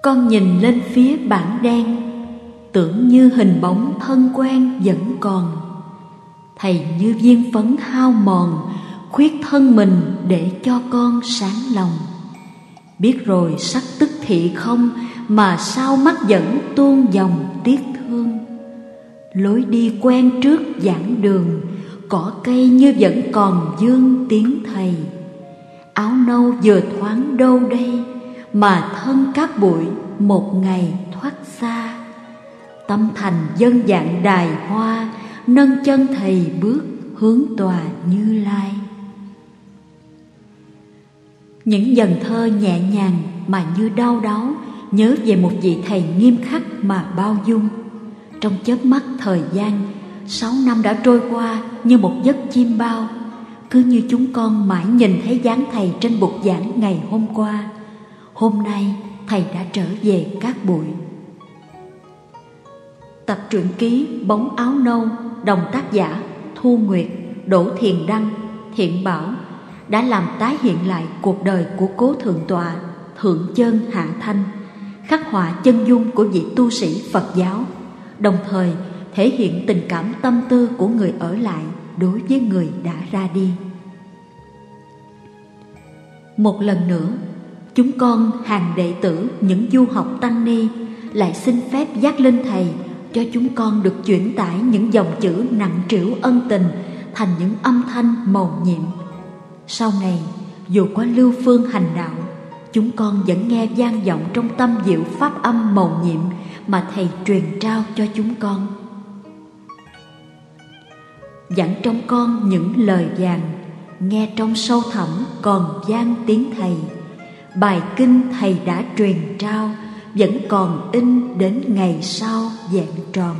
Con nhìn lên phía bảng đen, tưởng như hình bóng thân quen vẫn còn. Thầy như viên phấn hao mòn, khuyết thân mình để cho con sáng lòng. Biết rồi sắc tức thị không, mà sao mắt vẫn tuôn dòng tiếc thương. Lối đi quen trước giảng đường, cỏ cây như vẫn còn vương tiếng thầy. Áo nâu vừa thoáng đâu đây, mà thân các bụi một ngày thoát xa. Tâm thành dân dạng đài hoa, nâng chân thầy bước hướng tòa Như Lai. Những dần thơ nhẹ nhàng mà như đau đáu, nhớ về một vị thầy nghiêm khắc mà bao dung. Trong chớp mắt thời gian, 6 năm đã trôi qua như một giấc chim bao. Cứ như chúng con mãi nhìn thấy dáng thầy trên bục giảng ngày hôm qua. Hôm nay thầy đã trở về cát bụi. Tập truyện ký Bóng áo nâu, đồng tác giả Thu Nguyệt, Đỗ Thiền Đăng, Thiện Bảo đã làm tái hiện lại cuộc đời của cố thượng tọa Thượng Chân Hạ Thanh, khắc họa chân dung của vị tu sĩ Phật giáo, đồng thời thể hiện tình cảm tâm tư của người ở lại đối với người đã ra đi. Một lần nữa, chúng con hàng đệ tử những du học tăng ni lại xin phép dắt linh thầy cho chúng con được chuyển tải những dòng chữ nặng trĩu ân tình thành những âm thanh mầu nhiệm. Sau này, dù có lưu phương hành đạo, chúng con vẫn nghe vang vọng trong tâm diệu pháp âm mầu nhiệm mà thầy truyền trao cho chúng con. Dặn trong con những lời vàng, nghe trong sâu thẳm còn vang tiếng thầy. Bài kinh thầy đã truyền trao, vẫn còn in đến ngày sau vẹn tròn.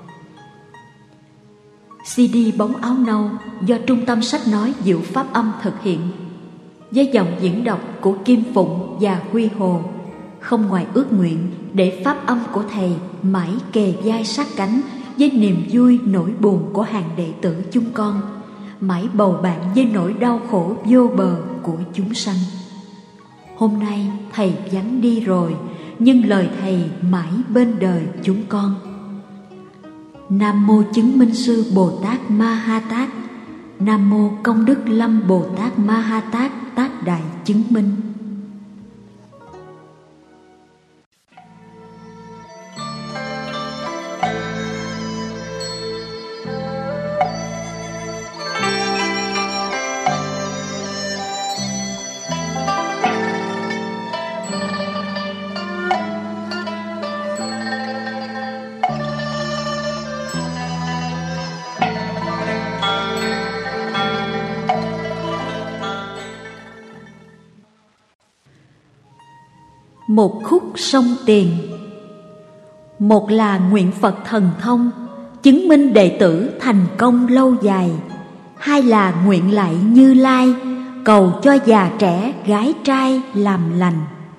CD Bóng áo nâu do Trung tâm Sách nói Diệu Pháp Âm thực hiện, với dòng diễn đọc của Kim Phụng và Huy Hồ, không ngoài ước nguyện để pháp âm của thầy mãi kề vai sát cánh với niềm vui nỗi buồn của hàng đệ tử chúng con, mãi bầu bạn với nỗi đau khổ vô bờ của chúng sanh. Hôm nay thầy vắng đi rồi, nhưng lời thầy mãi bên đời chúng con. Nam mô chứng minh sư Bồ Tát Ma Ha Tát. Nam mô công đức Lâm Bồ Tát Ma Ha Tát, Tát đại chứng minh. Một khúc sông tiền. Một là nguyện Phật thần thông, chứng minh đệ tử thành công lâu dài. Hai là nguyện lạy Như Lai, cầu cho già trẻ gái trai làm lành.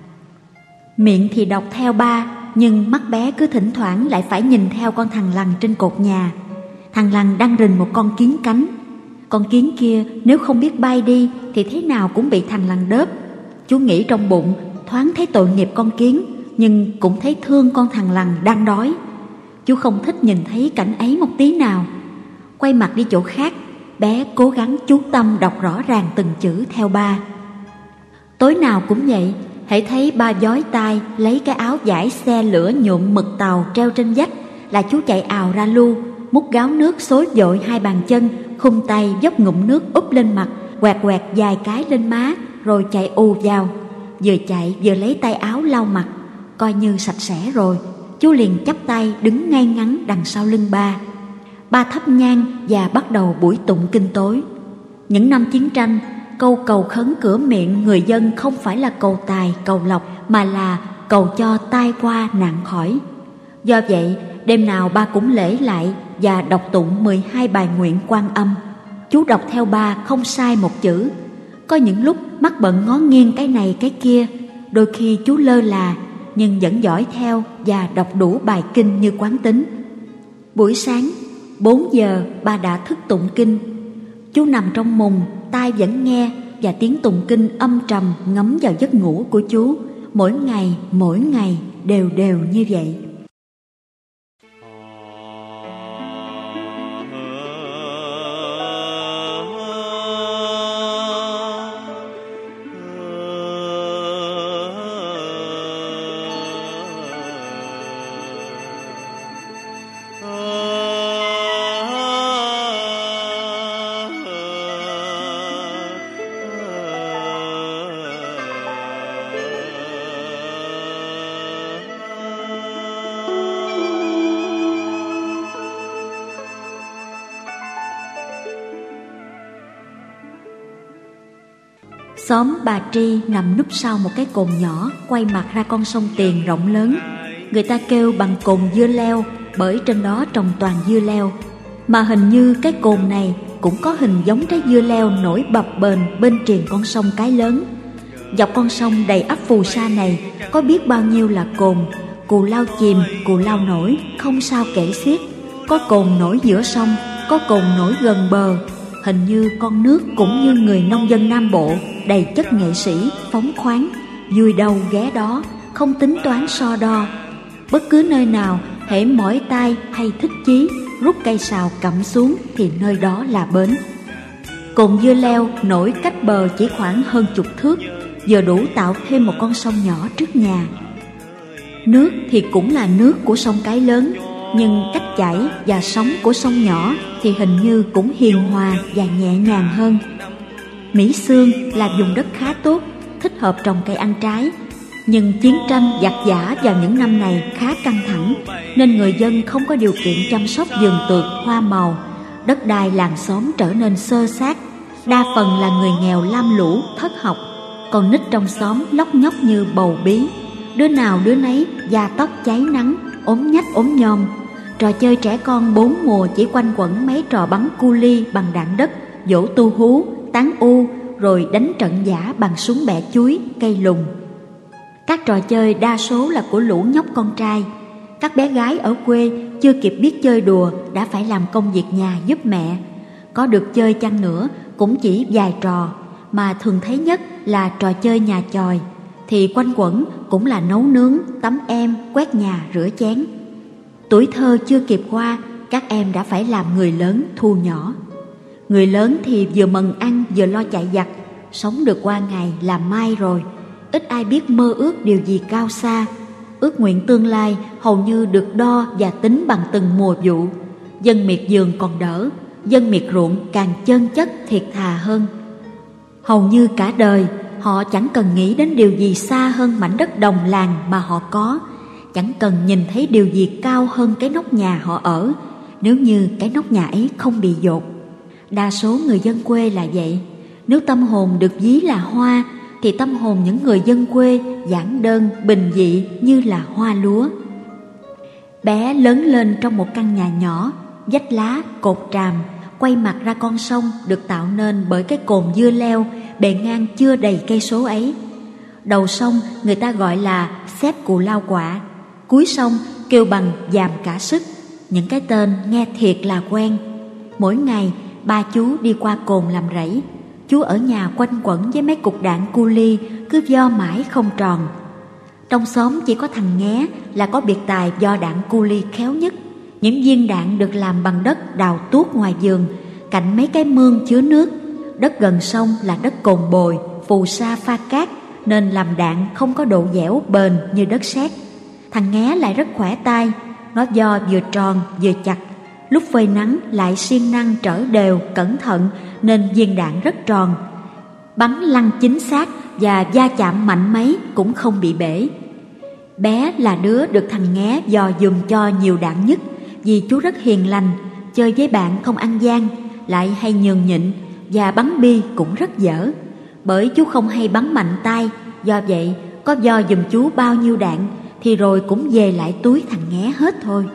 Miệng thì đọc theo ba, nhưng mắt bé cứ thỉnh thoảng lại phải nhìn theo con thằn lằn trên cột nhà. Thằn lằn đang rình một con kiến cánh. Con kiến kia nếu không biết bay đi thì thế nào cũng bị thằn lằn đớp. Chú nghĩ trong bụng, thoáng thấy tội nghiệp con kiến, nhưng cũng thấy thương con thằn lằn đang đói. Chú không thích nhìn thấy cảnh ấy một tí nào. Quay mặt đi chỗ khác, bé cố gắng chú tâm đọc rõ ràng từng chữ theo ba. Tối nào cũng vậy, hễ thấy ba vói tai lấy cái áo vải xe lửa nhuộm mực tàu treo trên vách là chú chạy ào ra lu, múc gáo nước xối vội hai bàn chân, khum tay dốc ngụm nước úp lên mặt, quẹt quẹt vài cái lên má, rồi chạy ù vào. Vừa chạy vừa lấy tay áo lau mặt, coi như sạch sẽ rồi, chú liền chắp tay đứng ngay ngắn đằng sau lưng ba. Ba thắp nhang và bắt đầu buổi tụng kinh tối. Những năm chiến tranh, câu cầu khấn cửa miệng người dân không phải là cầu tài, cầu lộc, mà là cầu cho tai qua nạn khỏi. Do vậy, đêm nào ba cũng lễ lại và đọc tụng 12 bài nguyện Quan Âm. Chú đọc theo ba không sai một chữ. Có những lúc mắt bận ngó nghiêng cái này cái kia, đôi khi chú lơ là, nhưng vẫn dõi theo và đọc đủ bài kinh như quán tính. Buổi sáng 4 giờ ba đã thức tụng kinh. Chú nằm trong mùng, tai vẫn nghe, và tiếng tụng kinh âm trầm ngấm vào giấc ngủ của chú. Mỗi ngày đều đều như vậy. Xóm bà Tri nằm núp sau một cái cồn nhỏ, quay mặt ra con sông Tiền rộng lớn. Người ta kêu bằng cồn dưa leo bởi trên đó trồng toàn dưa leo. Mà hình như cái cồn này cũng có hình giống trái dưa leo nổi bập bềnh bên triền con sông Cái Lớn. Dọc con sông đầy ắp phù sa này có biết bao nhiêu là cồn, cù lao chìm, cù lao nổi, không sao kể xiết. Có cồn nổi giữa sông, có cồn nổi gần bờ. Hình như con nước cũng như người nông dân Nam Bộ, đầy chất nghệ sĩ, phóng khoáng, vui đâu ghé đó, không tính toán so đo. Bất cứ nơi nào, hễ mỏi tai hay thích chí, rút cây sào cắm xuống thì nơi đó là bến. Cồn dưa leo nổi cách bờ chỉ khoảng hơn 10 thước, vừa đủ tạo thêm một con sông nhỏ trước nhà. Nước thì cũng là nước của sông Cái Lớn, nhưng cách chảy và sóng của sông nhỏ thì hình như cũng hiền hòa và nhẹ nhàng hơn. Mỹ Xương là vùng đất khá tốt, thích hợp trồng cây ăn trái. Nhưng chiến tranh giặc giã vào những năm này khá căng thẳng, nên người dân không có điều kiện chăm sóc vườn tược, hoa màu. Đất đai làng xóm trở nên xơ xác, đa phần là người nghèo lam lũ, thất học. Con nít trong xóm lóc nhóc như bầu bí, đứa nào đứa nấy da tóc cháy nắng, ốm nhách ốm nhom. Trò chơi trẻ con 4 mùa chỉ quanh quẩn mấy trò bắn cu li bằng đạn đất, dỗ tu hú, tán u, rồi đánh trận giả bằng súng bẻ chuối, cây lùng. Các trò chơi đa số là của lũ nhóc con trai. Các bé gái ở quê chưa kịp biết chơi đùa đã phải làm công việc nhà giúp mẹ. Có được chơi chăng nữa cũng chỉ vài trò, mà thường thấy nhất là trò chơi nhà chòi. Thì quanh quẩn cũng là nấu nướng, tắm em, quét nhà, rửa chén. Tuổi thơ chưa kịp qua, các em đã phải làm người lớn thu nhỏ. Người lớn thì vừa mần ăn vừa lo chạy giặt, sống được qua ngày là mai rồi. Ít ai biết mơ ước điều gì cao xa. Ước nguyện tương lai hầu như được đo và tính bằng từng mùa vụ. Dân miệt vườn còn đỡ, dân miệt ruộng càng chân chất thiệt thà hơn. Hầu như cả đời họ chẳng cần nghĩ đến điều gì xa hơn mảnh đất đồng làng mà họ có, chẳng cần nhìn thấy điều gì cao hơn cái nóc nhà họ ở, nếu như cái nóc nhà ấy không bị dột. Đa số người dân quê là vậy. Nếu tâm hồn được ví là hoa, thì tâm hồn những người dân quê giản đơn, bình dị như là hoa lúa. Bé lớn lên trong một căn nhà nhỏ, vách lá, cột tràm, quay mặt ra con sông được tạo nên bởi cái cồn dưa leo bề ngang chưa đầy cây số ấy. Đầu sông người ta gọi là xếp cù lao quạ, cuối sông kêu bằng dàm cả sức. Những cái tên nghe thiệt là quen. Mỗi ngày ba chú đi qua cồn làm rẫy. Chú ở nhà quanh quẩn với mấy cục đạn cu li cứ vo mãi không tròn. Trong xóm chỉ có thằng Nghé là có biệt tài vo đạn cu li khéo nhất. Những viên đạn được làm bằng đất đào tuốt ngoài vườn, cạnh mấy cái mương chứa nước. Đất gần sông là đất cồn bồi, phù sa pha cát, nên làm đạn không có độ dẻo bền như đất sét. Thằng Nghé lại rất khỏe tay, nó vo vừa tròn vừa chặt. Lúc phơi nắng lại siêng năng trở đều, cẩn thận nên viên đạn rất tròn. Bắn lăn chính xác và va chạm mạnh mấy cũng không bị bể. Bé là đứa được thằng Nghé dò dùm cho nhiều đạn nhất, vì chú rất hiền lành, chơi với bạn không ăn gian, lại hay nhường nhịn và bắn bi cũng rất dở. Bởi chú không hay bắn mạnh tay, do vậy có dò dùm chú bao nhiêu đạn thì rồi cũng về lại túi thằng Nghé hết thôi.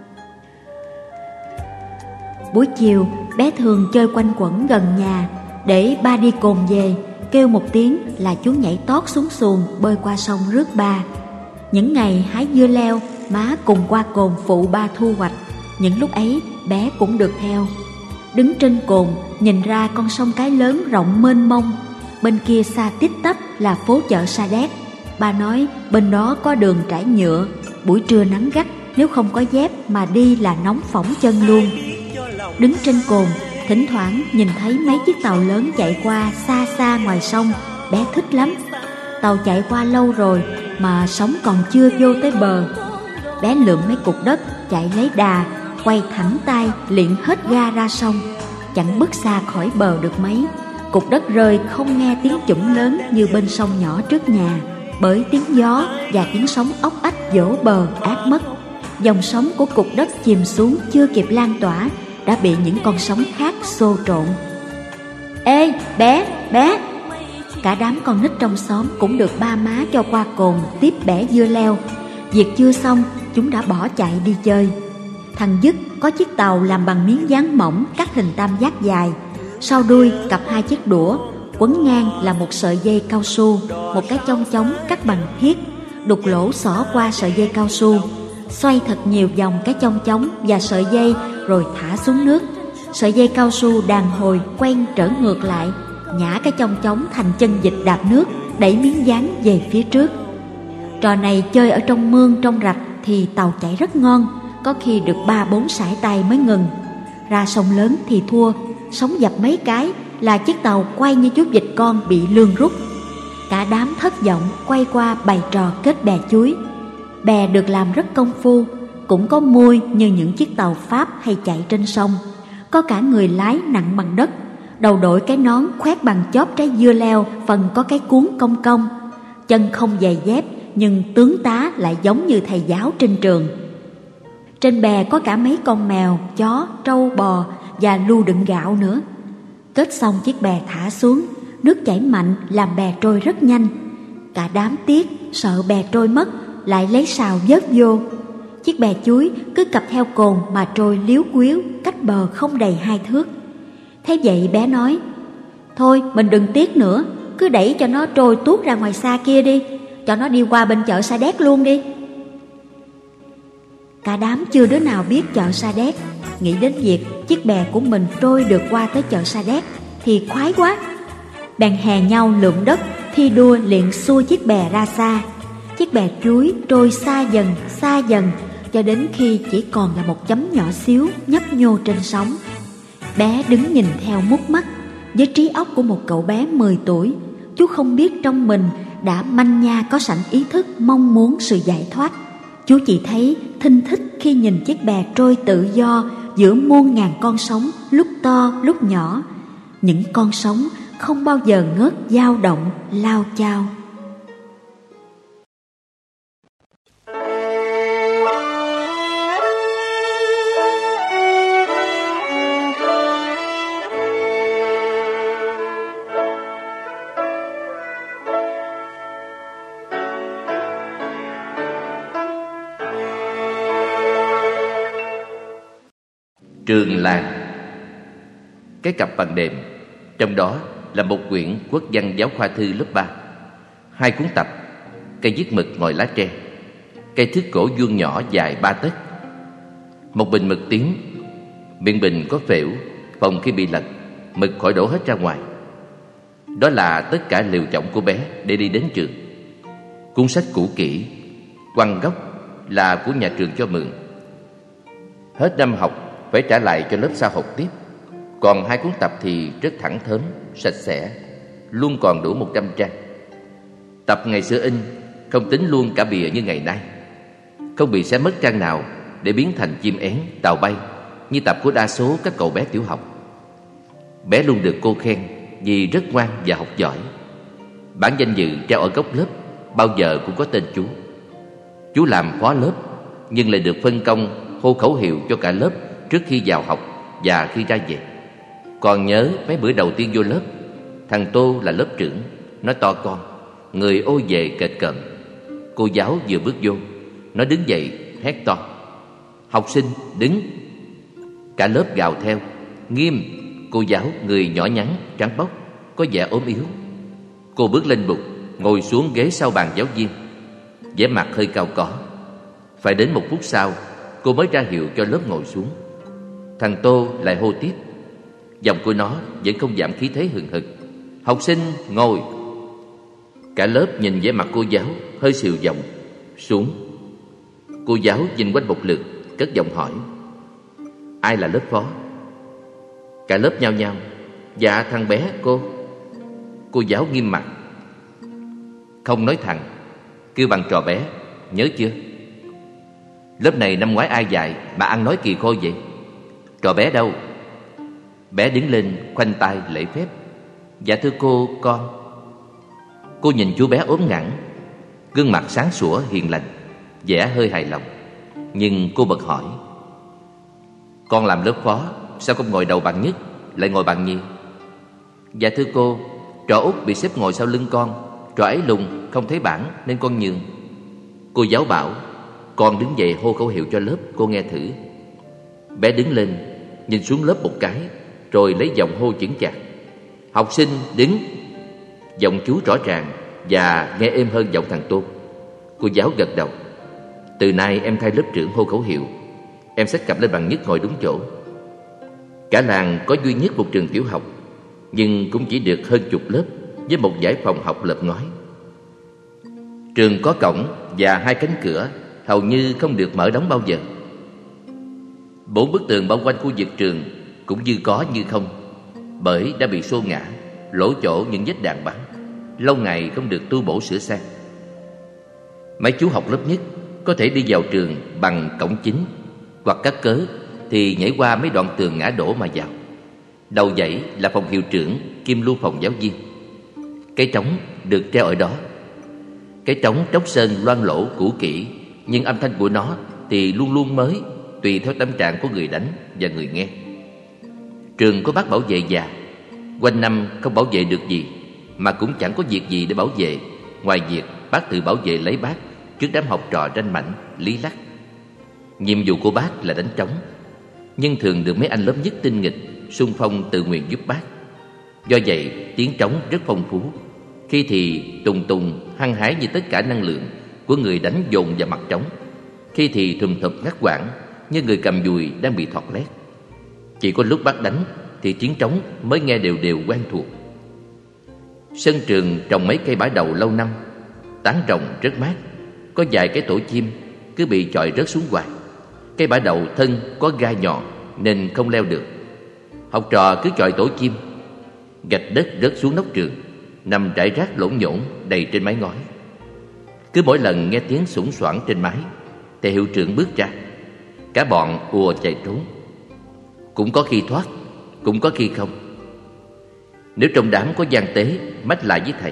Buổi chiều bé thường chơi quanh quẩn gần nhà, để ba đi cồn về, kêu một tiếng là chú nhảy tót xuống xuồng bơi qua sông rước ba. Những ngày hái dưa leo, má cùng qua cồn phụ ba thu hoạch. Những lúc ấy bé cũng được theo. Đứng trên cồn nhìn ra con sông Cái Lớn rộng mênh mông. Bên kia xa tít tắp là phố chợ Sa Đéc, Ba nói bên đó có đường trải nhựa, buổi trưa nắng gắt, nếu không có dép mà đi là nóng phỏng chân luôn. Đứng trên cồn, thỉnh thoảng nhìn thấy mấy chiếc tàu lớn chạy qua xa xa ngoài sông, bé thích lắm. Tàu chạy qua lâu rồi mà sóng còn chưa vô tới bờ. Bé lượm mấy cục đất, chạy lấy đà, quay thẳng tay liệng hết ga ra sông. Chẳng bước xa khỏi bờ được mấy, cục đất rơi không nghe tiếng chủng lớn như bên sông nhỏ trước nhà, bởi tiếng gió và tiếng sóng ốc ách vỗ bờ át mất. Dòng sóng của cục đất chìm xuống chưa kịp lan tỏa đã bị những con sóng khác xô trộn. Ê bé, bé! Cả đám con nít trong xóm cũng được ba má cho qua cồn tiếp bẻ dưa leo. Việc chưa xong, chúng đã bỏ chạy đi chơi. Thằng Dứt có chiếc tàu làm bằng miếng dán mỏng cắt hình tam giác dài, sau đuôi cặp hai chiếc đũa, quấn ngang là một sợi dây cao su, một cái chong chóng cắt bằng thiết, đục lỗ xỏ qua sợi dây cao su, xoay thật nhiều vòng cái chong chóng và sợi dây rồi thả xuống nước. Sợi dây cao su đàn hồi quay trở ngược lại, nhả cái chong chóng thành chân vịt đạp nước, đẩy miếng dán về phía trước. Trò này chơi ở trong mương trong rạch thì tàu chạy rất ngon, có khi được 3-4 sải tay mới ngừng. Ra sông lớn thì thua, sóng dập mấy cái là chiếc tàu quay như chú vịt con bị lương rút. Cả đám thất vọng quay qua bày trò kết bè chuối. Bè được làm rất công phu, cũng có mui như những chiếc tàu Pháp hay chạy trên sông. Có cả người lái nặng bằng đất, đầu đội cái nón khoét bằng chóp trái dưa leo, phần có cái cuốn cong cong. Chân không giày dép nhưng tướng tá lại giống như thầy giáo trên trường. Trên bè có cả mấy con mèo, chó, trâu, bò và lu đựng gạo nữa. Kết xong chiếc bè thả xuống, nước chảy mạnh làm bè trôi rất nhanh. Cả đám tiếc, sợ bè trôi mất, lại lấy sào vớt vô. Chiếc bè chuối cứ cặp theo cồn mà trôi líu quíu, cách bờ không đầy 2 thước. Thế vậy bé nói: thôi mình đừng tiếc nữa, cứ đẩy cho nó trôi tuốt ra ngoài xa kia đi, cho nó đi qua bên chợ Sa Đéc luôn đi. Cả đám chưa đứa nào biết chợ Sa Đéc, nghĩ đến việc chiếc bè của mình trôi được qua tới chợ Sa Đéc thì khoái quá. Bèn hè nhau lượm đất, thi đua liền xua chiếc bè ra xa. Chiếc bè chuối trôi xa dần cho đến khi chỉ còn là một chấm nhỏ xíu nhấp nhô trên sóng. Bé đứng nhìn theo mút mắt. Với trí óc của một cậu bé 10 tuổi, chú không biết trong mình đã manh nha có sẵn ý thức mong muốn sự giải thoát. Chú chỉ thấy thinh thích khi nhìn chiếc bè trôi tự do giữa muôn ngàn con sóng lúc to lúc nhỏ. Những con sóng không bao giờ ngớt dao động lao chao. Trường làng. Cái cặp bằng đệm, trong đó là một quyển quốc văn giáo khoa thư lớp 3, 2 cuốn tập, cây viết mực ngòi lá tre, cây thước gỗ vuông nhỏ dài 3 tấc, một bình mực tím, miệng bình có phễu, phòng khi bị lật, mực khỏi đổ hết ra ngoài. Đó là tất cả liều chổng của bé để đi đến trường. Cuốn sách cũ kỹ, quăng gốc là của nhà trường cho mượn. Hết năm học phải trả lại cho lớp sau học tiếp. Còn 2 cuốn tập thì rất thẳng thớm, sạch sẽ, luôn còn đủ 100 trang. Tập ngày xưa in, không tính luôn cả bìa như ngày nay, không bị xé mất trang nào để biến thành chim én, tàu bay như tập của đa số các cậu bé tiểu học. Bé luôn được cô khen vì rất ngoan và học giỏi. Bảng danh dự treo ở góc lớp bao giờ cũng có tên chú. Chú làm phó lớp nhưng lại được phân công hô khẩu hiệu cho cả lớp trước khi vào học và khi ra về. Còn nhớ mấy bữa đầu tiên vô lớp, thằng Tô là lớp trưởng, nó to con, người ô về kệch cận. Cô giáo vừa bước vô, nó đứng dậy hét to: học sinh đứng! Cả lớp gào theo: nghiêm! Cô giáo người nhỏ nhắn, trắng bóc, có vẻ ốm yếu. Cô bước lên bục, ngồi xuống ghế sau bàn giáo viên, vẻ mặt hơi cau có. Phải đến 1 phút sau, cô mới ra hiệu cho lớp ngồi xuống. Thằng Tô lại hô tiếp. Giọng của nó vẫn không giảm khí thế hừng hực: học sinh ngồi! Cả lớp nhìn vẻ mặt cô giáo hơi xìu giọng xuống. Cô giáo nhìn quanh một lượt, cất giọng hỏi: ai là lớp phó? Cả lớp nhao nhao: dạ thằng bé cô. Cô giáo nghiêm mặt: không nói thằng, kêu bằng trò bé, nhớ chưa? Lớp này năm ngoái ai dạy mà ăn nói kỳ khôi vậy? Trò bé đâu? Bé đứng lên khoanh tay lễ phép: dạ thưa cô, con. Cô nhìn chú bé ốm ngẳn, gương mặt sáng sủa hiền lành, vẻ hơi hài lòng. Nhưng cô bật hỏi: con làm lớp phó, sao không ngồi đầu bằng nhất, lại ngồi bằng nhì? Dạ thưa cô, trò út bị xếp ngồi sau lưng con, trò ấy lùn không thấy bảng nên con nhường. Cô giáo bảo: con đứng dậy hô khẩu hiệu cho lớp, cô nghe thử. Bé đứng lên, nhìn xuống lớp một cái, rồi lấy giọng hô chững chạc: học sinh đứng. Giọng chú rõ ràng và nghe êm hơn giọng thằng Tôn. Cô giáo gật đầu: từ nay em thay lớp trưởng hô khẩu hiệu. Em xách cặp lên bằng nhất ngồi đúng chỗ. Cả làng có duy nhất một trường tiểu học, nhưng cũng chỉ được hơn chục lớp, với một dãy phòng học lợp ngói. Trường có cổng và hai cánh cửa hầu như không được mở đóng bao giờ. 4 bức tường bao quanh khu vực trường cũng như có như không, bởi đã bị xô ngã, lỗ chỗ những vết đạn bắn, lâu ngày không được tu bổ sửa sang. Mấy chú học lớp nhất có thể đi vào trường bằng cổng chính, hoặc cắt cớ thì nhảy qua mấy đoạn tường ngã đổ mà vào. Đầu dãy là phòng hiệu trưởng kiêm lưu phòng giáo viên. Cái trống được treo ở đó. Cái trống trống sơn loang lỗ cũ kỹ, nhưng âm thanh của nó thì luôn luôn mới, tùy theo tâm trạng của người đánh và người nghe. Trường có bác bảo vệ già, quanh năm không bảo vệ được gì, mà cũng chẳng có việc gì để bảo vệ, ngoài việc bác tự bảo vệ lấy bác trước đám học trò ranh mãnh, lý lắc. Nhiệm vụ của bác là đánh trống, nhưng thường được mấy anh lớp nhất tinh nghịch xung phong tự nguyện giúp bác. Do vậy tiếng trống rất phong phú, khi thì tùng tùng hăng hái như tất cả năng lượng của người đánh dồn vào mặt trống, khi thì thùm thụp ngắt quãng như người cầm dùi đang bị thọt lét. Chỉ có lúc bác đánh thì tiếng trống mới nghe đều đều quen thuộc. Sân trường trồng mấy cây bãi đậu lâu năm, tán rộng rất mát. Có vài cái tổ chim cứ bị chọi rớt xuống hoài. Cây bãi đậu thân có gai nhọn nên không leo được. Học trò cứ chọi tổ chim, gạch đất rớt xuống nóc trường, nằm rải rác lổn nhổn đầy trên mái ngói. Cứ mỗi lần nghe tiếng sủng soảng trên mái thì hiệu trưởng bước ra, cả bọn ùa chạy trốn. Cũng có khi thoát, cũng có khi không. Nếu trong đám có gian tế mách lại với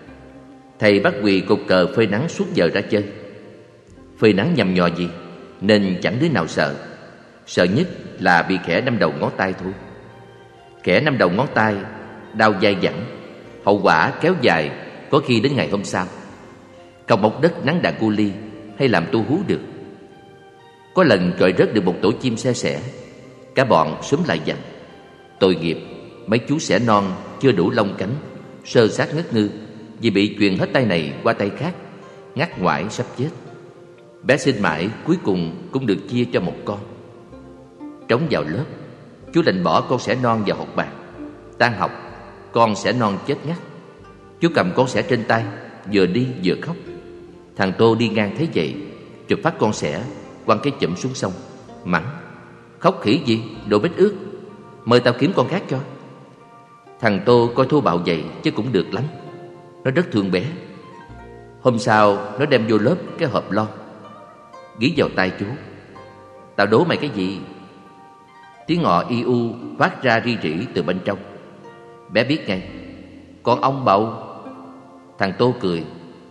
thầy bắt quỳ cột cờ phơi nắng suốt giờ ra chơi. Phơi nắng nhằm nhò gì nên chẳng đứa nào sợ. Sợ nhất là bị khẽ đâm đầu ngón tay thôi. Khẽ đâm đầu ngón tay, đau dai dẳng, hậu quả kéo dài, có khi đến ngày hôm sau. Không bọc đất nắng đạn cu li hay làm tu hú được. Có lần chọi rớt được một tổ chim se sẻ, cả bọn xúm lại dặn: tội nghiệp, mấy chú sẻ non chưa đủ lông cánh, sơ sát ngất ngư vì bị chuyền hết tay này qua tay khác, ngắt ngoải sắp chết. Bé sinh mãi cuối cùng cũng được chia cho một con. Trống vào lớp, chú định bỏ con sẻ non vào học bàn. Tan học, con sẻ non chết ngắt. Chú cầm con sẻ trên tay, vừa đi vừa khóc. Thằng Tô đi ngang thấy vậy, chụp phát con sẻ, quăng cái chụm xuống sông, mắng: khóc khỉ gì, đồ bít ướt, mời tao kiếm con khác cho. Thằng Tô coi thô bạo vậy chứ cũng được lắm. Nó rất thương bé. Hôm sau nó đem vô lớp cái hộp lon, ghi vào tay chú: tao đố mày cái gì? Tiếng ngọ y u phát ra ri rỉ từ bên trong. Bé biết ngay: con ong bầu. Thằng Tô cười: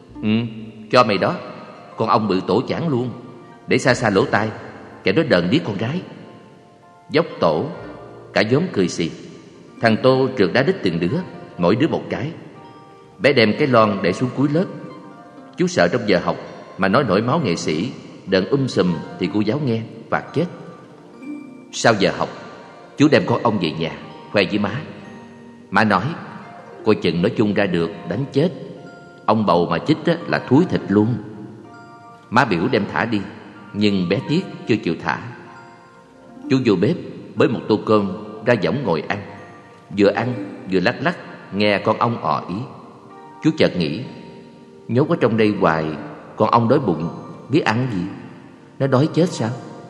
cho mày đó. Con ong bự tổ chảng luôn, để xa xa lỗ tai, kẻ đó đờn điếc con gái. Dốc tổ, cả nhóm cười xì. Thằng Tô trượt đá đít từng đứa, mỗi đứa một cái. Bé đem cái lon để xuống cuối lớp. Chú sợ trong giờ học mà nói nổi máu nghệ sĩ, đờn sùm thì cô giáo nghe phạt chết. Sau giờ học, chú đem con ong về nhà khoe với má. Má nói: coi chừng nói chung ra được đánh chết. Ong bầu mà chích là thúi thịt luôn. Má biểu đem thả đi, nhưng bé tiếc chưa chịu thả. Chú vô bếp bới một tô cơm ra võng ngồi ăn, vừa lắc lắc nghe con ong ò ý. Chú chợt nghĩ: Nhốt ở trong đây hoài, con ong đói bụng, biết ăn gì? Nó đói chết sao?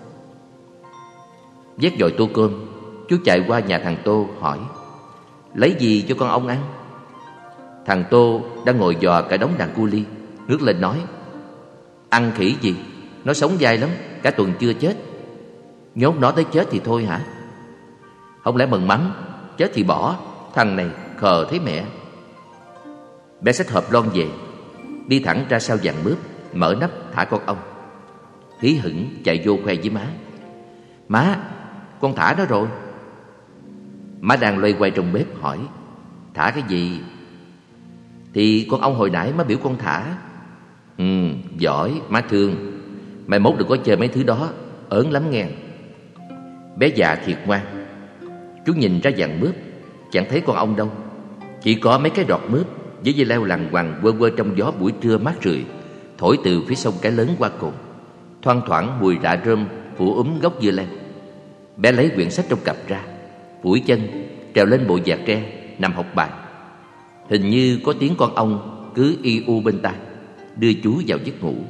Vét dội tô cơm, chú chạy qua nhà thằng Tô hỏi: lấy gì cho con ong ăn? Thằng Tô đang ngồi dò cả đống đàn cu li, ngước lên nói: ăn khỉ gì, nó sống dai lắm, cả tuần chưa chết. Nhốt nó tới chết thì thôi hả? Không lẽ mừng mắn, chết thì bỏ, thằng này khờ thấy mẹ. Bé xách hộp lon về, đi thẳng ra sau giàn mướp, mở nắp thả con ong. Hí hửng chạy vô khoe với má: má, con thả nó rồi. Má đang loay quay trong bếp hỏi: thả cái gì? Thì con ong hồi nãy má biểu con thả. Giỏi, má thương. Mai mốt đừng có chơi mấy thứ đó, ớn lắm nghe. Bé già thiệt ngoan. Chú nhìn ra giàn mướp, chẳng thấy con ong đâu. Chỉ có mấy cái đọt mướp với dây leo lằn quằn quơ quơ trong gió buổi trưa mát rượi, thổi từ phía sông Cái Lớn qua cồn. Thoang thoảng mùi rạ rơm phủ gốc dưa leo. Bé lấy quyển sách trong cặp ra, phủi chân, trèo lên bộ dạt tre, nằm học bài. Hình như có tiếng con ong cứ y u bên tai, đưa chú vào giấc ngủ.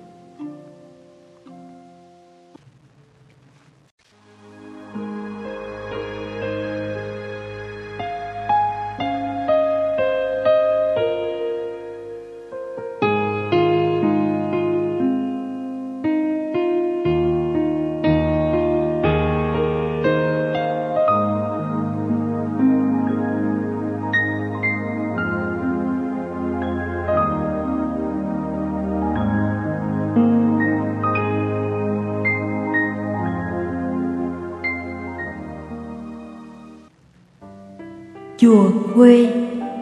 Chùa Huê.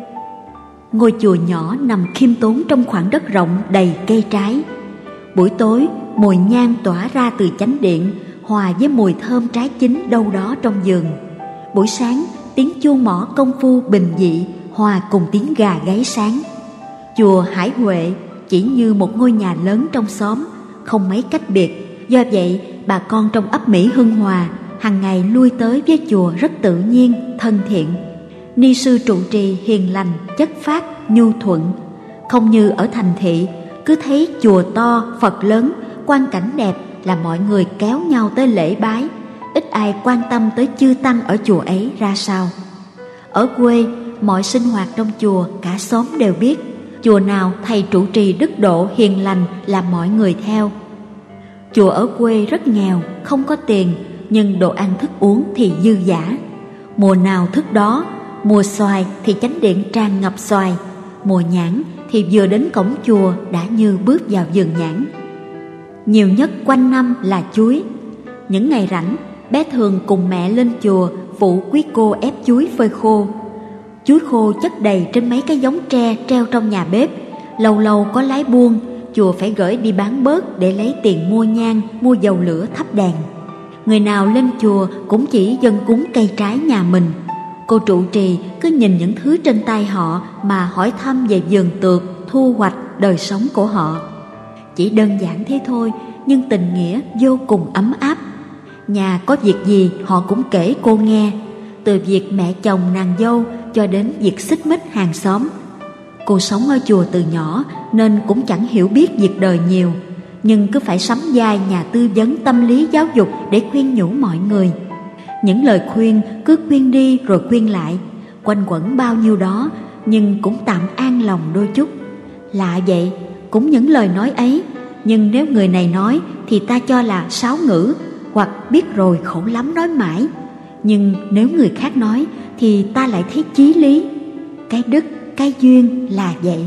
Ngôi chùa nhỏ nằm khiêm tốn trong khoảng đất rộng đầy cây trái. Buổi tối, mùi nhang tỏa ra từ chánh điện, hòa với mùi thơm trái chín đâu đó trong vườn. Buổi sáng, tiếng chuông mõ công phu bình dị hòa cùng tiếng gà gáy sáng. Chùa Hải Huệ chỉ như một ngôi nhà lớn trong xóm, không mấy cách biệt. Do vậy, bà con trong ấp Mỹ Hưng Hòa hàng ngày lui tới với chùa rất tự nhiên, thân thiện. Ni sư trụ trì hiền lành, chất phác, nhu thuận. Không như ở thành thị, cứ thấy chùa to, Phật lớn, quang cảnh đẹp là mọi người kéo nhau tới lễ bái, ít ai quan tâm tới chư tăng ở chùa ấy ra sao. Ở quê, mọi sinh hoạt trong chùa cả xóm đều biết. Chùa nào thầy trụ trì đức độ hiền lành là mọi người theo. Chùa ở quê rất nghèo, không có tiền, nhưng đồ ăn thức uống thì dư dả. Mùa nào thức đó, mùa xoài thì chánh điện tràn ngập xoài, mùa nhãn thì vừa đến cổng chùa đã như bước vào vườn nhãn. Nhiều nhất quanh năm là chuối. Những ngày rảnh, bé thường cùng mẹ lên chùa phụ quý cô ép chuối phơi khô. Chuối khô chất đầy trên mấy cái giống tre treo trong nhà bếp. Lâu lâu có lái buôn, chùa phải gửi đi bán bớt để lấy tiền mua nhang, mua dầu lửa thắp đèn. Người nào lên chùa cũng chỉ dâng cúng cây trái nhà mình. Cô trụ trì cứ nhìn những thứ trên tay họ mà hỏi thăm về vườn tược, thu hoạch, đời sống của họ. Chỉ đơn giản thế thôi, nhưng tình nghĩa vô cùng ấm áp. Nhà có việc gì họ cũng kể cô nghe, từ việc mẹ chồng nàng dâu cho đến việc xích mích hàng xóm. Cô sống ở chùa từ nhỏ nên cũng chẳng hiểu biết việc đời nhiều, nhưng cứ phải sắm vai nhà tư vấn tâm lý giáo dục để khuyên nhủ mọi người. Những lời khuyên cứ khuyên đi rồi khuyên lại, quanh quẩn bao nhiêu đó, nhưng cũng tạm an lòng đôi chút. Lạ vậy, cũng những lời nói ấy, nhưng nếu người này nói thì ta cho là sáo ngữ, hoặc biết rồi khổ lắm nói mãi. Nhưng nếu người khác nói thì ta lại thấy chí lý. Cái đức, cái duyên là vậy.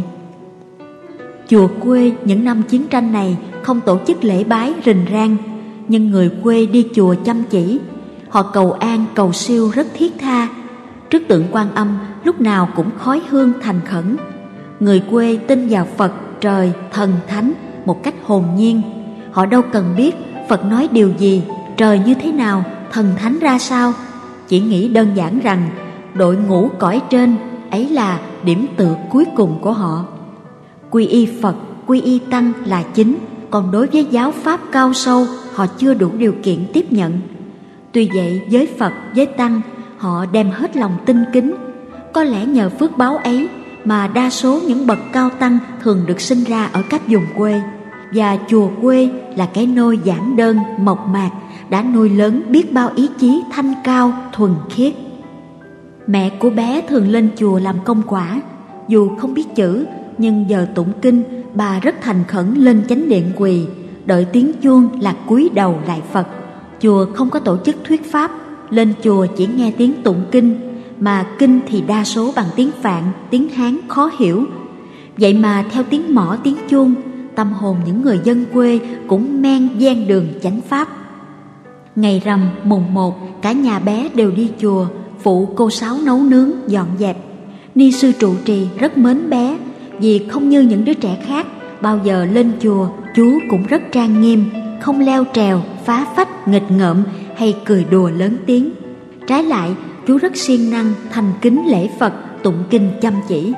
Chùa quê những năm chiến tranh này không tổ chức lễ bái rình rang, nhưng người quê đi chùa chăm chỉ. Họ cầu an cầu siêu rất thiết tha. Trước tượng Quan Âm lúc nào cũng khói hương thành khẩn. Người quê tin vào Phật, trời, thần, thánh một cách hồn nhiên. Họ đâu cần biết Phật nói điều gì, trời như thế nào, thần thánh ra sao. Chỉ nghĩ đơn giản rằng đội ngũ cõi trên ấy là điểm tựa cuối cùng của họ. Quy y Phật, quy y Tăng là chính, còn đối với giáo pháp cao sâu họ chưa đủ điều kiện tiếp nhận. Tuy vậy với Phật, với Tăng họ đem hết lòng tinh kính. Có lẽ nhờ phước báo ấy mà đa số những bậc cao tăng thường được sinh ra ở các vùng quê. Và chùa quê là cái nôi giản đơn, mộc mạc, đã nuôi lớn biết bao ý chí thanh cao, thuần khiết. Mẹ của bé thường lên chùa làm công quả. Dù không biết chữ, nhưng giờ tụng kinh, bà rất thành khẩn lên chánh điện quỳ, đợi tiếng chuông là cúi đầu lại Phật. Chùa không có tổ chức thuyết pháp, lên chùa chỉ nghe tiếng tụng kinh, mà kinh thì đa số bằng tiếng Phạn, tiếng Hán khó hiểu. Vậy mà theo tiếng mõ tiếng chuông, tâm hồn những người dân quê cũng men gian đường chánh pháp. Ngày rằm mùng 1, cả nhà bé đều đi chùa phụ cô Sáu nấu nướng, dọn dẹp. Ni sư trụ trì rất mến bé, vì không như những đứa trẻ khác, bao giờ lên chùa chú cũng rất trang nghiêm, không leo trèo, phá phách, nghịch ngợm hay cười đùa lớn tiếng. Trái lại, chú rất siêng năng, thành kính lễ Phật, tụng kinh chăm chỉ.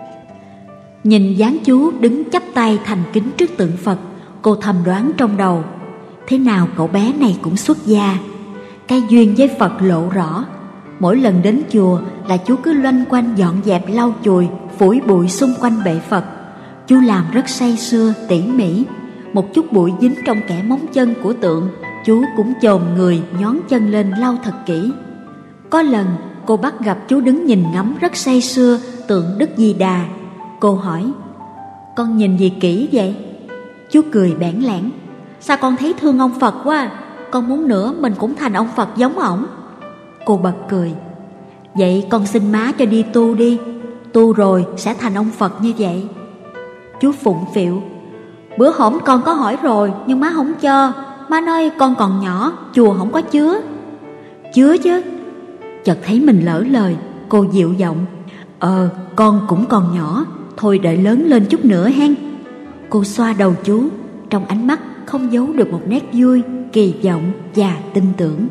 Nhìn dáng chú đứng chắp tay thành kính trước tượng Phật, cô thầm đoán trong đầu, thế nào cậu bé này cũng xuất gia. Cái duyên với Phật lộ rõ. Mỗi lần đến chùa là chú cứ loanh quanh dọn dẹp lau chùi, phủi bụi xung quanh bệ Phật. Chú làm rất say sưa, tỉ mỉ. Một chút bụi dính trong kẽ móng chân của tượng, chú cũng chồm người nhón chân lên lau thật kỹ. Có lần cô bắt gặp chú đứng nhìn ngắm rất say sưa tượng Đức Di Đà. Cô hỏi, con nhìn gì kỹ vậy? Chú cười bẽn lẽn, sao con thấy thương ông Phật quá, con muốn nữa mình cũng thành ông Phật giống ổng. Cô bật cười, vậy con xin má cho đi tu đi, tu rồi sẽ thành ông Phật như vậy. Chú phụng phịu, bữa hổm con có hỏi rồi nhưng má không cho, má nói con còn nhỏ, chùa không có chứa. Chứa chứ. Chợt thấy mình lỡ lời, cô dịu giọng, con cũng còn nhỏ, thôi đợi lớn lên chút nữa hen. Cô xoa đầu chú, trong ánh mắt không giấu được một nét vui, kỳ vọng và tin tưởng.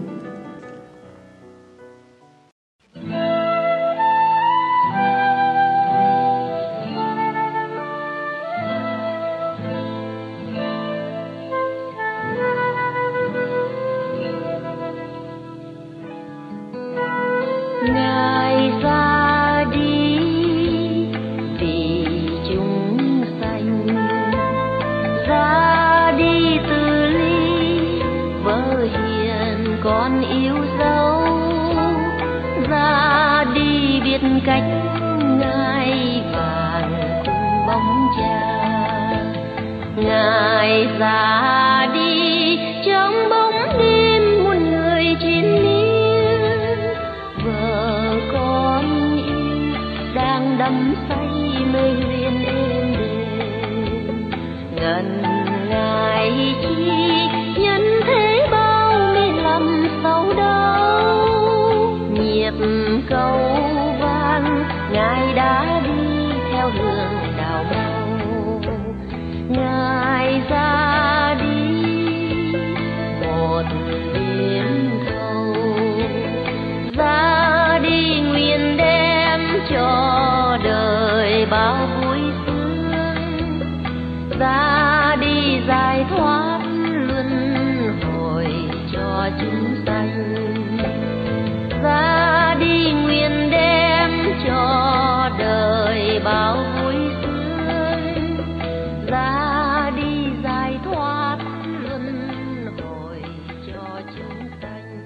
Ngài ra đi vì chúng sanh, ra đi từ ly vợ hiền con yêu dấu, ra đi biết cách ngai vàng cùng bóng cha. Ngài ra đi trong bóng đêm muôn người trên đắm say mê huyền êm đềm. Gần Ngài chi nhân thế bao mê lầm sâu đau, nhịp cầu vang Ngài đã đi theo hướng đào mau. Ngài ra đi một biển cầu, ra đi nguyện đem cho đời bao vui sướng, ra đi giải thoát luân hồi cho chúng sanh, ra đi nguyện đem cho đời bao vui sướng, ra đi giải thoát luân hồi cho chúng sanh.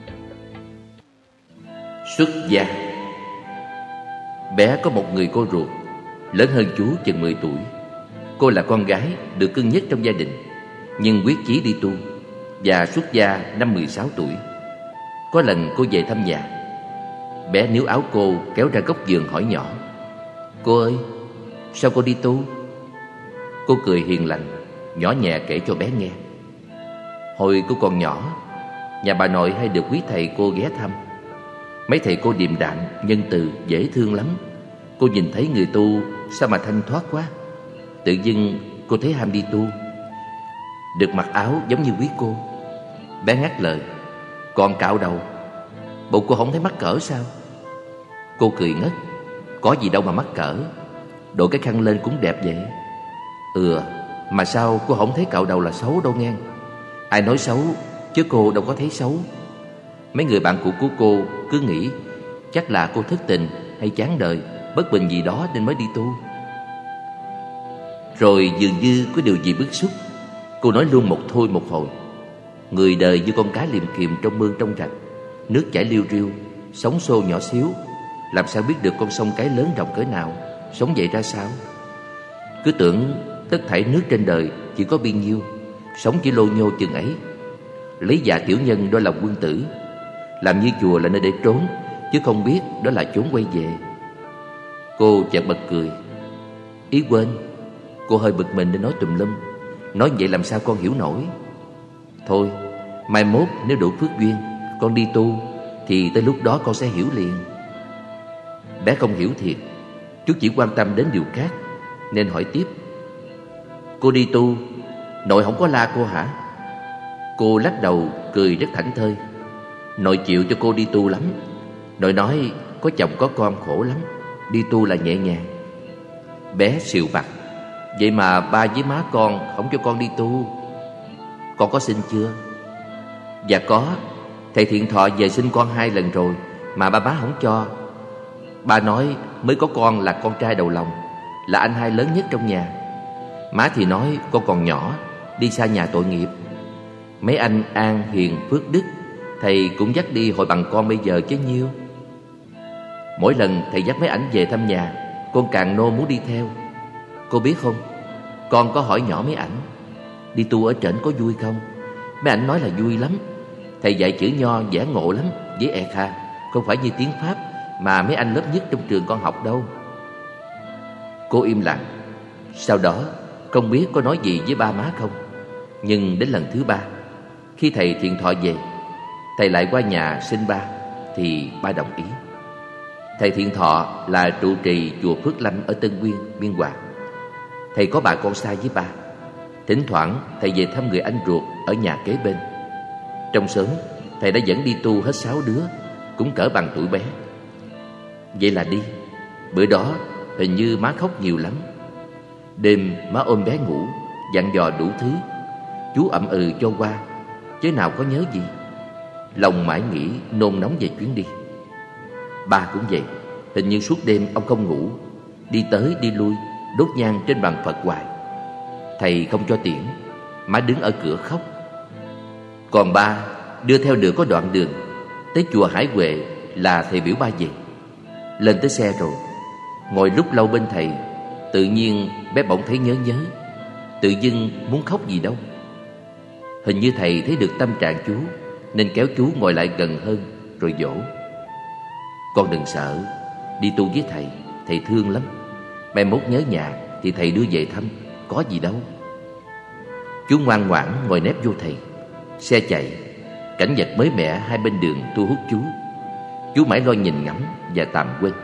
Xuất gia. Bé có một người cô ruột, lớn hơn chú chừng 10 tuổi. Cô là con gái được cưng nhất trong gia đình, nhưng quyết chí đi tu và xuất gia năm 16 tuổi. Có lần cô về thăm nhà, bé níu áo cô kéo ra góc vườn hỏi nhỏ, cô ơi, sao cô đi tu? Cô cười hiền lành, nhỏ nhẹ kể cho bé nghe. Hồi cô còn nhỏ, nhà bà nội hay được quý thầy cô ghé thăm. Mấy thầy cô điềm đạm, nhân từ, dễ thương lắm. Cô nhìn thấy người tu sao mà thanh thoát quá. Tự dưng cô thấy ham đi tu, được mặc áo giống như quý cô. Bé ngắt lời, còn cạo đầu, bộ cô không thấy mắc cỡ sao? Cô cười ngất, có gì đâu mà mắc cỡ, đội cái khăn lên cũng đẹp vậy. Mà sao cô không thấy cạo đầu là xấu đâu nghe. Ai nói xấu, chứ cô đâu có thấy xấu. Mấy người bạn cũ của cô cứ nghĩ chắc là cô thất tình hay chán đời bất bình gì đó nên mới đi tu. Rồi dường như có điều gì bức xúc, cô nói luôn một thôi một hồi. Người đời như con cá liềm kiềm trong mương trong rạch, nước chảy liêu riêu, sóng xô nhỏ xíu, làm sao biết được con sông cái lớn rộng cỡ nào, sống vậy ra sao. Cứ tưởng tất thảy nước trên đời chỉ có biên nhiêu, sống chỉ lô nhô chừng ấy. Lấy dạ tiểu nhân đó là quân tử, làm như chùa là nơi để trốn, chứ không biết đó là chốn quay về. Cô chợt bật cười. Ý quên, cô hơi bực mình nên nói tùm lum. Nói vậy làm sao con hiểu nổi. Thôi, mai mốt nếu đủ phước duyên, con đi tu, thì tới lúc đó con sẽ hiểu liền. Bé không hiểu thiệt, chú chỉ quan tâm đến điều khác, nên hỏi tiếp. Cô đi tu, nội không có la cô hả? Cô lắc đầu cười rất thảnh thơi. Nội chịu cho cô đi tu lắm. Nội nói có chồng có con khổ lắm, đi tu là nhẹ nhàng. Bé xìu vặt. Vậy mà ba với má con không cho con đi tu. Con có xin chưa? Dạ có. Thầy Thiện Thọ về xin con 2 lần rồi, mà ba má không cho. Ba nói mới có con là con trai đầu lòng, là anh hai lớn nhất trong nhà. Má thì nói con còn nhỏ, đi xa nhà tội nghiệp. Mấy anh An, Hiền, Phước, Đức thầy cũng dắt đi hội bằng con bây giờ chứ nhiêu. Mỗi lần thầy dắt mấy ảnh về thăm nhà, con càng nô muốn đi theo. Cô biết không, con có hỏi nhỏ mấy ảnh đi tu ở trển có vui không. Mấy ảnh nói là vui lắm. Thầy dạy chữ nho dễ ngộ lắm, với ẹt hà, không phải như tiếng Pháp mà mấy anh lớp nhất trong trường con học đâu. Cô im lặng. Sau đó không biết có nói gì với ba má không. Nhưng đến lần thứ 3, khi thầy Thiện Thọ về, thầy lại qua nhà xin ba, thì ba đồng ý. Thầy Thiện Thọ là trụ trì chùa Phước Lâm ở Tân Nguyên, Biên Hòa. Thầy có bà con xa với ba. Thỉnh thoảng thầy về thăm người anh ruột ở nhà kế bên. Trong xóm, thầy đã dẫn đi tu hết 6 đứa, cũng cỡ bằng tuổi bé. Vậy là đi. Bữa đó hình như má khóc nhiều lắm. Đêm má ôm bé ngủ, dặn dò đủ thứ. Chú ậm ừ cho qua, chứ nào có nhớ gì. Lòng mãi nghĩ nôn nóng về chuyến đi. Ba cũng vậy. Hình như suốt đêm ông không ngủ, đi tới đi lui, đốt nhang trên bàn Phật hoài. Thầy không cho tiễn, má đứng ở cửa khóc. Còn ba đưa theo được có đoạn đường, tới chùa Hải Huệ là thầy biểu ba về. Lên tới xe rồi, ngồi lúc lâu bên thầy, tự nhiên bé bỗng thấy nhớ nhớ, tự dưng muốn khóc gì đâu. Hình như thầy thấy được tâm trạng chú, nên kéo chú ngồi lại gần hơn, rồi dỗ. Con đừng sợ, đi tu với thầy thương lắm. Mai mốt nhớ nhà thì thầy đưa về thăm, có gì đâu. Chú ngoan ngoãn ngồi nép vô thầy. Xe chạy, cảnh vật mới mẻ hai bên đường thu hút chú. Chú mãi lo nhìn ngắm và tạm quên.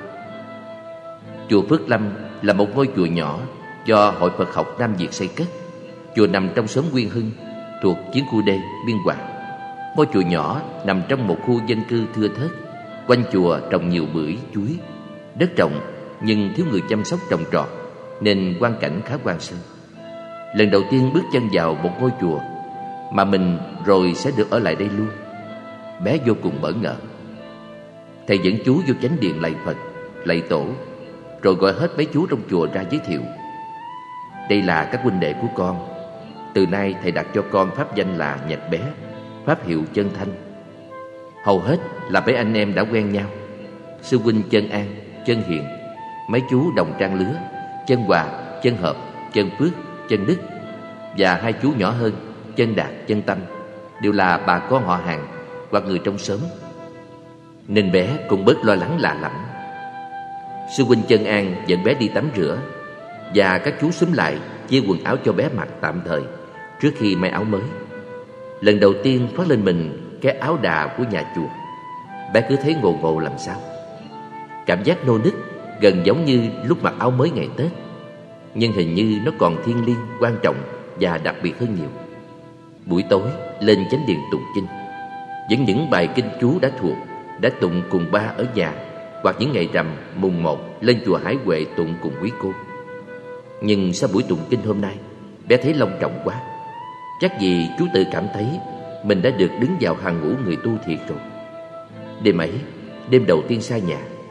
Chùa Phước Lâm là một ngôi chùa nhỏ do Hội Phật học Nam Việt xây cất. Chùa nằm trong xóm Nguyên Hưng, thuộc Chiến khu D, Biên Hòa. Ngôi chùa nhỏ nằm trong một khu dân cư thưa thớt. Quanh chùa trồng nhiều bưởi, chuối. Đất rộng nhưng thiếu người chăm sóc trồng trọt, nên quang cảnh khá hoang sơ. Lần đầu tiên bước chân vào một ngôi chùa mà mình rồi sẽ được ở lại đây luôn, bé vô cùng bỡ ngỡ. Thầy dẫn chú vô chánh điện lạy Phật, lạy tổ, rồi gọi hết mấy chú trong chùa ra giới thiệu. Đây là các huynh đệ của con. Từ nay thầy đặt cho con pháp danh là Nhật Bé, pháp hiệu Chân Thanh. Hầu hết là mấy anh em đã quen nhau. Sư huynh Chân An, Chân Hiền, mấy chú đồng trang lứa, Chân Hòa, Chân Hợp, Chân Phước, Chân Đức, và hai chú nhỏ hơn, Chân Đạt, Chân Tâm, đều là bà con họ hàng hoặc người trong xóm, nên bé cũng bớt lo lắng lạ lẫm. Sư huynh Chân An dẫn bé đi tắm rửa, và các chú xúm lại chia quần áo cho bé mặc tạm thời trước khi may áo mới. Lần đầu tiên khoác lên mình cái áo đà của nhà chùa, bé cứ thấy ngồ ngồ làm sao. Cảm giác nô nức gần giống như lúc mặc áo mới ngày Tết, nhưng hình như nó còn thiêng liêng, quan trọng và đặc biệt hơn nhiều. Buổi tối lên chánh điện tụng kinh, vẫn những bài kinh chú đã thuộc, đã tụng cùng ba ở nhà, hoặc những ngày rằm mùng 1 lên chùa Hải Huệ tụng cùng quý cô. Nhưng sau buổi tụng kinh hôm nay, bé thấy long trọng quá. Chắc vì chú tự cảm thấy mình đã được đứng vào hàng ngũ người tu thiệt rồi. Đêm ấy, đêm đầu tiên xa nhà,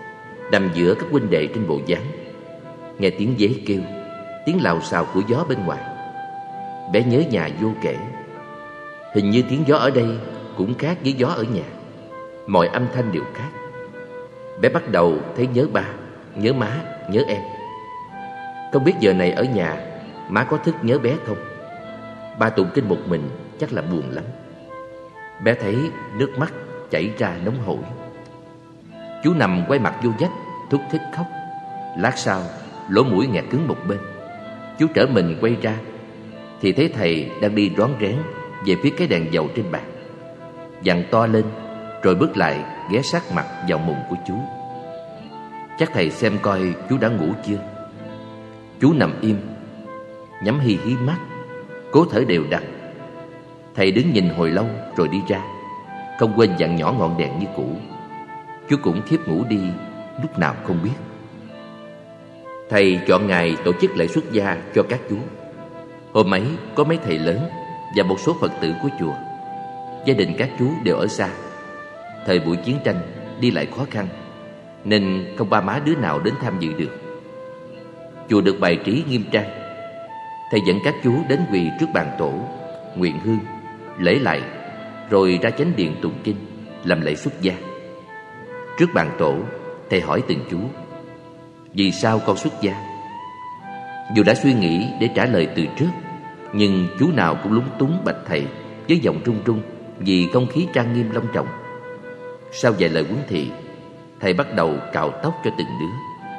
nằm giữa các huynh đệ trên bộ dáng. Nghe tiếng dế kêu, tiếng lào xào của gió bên ngoài. Bé nhớ nhà vô kể. Hình như tiếng gió ở đây cũng khác với gió ở nhà. Mọi âm thanh đều khác. Bé bắt đầu thấy nhớ ba, nhớ má, nhớ em. Không biết giờ này ở nhà má có thức nhớ bé không? Ba tụng kinh một mình chắc là buồn lắm. Bé thấy nước mắt chảy ra nóng hổi. Chú nằm quay mặt vô vách, thúc thích khóc. Lát sau, lỗ mũi nghẹt cứng một bên. Chú trở mình quay ra thì thấy thầy đang đi rón rén về phía cái đèn dầu trên bàn. Dặn to lên rồi bước lại ghé sát mặt vào mùng của chú. Chắc thầy xem coi chú đã ngủ chưa. Chú nằm im, nhắm hi hí mắt, cố thở đều đặn. Thầy đứng nhìn hồi lâu rồi đi ra, không quên dặn nhỏ ngọn đèn như cũ. Chú cũng thiếp ngủ đi lúc nào không biết. Thầy chọn ngày tổ chức lễ xuất gia cho các chú. Hôm ấy có mấy thầy lớn và một số Phật tử của chùa. Gia đình các chú đều ở xa. Thời buổi chiến tranh đi lại khó khăn, nên không ba má đứa nào đến tham dự được. Chùa được bày trí nghiêm trang. Thầy dẫn các chú đến quỳ trước bàn tổ, nguyện hương, lễ lại, rồi ra chánh điện tụng kinh, làm lễ xuất gia. Trước bàn tổ, thầy hỏi từng chú: vì sao con xuất gia? Dù đã suy nghĩ để trả lời từ trước, nhưng chú nào cũng lúng túng bạch thầy với giọng run run vì không khí trang nghiêm long trọng. Sau vài lời huấn thị, thầy bắt đầu cạo tóc cho từng đứa.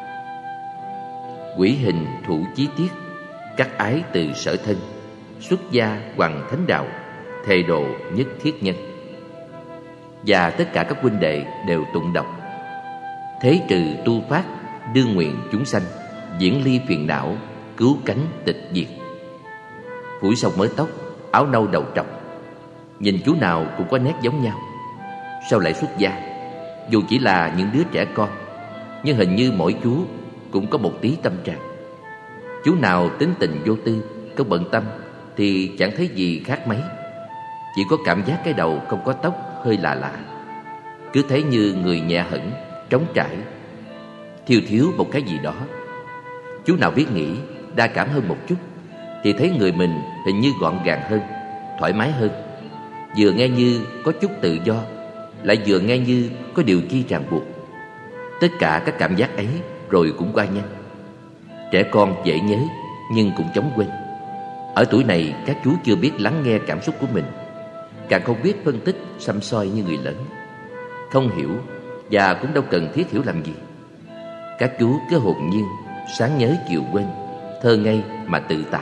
Quỷ hình thủ chí tiết, cắt ái từ sở thân, xuất gia hoằng thánh đạo, thề độ nhất thiết nhân. Và tất cả các huynh đệ đều tụng đọc: thế trừ tu phát, đương nguyện chúng sanh, diễn ly phiền não, cứu cánh tịch diệt. Phủi xong mớ tóc, áo nâu đầu trọc, nhìn chú nào cũng có nét giống nhau. Sau lại xuất gia, dù chỉ là những đứa trẻ con, nhưng hình như mỗi chú cũng có một tí tâm trạng. Chú nào tính tình vô tư, không bận tâm thì chẳng thấy gì khác mấy. Chỉ có cảm giác cái đầu không có tóc hơi lạ lạ, cứ thấy như người nhẹ hẫng, trống trải, thiếu một cái gì đó. Chú nào biết nghĩ, đa cảm hơn một chút thì thấy người mình hình như gọn gàng hơn, thoải mái hơn. Vừa nghe như có chút tự do, lại vừa nghe như có điều chi ràng buộc. Tất cả các cảm giác ấy rồi cũng qua nhanh. Trẻ con dễ nhớ nhưng cũng chóng quên. Ở tuổi này các chú chưa biết lắng nghe cảm xúc của mình, càng không biết phân tích săm soi như người lớn. Không hiểu và cũng đâu cần thiết hiểu làm gì. Các chú cứ hồn nhiên, sáng nhớ chiều quên, thơ ngây mà tự tại.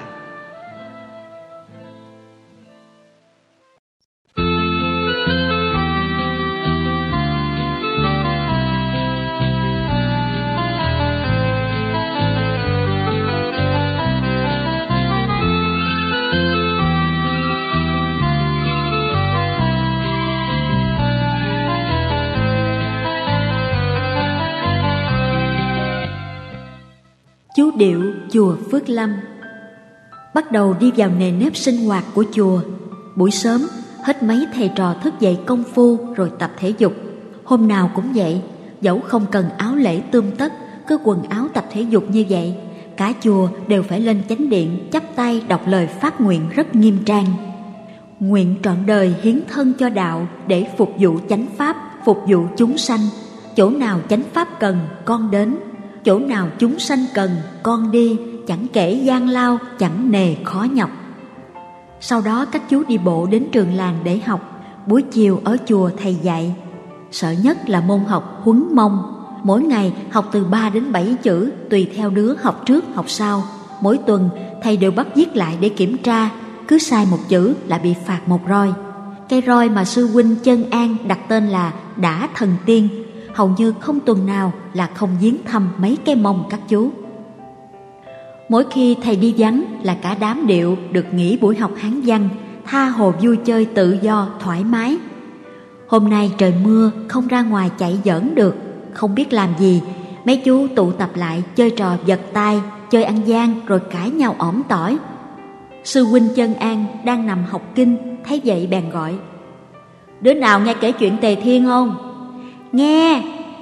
Chú điệu chùa Phước Lâm. Bắt đầu đi vào nề nếp sinh hoạt của chùa. Buổi sớm, hết mấy thầy trò thức dậy công phu rồi tập thể dục. Hôm nào cũng vậy, dẫu không cần áo lễ tươm tất, cứ quần áo tập thể dục như vậy, cả chùa đều phải lên chánh điện chắp tay đọc lời phát nguyện rất nghiêm trang. Nguyện trọn đời hiến thân cho đạo để phục vụ chánh pháp, phục vụ chúng sanh. Chỗ nào chánh pháp cần, con đến. Chỗ nào chúng sanh cần, con đi, chẳng kể gian lao, chẳng nề khó nhọc. Sau đó các chú đi bộ đến trường làng để học. Buổi chiều ở chùa thầy dạy. Sợ nhất là môn học Huấn Mông. Mỗi ngày học từ 3 đến 7 chữ, tùy theo đứa học trước học sau. Mỗi tuần thầy đều bắt viết lại để kiểm tra. Cứ sai một chữ là bị phạt một roi. Cây roi mà sư huynh Chân An đặt tên là Đã Thần Tiên. Hầu như không tuần nào là không viếng thăm mấy cái mông các chú. Mỗi khi thầy đi vắng là cả đám điệu được nghỉ buổi học Hán văn, tha hồ vui chơi tự do thoải mái. Hôm nay trời mưa không ra ngoài chạy giỡn được, không biết làm gì, mấy chú tụ tập lại chơi trò giật tay, chơi ăn gian rồi cãi nhau ỏm tỏi. Sư huynh Chân An đang nằm học kinh, thấy vậy bèn gọi: đứa nào nghe kể chuyện Tề Thiên không? Nghe.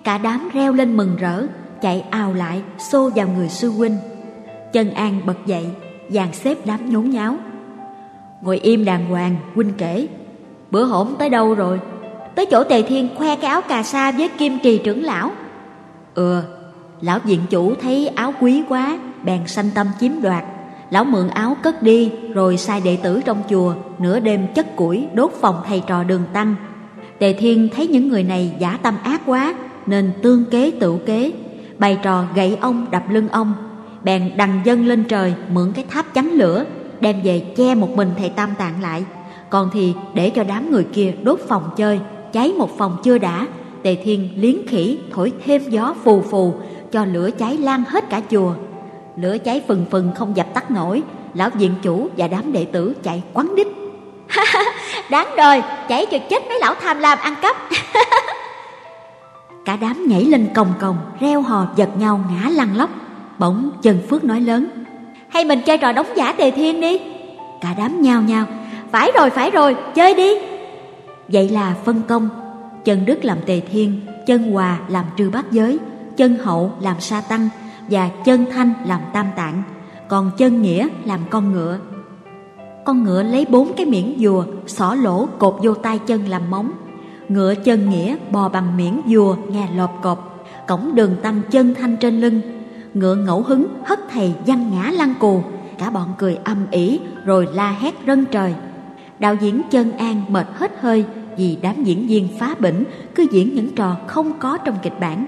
Cả đám reo lên mừng rỡ, chạy ào lại xô vào người sư huynh. Chân An bật dậy, dàn xếp đám nhốn nháo. Ngồi im đàng hoàng, huynh kể. Bữa hổm tới đâu rồi? Tới chỗ Tề Thiên khoe cái áo cà sa với Kim Trì trưởng lão. Lão viện chủ thấy áo quý quá, bèn sanh tâm chiếm đoạt. Lão mượn áo cất đi, rồi sai đệ tử trong chùa nửa đêm chất củi đốt phòng thầy trò Đường Tăng. Tề Thiên thấy những người này dã tâm ác quá, nên tương kế tựu kế, bày trò gậy ông đập lưng ông. Bèn đằng dâng lên trời, mượn cái tháp chắn lửa, đem về che một mình thầy Tam Tạng lại. Còn thì để cho đám người kia đốt phòng chơi, cháy một phòng chưa đã. Tề Thiên liến khỉ thổi thêm gió phù phù, cho lửa cháy lan hết cả chùa. Lửa cháy phừng phừng không dập tắt nổi. Lão viện chủ và đám đệ tử chạy quắn đít. Đáng đời, cháy cho chết mấy lão tham lam ăn cắp. Cả đám nhảy lên cồng cồng, reo hò giật nhau ngã lăn lóc. Bỗng Chân Phước nói lớn: hay mình chơi trò đóng giả Tề Thiên đi. Cả đám nhao nhao: phải rồi, chơi đi. Vậy là phân công. Chân Đức làm Tề Thiên, Chân Hòa làm Trư Bát Giới, Chân Hậu làm Sa Tăng và Chân Thanh làm Tam Tạng. Còn Chân Nghĩa làm con ngựa. Con ngựa lấy 4 cái miễn dùa xỏ lỗ cột vô tay chân làm móng. Ngựa Chân Nghĩa bò bằng miễn dùa nghe lộp cộp, cõng Đường Tăng Chân Thanh trên lưng. Ngựa ngẫu hứng hất thầy văng ngã lăn cù. Cả bọn cười âm ỉ rồi la hét rân trời. Đạo diễn Chân An mệt hết hơi vì đám diễn viên phá bỉnh cứ diễn những trò không có trong kịch bản.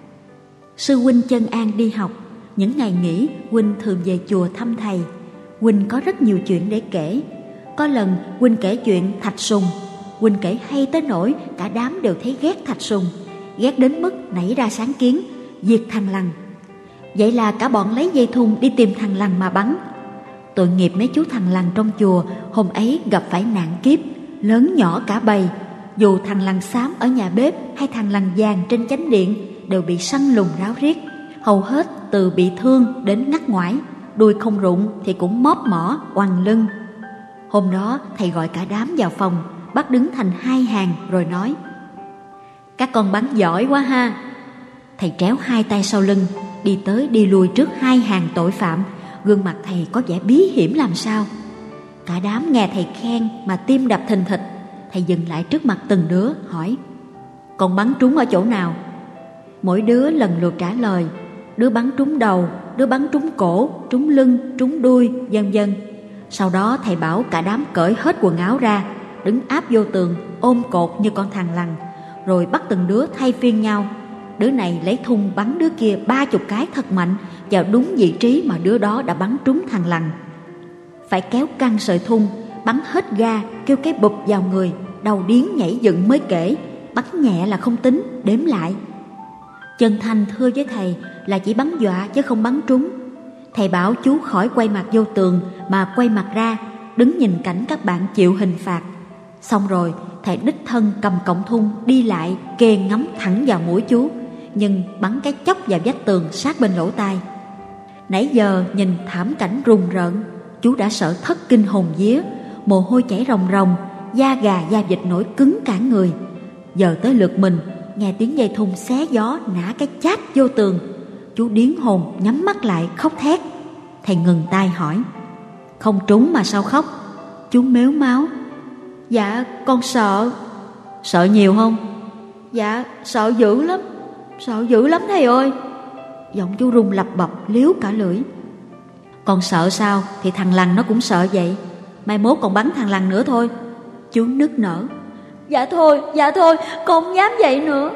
Sư huynh Chân An đi học, những ngày nghỉ huynh thường về chùa thăm thầy. Huynh có rất nhiều chuyện để kể. Có lần huynh kể chuyện Thạch Sùng. Huynh kể hay tới nỗi cả đám đều thấy ghét Thạch Sùng, ghét đến mức nảy ra sáng kiến diệt thằng Lằn. Vậy là cả bọn lấy dây thun đi tìm thằng Lằn mà bắn. Tội nghiệp mấy chú thằng Lằn trong chùa hôm ấy gặp phải nạn kiếp, lớn nhỏ cả bầy. Dù thằng Lằn xám ở nhà bếp hay thằng Lằn vàng trên chánh điện đều bị săn lùng ráo riết, hầu hết từ bị thương đến ngắt ngoải, đuôi không rụng thì cũng móp mỏ oằn lưng. Hôm đó thầy gọi cả đám vào phòng, bắt đứng thành 2 hàng rồi nói: các con bắn giỏi quá ha. Thầy tréo 2 tay sau lưng, đi tới đi lui trước 2 hàng tội phạm, gương mặt thầy có vẻ bí hiểm làm sao. Cả đám nghe thầy khen mà tim đập thình thịch. Thầy dừng lại trước mặt từng đứa hỏi: con bắn trúng ở chỗ nào? Mỗi đứa lần lượt trả lời. Đứa bắn trúng đầu, đứa bắn trúng cổ, trúng lưng, trúng đuôi, vân vân. Sau đó thầy bảo cả đám cởi hết quần áo ra, đứng áp vô tường, ôm cột như con thằn lằn, rồi bắt từng đứa thay phiên nhau. Đứa này lấy thun bắn đứa kia 30 cái thật mạnh vào đúng vị trí mà đứa đó đã bắn trúng thằn lằn. Phải kéo căng sợi thun, bắn hết ga, kêu cái bụp vào người, đầu điếng nhảy dựng mới kể, bắn nhẹ là không tính, đếm lại. Chân Thanh thưa với thầy là chỉ bắn dọa chứ không bắn trúng. Thầy bảo chú khỏi quay mặt vô tường mà quay mặt ra, đứng nhìn cảnh các bạn chịu hình phạt. Xong rồi thầy đích thân cầm cọng thun đi lại kề ngắm thẳng vào mũi chú, nhưng bắn cái chốc vào vách tường sát bên lỗ tai. Nãy giờ nhìn thảm cảnh rùng rợn, chú đã sợ thất kinh hồn vía, mồ hôi chảy ròng ròng, da gà da vịt nổi cứng cả người. Giờ tới lượt mình, nghe tiếng dây thun xé gió nã cái chát vô tường, chú điếng hồn nhắm mắt lại khóc thét. Thầy ngừng tay hỏi: không trúng mà sao khóc? Chú mếu máo: dạ con sợ. Sợ nhiều không? Dạ sợ dữ lắm thầy ơi. Giọng chú run lập bập liếu cả lưỡi. Con sợ sao thì thằng Lằn nó cũng sợ vậy. Mai mốt còn bắn thằng Lằn nữa thôi. Chú nức nở: dạ thôi con không dám vậy nữa.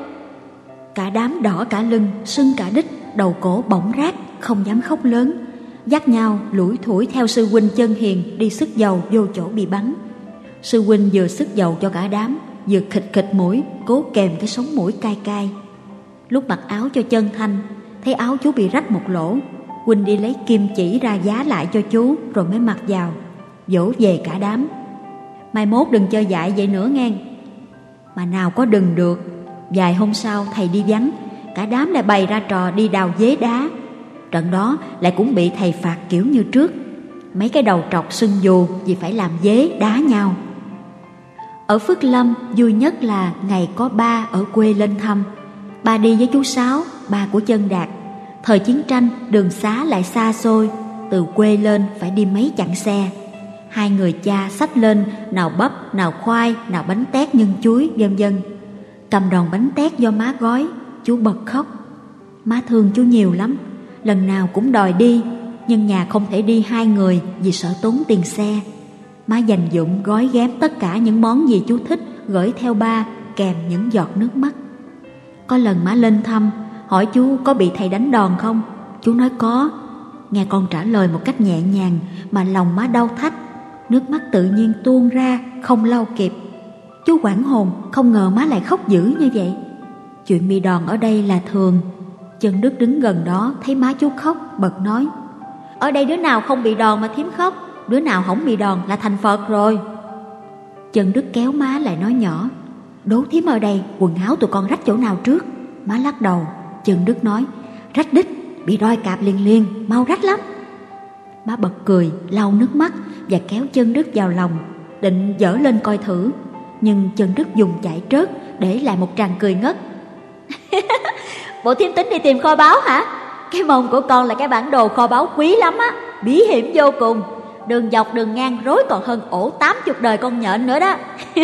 Cả đám đỏ cả lưng, sưng cả đít, đầu cổ bỗng rát, không dám khóc lớn, dắt nhau lủi thủi theo sư huynh Chân Hiền đi xức dầu vô chỗ bị bắn. Sư huynh vừa xức dầu cho cả đám, vừa khịch khịch mũi, cố kèm cái sống mũi cay cay. Lúc mặc áo cho Chân Thanh, thấy áo chú bị rách một lỗ, huynh đi lấy kim chỉ ra giá lại cho chú rồi mới mặc vào, dỗ về cả đám: mai mốt đừng chơi dại vậy nữa nghe. Mà nào có đừng được. Vài hôm sau thầy đi vắng, cả đám lại bày ra trò đi đào dế đá. Trận đó lại cũng bị thầy phạt kiểu như trước, mấy cái đầu trọc sưng dù vì phải làm dế đá nhau. Ở Phước Lâm vui nhất là ngày có ba ở quê lên thăm. Ba đi với chú Sáu, ba của Chân Đạt. Thời chiến tranh đường xá lại xa xôi, từ quê lên phải đi mấy chặng xe. Hai người cha xách lên nào bắp, nào khoai, nào bánh tét nhân chuối vân vân. Cầm đòn bánh tét do má gói, chú bật khóc. Má thương chú nhiều lắm, lần nào cũng đòi đi, nhưng nhà không thể đi hai người vì sợ tốn tiền xe. Má dành dụm gói ghém tất cả những món gì chú thích gửi theo ba, kèm những giọt nước mắt. Có lần má lên thăm, hỏi chú có bị thầy đánh đòn không. Chú nói có. Nghe con trả lời một cách nhẹ nhàng mà lòng má đau thắt, nước mắt tự nhiên tuôn ra không lau kịp. Chú hoảng hồn, không ngờ má lại khóc dữ như vậy. Chuyện bị đòn ở đây là thường. Chân Đức đứng gần đó thấy má chú khóc, bật nói: ở đây đứa nào không bị đòn mà thím khóc, đứa nào không bị đòn là thành Phật rồi. Chân Đức kéo má lại nói nhỏ: đố thím ở đây quần áo tụi con rách chỗ nào trước. Má lắc đầu. Chân Đức nói: rách đích, bị roi cạp liền liền, mau rách lắm. Má bật cười, lau nước mắt và kéo Chân Đức vào lòng, định dở lên coi thử. Nhưng Chân Đức dùng chạy trớt, để lại một tràng cười ngất. Bộ thím tính đi tìm kho báu hả? Cái mông của con là cái bản đồ kho báu quý lắm á, bí hiểm vô cùng. Đường dọc đường ngang rối còn hơn ổ 80 đời con nhện nữa đó.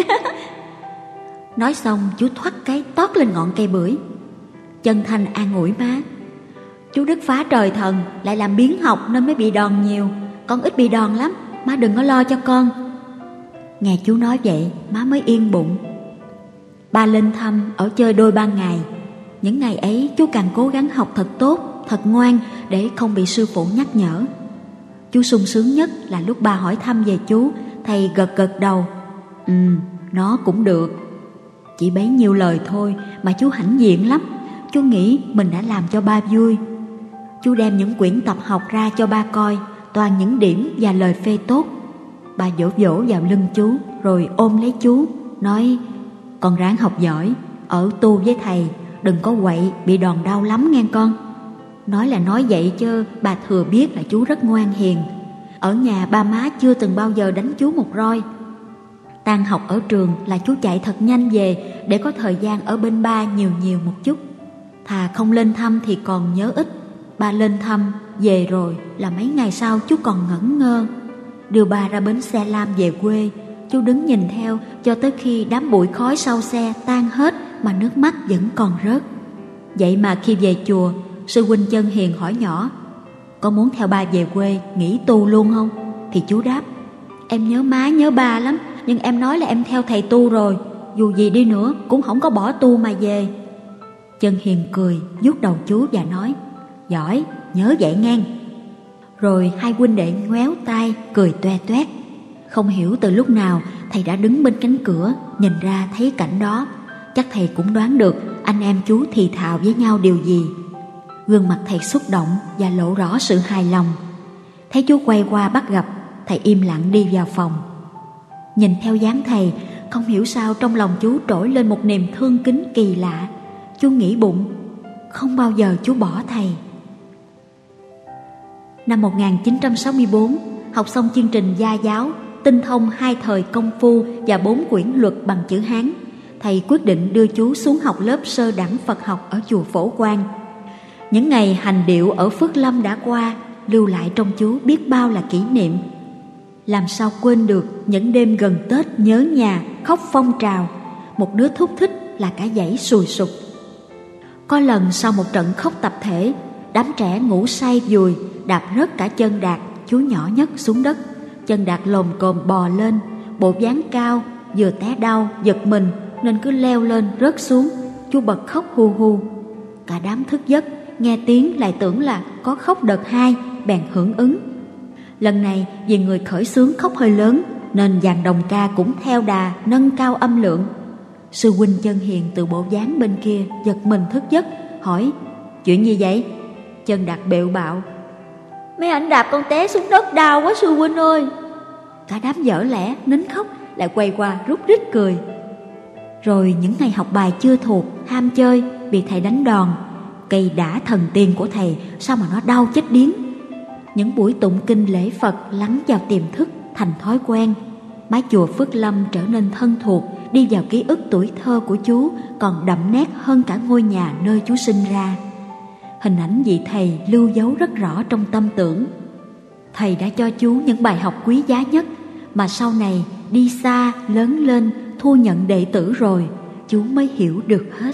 Nói xong chú thoắt cái tót lên ngọn cây bưởi. Chân Thành an ủi má: chú Đức phá trời thần, lại làm biếng học nên mới bị đòn nhiều. Con ít bị đòn lắm, má đừng có lo cho con. Nghe chú nói vậy, má mới yên bụng. Ba lên thăm ở chơi đôi ba ngày. Những ngày ấy chú càng cố gắng học thật tốt, thật ngoan, để không bị sư phụ nhắc nhở. Chú sung sướng nhất là lúc ba hỏi thăm về chú, thầy gật gật đầu: nó cũng được. Chỉ bấy nhiêu lời thôi mà chú hãnh diện lắm. Chú nghĩ mình đã làm cho ba vui. Chú đem những quyển tập học ra cho ba coi, toàn những điểm và lời phê tốt. Ba vỗ vỗ vào lưng chú, rồi ôm lấy chú, nói: con ráng học giỏi, ở tu với thầy, đừng có quậy, bị đòn đau lắm nghe con. Nói là nói vậy chứ bà thừa biết là chú rất ngoan hiền. Ở nhà ba má chưa từng bao giờ đánh chú một roi. Tan học ở trường là chú chạy thật nhanh về, để có thời gian ở bên ba nhiều một chút. Thà không lên thăm thì còn nhớ ít. Ba lên thăm, về rồi là mấy ngày sau chú còn ngẩn ngơ. Đưa ba ra bến xe lam về quê, chú đứng nhìn theo cho tới khi đám bụi khói sau xe tan hết mà nước mắt vẫn còn rớt. Vậy mà khi về chùa, sư huynh Chân Hiền hỏi nhỏ: có muốn theo ba về quê nghỉ tu luôn không? Thì chú đáp: em nhớ má nhớ ba lắm, nhưng em nói là em theo thầy tu rồi, dù gì đi nữa cũng không có bỏ tu mà về. Chân Hiền cười, vuốt đầu chú và nói: giỏi, nhớ vậy ngang. Rồi hai huynh đệ ngoéo tai cười toe toét. Không hiểu từ lúc nào thầy đã đứng bên cánh cửa, nhìn ra thấy cảnh đó. Chắc thầy cũng đoán được anh em chú thì thào với nhau điều gì. Gương mặt thầy xúc động và lộ rõ sự hài lòng. Thấy chú quay qua bắt gặp, thầy im lặng đi vào phòng. Nhìn theo dáng thầy, không hiểu sao trong lòng chú trỗi lên một niềm thương kính kỳ lạ. Chú nghĩ bụng, không bao giờ chú bỏ thầy. Năm 1964, học xong chương trình gia giáo, tinh thông 2 thời công phu và 4 quyển luật bằng chữ Hán, thầy quyết định đưa chú xuống học lớp sơ đẳng Phật học ở chùa Phổ Quang. Những ngày hành điệu ở Phước Lâm đã qua, lưu lại trong chú biết bao là kỷ niệm. Làm sao quên được những đêm gần Tết nhớ nhà, khóc phong trào, một đứa thúc thích là cả dãy sùi sụp. Có lần sau một trận khóc tập thể, đám trẻ ngủ say vùi, đạp rớt cả chân Đạt, chú nhỏ nhất, xuống đất. Chân Đạt lồm cồm bò lên, bộ dáng cao, vừa té đau, giật mình nên cứ leo lên rớt xuống. Chú bật khóc hu hu. Cả đám thức giấc, nghe tiếng lại tưởng là có khóc đợt 2, bèn hưởng ứng. Lần này vì người khởi xướng khóc hơi lớn, nên dàn đồng ca cũng theo đà nâng cao âm lượng. Sư huynh Chân Hiền từ bộ dáng bên kia giật mình thức giấc, hỏi: chuyện gì vậy? Chân Đạt bẹo bạo: mấy anh đạp con té xuống đất đau quá sư huynh ơi. Cả đám dở lẽ nín khóc, lại quay qua rút rít cười. Rồi những ngày học bài chưa thuộc, ham chơi, bị thầy đánh đòn. Cây đả thần tiên của thầy sao mà nó đau chết điếng. Những buổi tụng kinh lễ Phật lắng vào tiềm thức thành thói quen. Mái chùa Phước Lâm trở nên thân thuộc, đi vào ký ức tuổi thơ của chú còn đậm nét hơn cả ngôi nhà nơi chú sinh ra. Hình ảnh vị thầy lưu dấu rất rõ trong tâm tưởng. Thầy đã cho chú những bài học quý giá nhất mà sau này đi xa, lớn lên, thu nhận đệ tử rồi, chú mới hiểu được hết.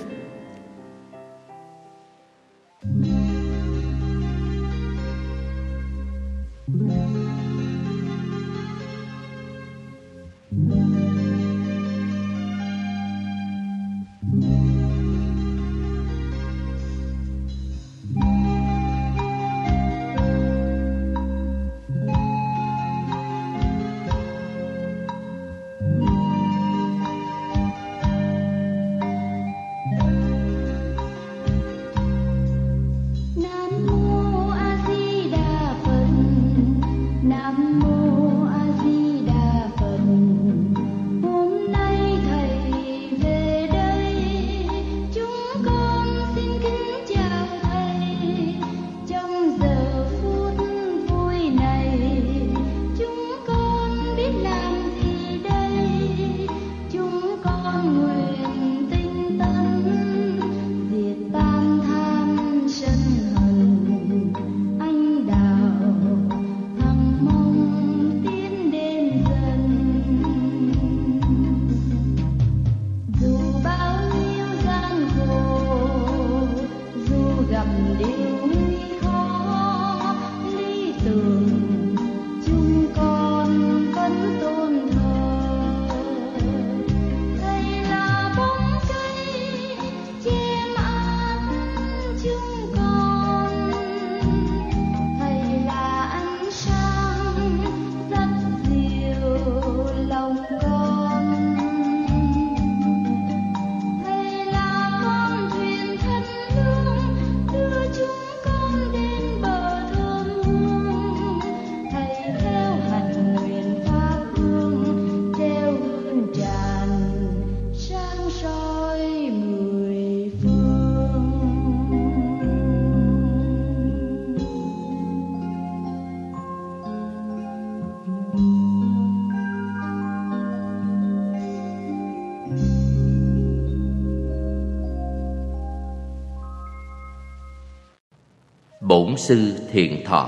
Bổn sư Thiện Thọ.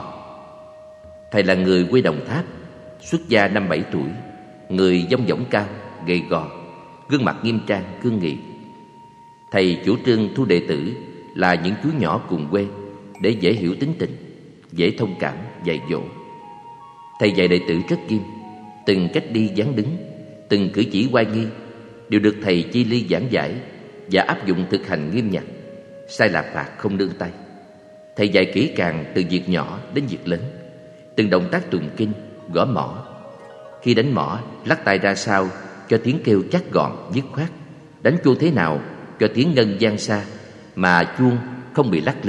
Thầy là người quê Đồng Tháp, xuất gia năm 7 tuổi, người dong dỏng cao, gầy gò, gương mặt nghiêm trang, cương nghị. Thầy chủ trương thu đệ tử là những chú nhỏ cùng quê để dễ hiểu tính tình, dễ thông cảm, dạy dỗ. Thầy dạy đệ tử rất nghiêm, từng cách đi dáng đứng, từng cử chỉ oai nghi đều được thầy chi ly giảng giải và áp dụng thực hành nghiêm ngặt, sai là phạt không nương tay. Thầy dạy kỹ càng từ việc nhỏ đến việc lớn, từng động tác tụng kinh, gõ mõ. Khi đánh mõ, lắc tay ra sau cho tiếng kêu chắc gọn, dứt khoát. Đánh chuông thế nào cho tiếng ngân vang xa mà chuông không bị lắc lư.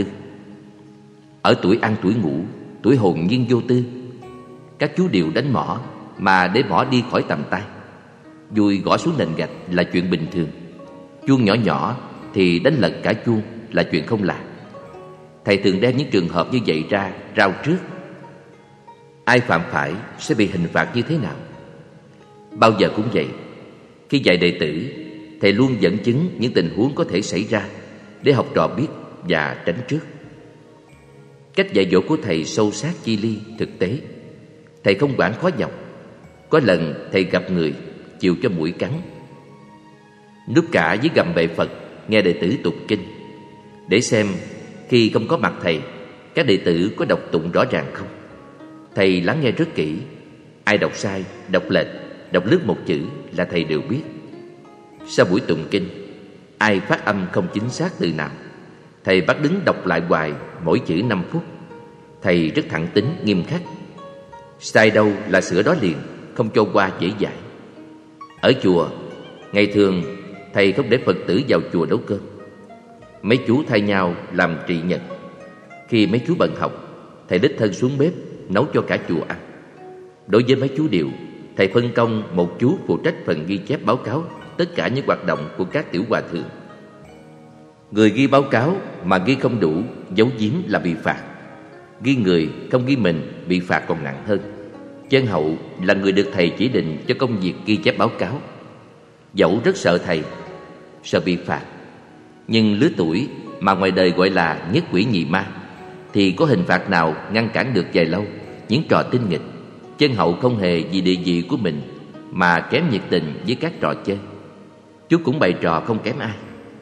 Ở tuổi ăn tuổi ngủ, tuổi hồn nhiên vô tư, các chú đều đánh mõ mà để mõ đi khỏi tầm tay. Dùi gõ xuống nền gạch là chuyện bình thường. Chuông nhỏ nhỏ thì đánh lật cả chuông là chuyện không lạ. Thầy thường đem những trường hợp như vậy ra rao trước. Ai phạm phải sẽ bị hình phạt như thế nào? Bao giờ cũng vậy. Khi dạy đệ tử, thầy luôn dẫn chứng những tình huống có thể xảy ra để học trò biết và tránh trước. Cách dạy dỗ của thầy sâu sát chi ly, thực tế. Thầy không quản khó nhọc. Có lần thầy gặp người chịu cho muỗi cắn, núp cả dưới gầm bệ Phật nghe đệ tử tụng kinh, để xem khi không có mặt thầy, các đệ tử có đọc tụng rõ ràng không. Thầy lắng nghe rất kỹ. Ai đọc sai, đọc lệch, đọc lướt một chữ là thầy đều biết. Sau buổi tụng kinh, ai phát âm không chính xác từ nào, thầy bắt đứng đọc lại hoài, mỗi chữ 5 phút. Thầy rất thẳng tính, nghiêm khắc. Sai đâu là sửa đó liền, không cho qua dễ dãi. Ở chùa, ngày thường thầy không để Phật tử vào chùa nấu cơm. Mấy chú thay nhau làm trị nhật. Khi mấy chú bận học, thầy đích thân xuống bếp nấu cho cả chùa ăn. Đối với mấy chú điều, thầy phân công một chú phụ trách phần ghi chép báo cáo tất cả những hoạt động của các tiểu hòa thượng. Người ghi báo cáo mà ghi không đủ, giấu giếm là bị phạt. Ghi người không ghi mình bị phạt còn nặng hơn. Chân hậu là người được thầy chỉ định cho công việc ghi chép báo cáo. Dẫu rất sợ thầy, sợ bị phạt, nhưng lứa tuổi mà ngoài đời gọi là nhất quỷ nhì ma thì có hình phạt nào ngăn cản được dài lâu những trò tinh nghịch. Chân Hậu không hề vì địa vị của mình mà kém nhiệt tình với các trò chơi. Chú cũng bày trò không kém ai.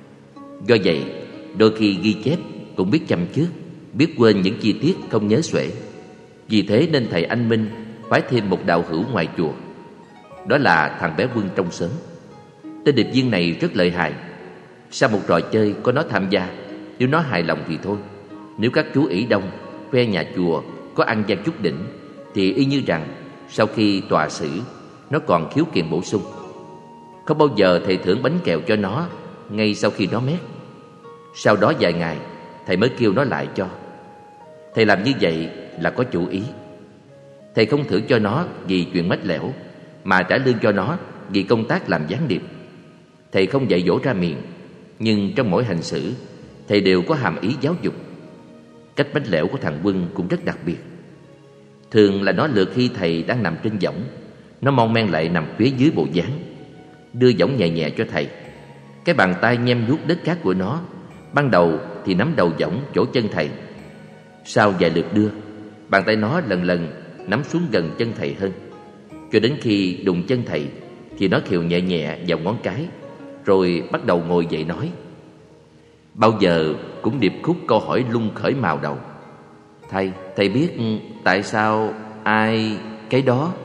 Do vậy, đôi khi ghi chép cũng biết chăm trước, biết quên những chi tiết không nhớ xuể. Vì thế nên thầy Anh Minh phái thêm một đạo hữu ngoài chùa. Đó là thằng bé Quân trong xóm. Tên điệp viên này rất lợi hại. Sau một trò chơi có nó tham gia, nếu nó hài lòng thì thôi. Nếu các chú ỷ đông khoe nhà chùa có ăn gian chút đỉnh thì y như rằng sau khi tòa xử nó còn khiếu kiện bổ sung. Không bao giờ thầy thưởng bánh kẹo cho nó ngay sau khi nó mét. Sau đó vài ngày thầy mới kêu nó lại cho. Thầy làm như vậy là có chủ ý. Thầy không thưởng cho nó vì chuyện mách lẻo, mà trả lương cho nó vì công tác làm gián điệp. Thầy không dạy dỗ ra miệng, nhưng trong mỗi hành xử thầy đều có hàm ý giáo dục. Cách mách lẻo của thằng Quân cũng rất đặc biệt. Thường là nó lượt khi thầy đang nằm trên võng, nó mon men lại nằm phía dưới bộ dáng, đưa võng nhẹ nhẹ cho thầy. Cái bàn tay nhem vuốt đất cát của nó ban đầu thì nắm đầu võng chỗ chân thầy. Sau vài lượt đưa, bàn tay nó lần lần nắm xuống gần chân thầy hơn, cho đến khi đụng chân thầy thì nó khều nhẹ nhẹ vào ngón cái, rồi bắt đầu ngồi dậy nói. Bao giờ cũng điệp khúc câu hỏi lung khởi mào đầu. Thầy biết tại sao ai cái đó?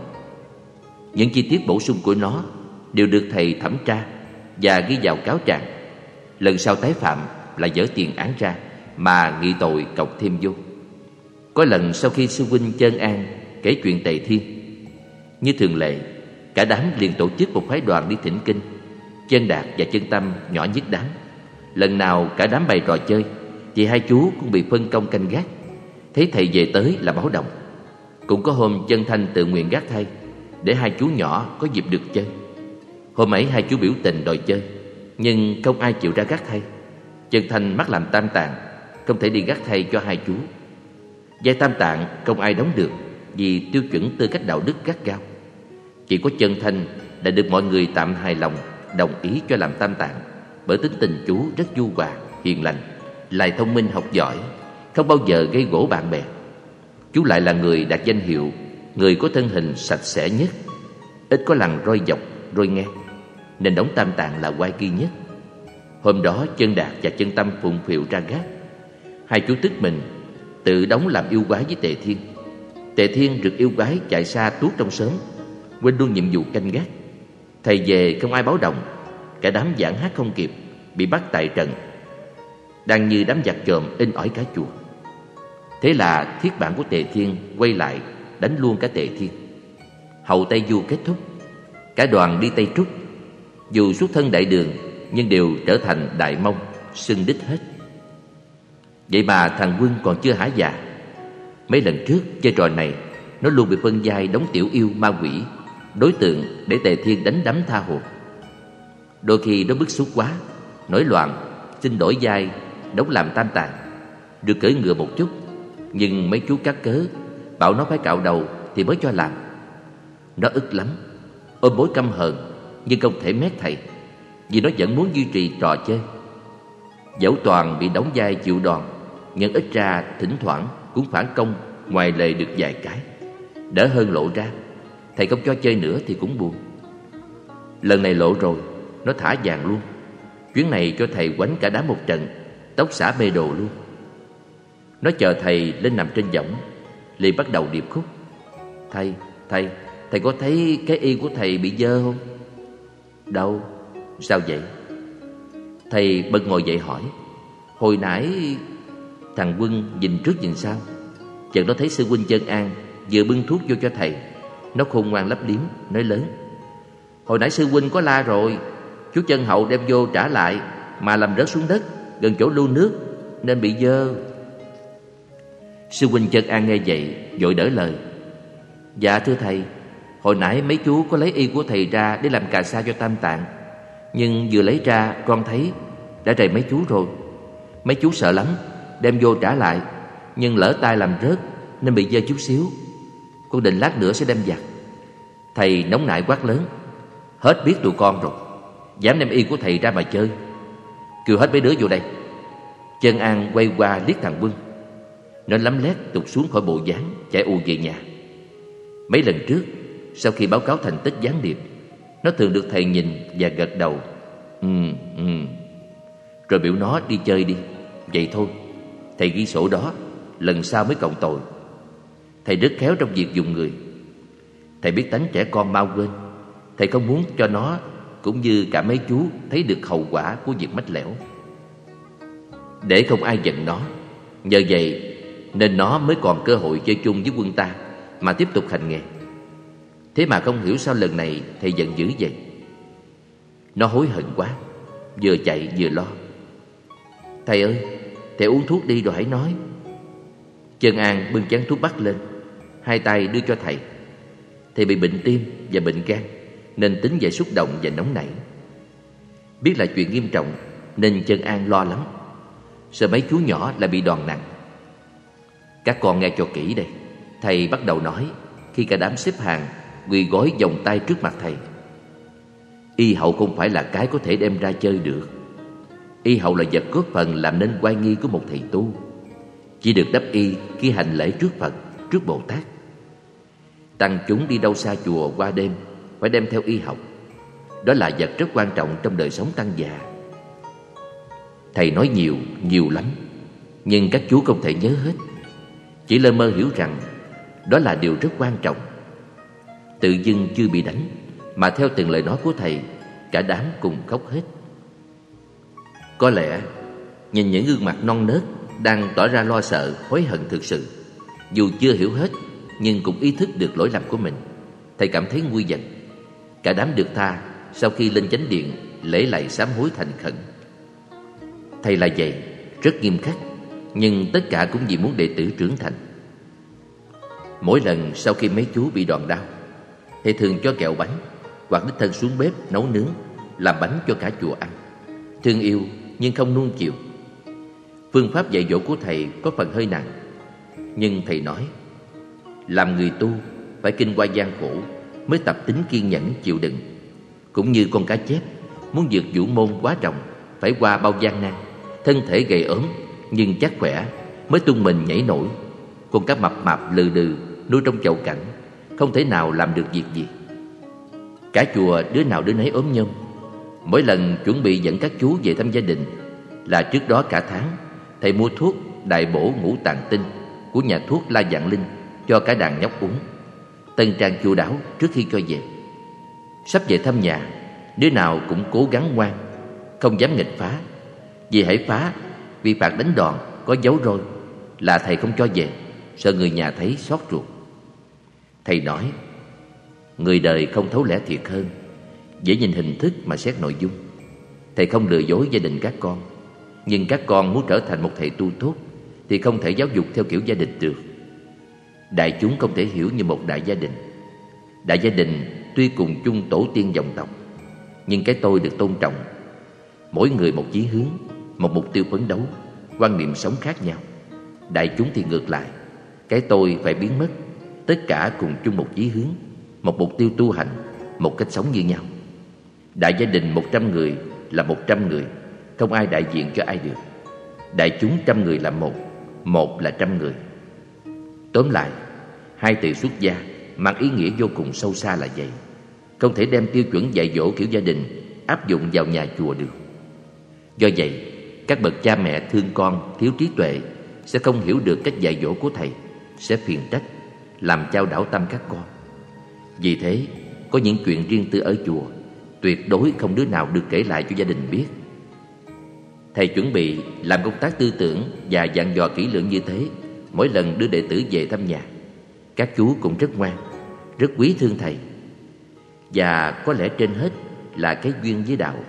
Những chi tiết bổ sung của nó đều được thầy thẩm tra và ghi vào cáo trạng. Lần sau tái phạm là dỡ tiền án ra mà nghị tội cọc thêm vô. Có lần sau khi sư huynh Chân An kể chuyện Tề Thiên, như thường lệ, cả đám liền tổ chức một phái đoàn đi thỉnh kinh. Chân Đạt và Chân Tâm nhỏ nhất đám. Lần nào cả đám bày trò chơi thì hai chú cũng bị phân công canh gác. Thấy thầy về tới là báo động. Cũng có hôm Chân Thanh tự nguyện gác thay để hai chú nhỏ có dịp được chơi. Hôm ấy hai chú biểu tình đòi chơi, nhưng không ai chịu ra gác thay. Chân Thanh mắc làm tam tạng, không thể đi gác thay cho hai chú. Vai tam tạng không ai đóng được vì tiêu chuẩn tư cách đạo đức gắt gao. Chỉ có Chân Thanh đã được mọi người tạm hài lòng đồng ý cho làm tam tạng, bởi tính tình chú rất nhu hòa, hiền lành, lại thông minh học giỏi, không bao giờ gây gổ bạn bè. Chú lại là người đạt danh hiệu người có thân hình sạch sẽ nhất, ít có lằn roi dọc roi ngang, nên đóng tam tạng là oai kỳ nhất. Hôm đó Chân Đạt và Chân Tâm phụng phịu ra gác. Hai chú tức mình tự đóng làm yêu quái với Tề Thiên. Tề Thiên rực yêu quái chạy xa tuốt trong xóm, quên luôn nhiệm vụ canh gác. Thầy về không ai báo động, cả đám giảng hát không kịp, bị bắt tại trận. Đang như đám giặc trộm in ỏi cả chùa. Thế là thiết bản của Tề Thiên quay lại đánh luôn cả Tề Thiên. Hậu Tây Du kết thúc, cả đoàn đi Tây Trúc. Dù xuất thân đại đường nhưng đều trở thành Đại Mông, xưng đích hết. Vậy mà thằng Quân còn chưa hả dạ. Mấy lần trước chơi trò này, nó luôn bị phân vai đóng tiểu yêu ma quỷ, đối tượng để Tề Thiên đánh đấm tha hồ. Đôi khi nó bức xúc quá, nổi loạn, xin đổi vai đóng làm tam tạng, được cưỡi ngựa một chút. Nhưng mấy chú cắt cớ bảo nó phải cạo đầu thì mới cho làm. Nó ức lắm, ôm mối căm hờn, nhưng không thể mét thầy, vì nó vẫn muốn duy trì trò chơi. Dẫu Toàn bị đóng vai chịu đòn, nhưng ít ra thỉnh thoảng cũng phản công ngoài lề được vài cái, đỡ hơn lộ ra. Thầy không cho chơi nữa thì cũng buồn. Lần này lộ rồi, nó thả vàng luôn. Chuyến này cho thầy quánh cả đám một trận, tóc xả bê đồ luôn. Nó chờ thầy lên nằm trên võng, liền bắt đầu điệp khúc. Thầy có thấy cái y của thầy bị dơ không? Đâu, sao vậy? Thầy bật ngồi dậy hỏi. Hồi nãy thằng Quân nhìn trước nhìn sau, chợt nó thấy sư huynh Chân An vừa bưng thuốc vô cho thầy. Nó khôn ngoan lấp liếm nói lớn. Hồi nãy sư huynh có la rồi, chú Chân Hậu đem vô trả lại mà làm rớt xuống đất gần chỗ lưu nước nên bị dơ. Sư huynh Chân An nghe vậy vội đỡ lời. Dạ thưa thầy, hồi nãy mấy chú có lấy y của thầy ra để làm cà sa cho tam tạng, nhưng vừa lấy ra con thấy đã trầy mấy chú rồi. Mấy chú sợ lắm, đem vô trả lại, nhưng lỡ tay làm rớt nên bị dơ chút xíu. Con định lát nữa sẽ đem giặt. Thầy nóng nảy quát lớn. Hết biết tụi con rồi. dám đem y của thầy ra mà chơi. Kêu hết mấy đứa vô đây. Chân An quay qua liếc thằng Quân. Nó lấm lét tụt xuống khỏi bộ dáng, chạy ù về nhà. Mấy lần trước, sau khi báo cáo thành tích gián điệp, nó thường được thầy nhìn và gật đầu. Rồi biểu nó đi chơi đi. Vậy thôi, thầy ghi sổ đó, lần sau mới cộng tội. Thầy rất khéo trong việc dùng người. Thầy biết tánh trẻ con mau quên. Thầy không muốn cho nó cũng như cả mấy chú thấy được hậu quả của việc mách lẻo. Để không ai giận nó, nhờ vậy nên nó mới còn cơ hội chơi chung với Quân ta mà tiếp tục hành nghề. Thế mà không hiểu sao lần này thầy giận dữ vậy. Nó hối hận quá, vừa chạy vừa lo. Thầy ơi, thầy uống thuốc đi rồi hãy nói. Chân An bưng chén thuốc bắc lên, hai tay đưa cho thầy. Thầy bị bệnh tim và bệnh gan nên tính dậy xúc động và nóng nảy. Biết là chuyện nghiêm trọng nên Chân An lo lắm, sợ mấy chú nhỏ lại bị đòn nặng. Các con nghe cho kỹ đây. Thầy bắt đầu nói khi cả đám xếp hàng quỳ gối vòng tay trước mặt thầy. Y hậu không phải là cái có thể đem ra chơi được. Y hậu là vật góp phần làm nên oai nghi của một thầy tu, chỉ được đắp y khi hành lễ trước Phật, trước Bồ Tát. Tăng chúng đi đâu xa chùa qua đêm phải đem theo y học. Đó là vật rất quan trọng trong đời sống tăng già. Thầy nói nhiều lắm, nhưng các chú không thể nhớ hết. Chỉ lơ mơ hiểu rằng đó là điều rất quan trọng. Tự dưng chưa bị đánh mà theo từng lời nói của thầy, cả đám cùng khóc hết. Có lẽ nhìn những gương mặt non nớt đang tỏ ra lo sợ, hối hận thực sự, dù chưa hiểu hết nhưng cũng ý thức được lỗi lầm của mình, thầy cảm thấy nguôi giận. Cả đám được tha sau khi lên chánh điện lễ lạy sám hối thành khẩn. Thầy là vậy, rất nghiêm khắc, nhưng tất cả cũng vì muốn đệ tử trưởng thành. Mỗi lần sau khi mấy chú bị đòn đau, thầy thường cho kẹo bánh hoặc đích thân xuống bếp nấu nướng, làm bánh cho cả chùa ăn. Thương yêu nhưng không nuông chiều. Phương pháp dạy dỗ của thầy có phần hơi nặng, nhưng thầy nói làm người tu phải kinh qua gian khổ mới tập tính kiên nhẫn chịu đựng. Cũng như con cá chép muốn vượt vũ môn quá trọng phải qua bao gian nan, thân thể gầy ốm nhưng chắc khỏe mới tung mình nhảy nổi. Con cá mập mạp lừ đừ nuôi trong chậu cảnh không thể nào làm được việc gì. Cả chùa đứa nào đứa nấy ốm nhom. Mỗi lần chuẩn bị dẫn các chú về thăm gia đình là trước đó cả tháng, thầy mua thuốc đại bổ ngũ tạng tinh của nhà thuốc La Vạn Linh cho cả đàn nhóc uống, tân trang chu đáo trước khi cho về. Sắp về thăm nhà, đứa nào cũng cố gắng ngoan, không dám nghịch phá. Vì hãy phá, vì phạt đánh đòn có dấu roi là thầy không cho về, sợ người nhà thấy xót ruột. Thầy nói người đời không thấu lẽ thiệt hơn, dễ nhìn hình thức mà xét nội dung. Thầy không lừa dối gia đình các con, nhưng các con muốn trở thành một thầy tu tốt thì không thể giáo dục theo kiểu gia đình được. Đại chúng không thể hiểu như một đại gia đình. Đại gia đình tuy cùng chung tổ tiên dòng tộc, nhưng cái tôi được tôn trọng. Mỗi người một chí hướng, một mục tiêu phấn đấu, quan niệm sống khác nhau. Đại chúng thì ngược lại, cái tôi phải biến mất, tất cả cùng chung một chí hướng, một mục tiêu tu hành, một cách sống như nhau. Đại gia đình 100 người là 100 người, không ai đại diện cho ai được. Đại chúng 100 người là một là 100 người. Tóm lại, hai từ xuất gia mang ý nghĩa vô cùng sâu xa là vậy. Không thể đem tiêu chuẩn dạy dỗ kiểu gia đình áp dụng vào nhà chùa được. Do vậy, các bậc cha mẹ thương con thiếu trí tuệ sẽ không hiểu được cách dạy dỗ của thầy, sẽ phiền trách, làm chao đảo tâm các con. Vì thế, có những chuyện riêng tư ở chùa tuyệt đối không đứa nào được kể lại cho gia đình biết. Thầy chuẩn bị làm công tác tư tưởng và dặn dò kỹ lưỡng như thế mỗi lần đưa đệ tử về thăm nhà. Các chú cũng rất ngoan, rất quý thương thầy. Và có lẽ trên hết là cái duyên với đạo,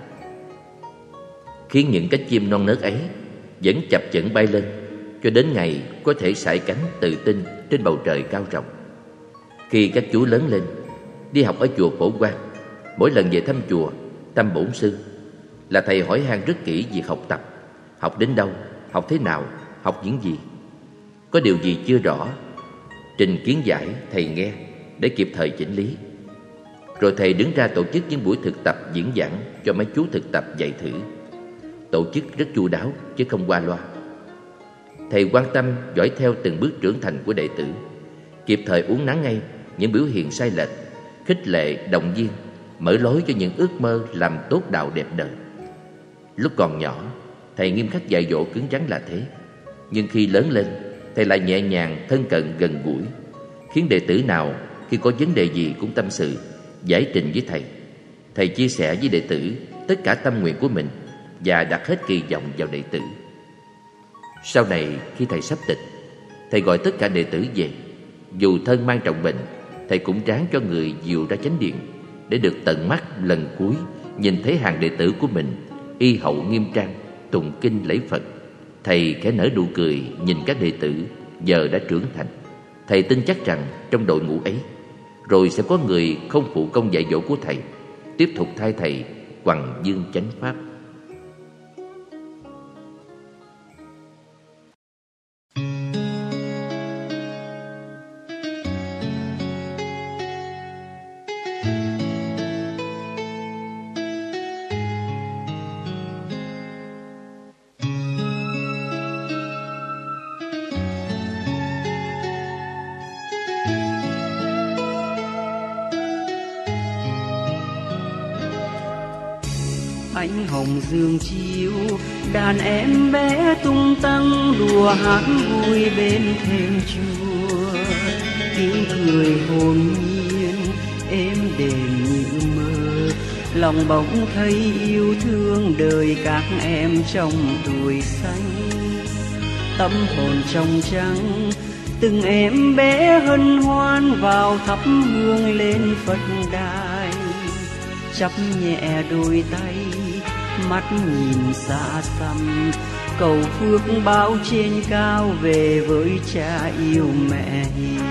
khiến những cánh chim non nớt ấy vẫn chập chững bay lên cho đến ngày có thể sải cánh tự tin trên bầu trời cao rộng. Khi các chú lớn lên, đi học ở chùa Phổ Quang, mỗi lần về thăm chùa, thăm bổn sư là thầy hỏi han rất kỹ việc học tập. Học đến đâu, học thế nào, học những gì, có điều gì chưa rõ, trình kiến giải thầy nghe để kịp thời chỉnh lý. Rồi thầy đứng ra tổ chức những buổi thực tập diễn giảng cho mấy chú thực tập dạy thử. Tổ chức rất chu đáo chứ không qua loa. Thầy quan tâm dõi theo từng bước trưởng thành của đệ tử, kịp thời uốn nắn ngay những biểu hiện sai lệch, khích lệ, động viên, mở lối cho những ước mơ làm tốt đạo đẹp đời. Lúc còn nhỏ, thầy nghiêm khắc dạy dỗ cứng rắn là thế. Nhưng khi lớn lên, thầy lại nhẹ nhàng, thân cận, gần gũi, khiến đệ tử nào khi có vấn đề gì cũng tâm sự, giải trình với thầy. Thầy chia sẻ với đệ tử tất cả tâm nguyện của mình và đặt hết kỳ vọng vào đệ tử. Sau này khi thầy sắp tịch, thầy gọi tất cả đệ tử về. Dù thân mang trọng bệnh, thầy cũng ráng cho người dìu ra chánh điện để được tận mắt lần cuối nhìn thấy hàng đệ tử của mình y hậu nghiêm trang, tụng kinh lễ Phật. Thầy khẽ nở nụ cười nhìn các đệ tử giờ đã trưởng thành. Thầy tin chắc rằng trong đội ngũ ấy rồi sẽ có người không phụ công dạy dỗ của thầy, tiếp tục thay thầy hoằng dương chánh pháp. Ánh hồng dương chiếu, đàn em bé tung tăng đùa hát vui bên thềm chùa. Tiếng cười hồn nhiên êm đềm như mơ, lòng bỗng thấy yêu thương đời các em trong tuổi xanh. Tâm hồn trong trắng, từng em bé hân hoan vào thắp hương lên Phật đài. Chắp nhẹ đôi tay, mắt nhìn xa xăm, cầu phước báo trên cao về với cha yêu mẹ hiền.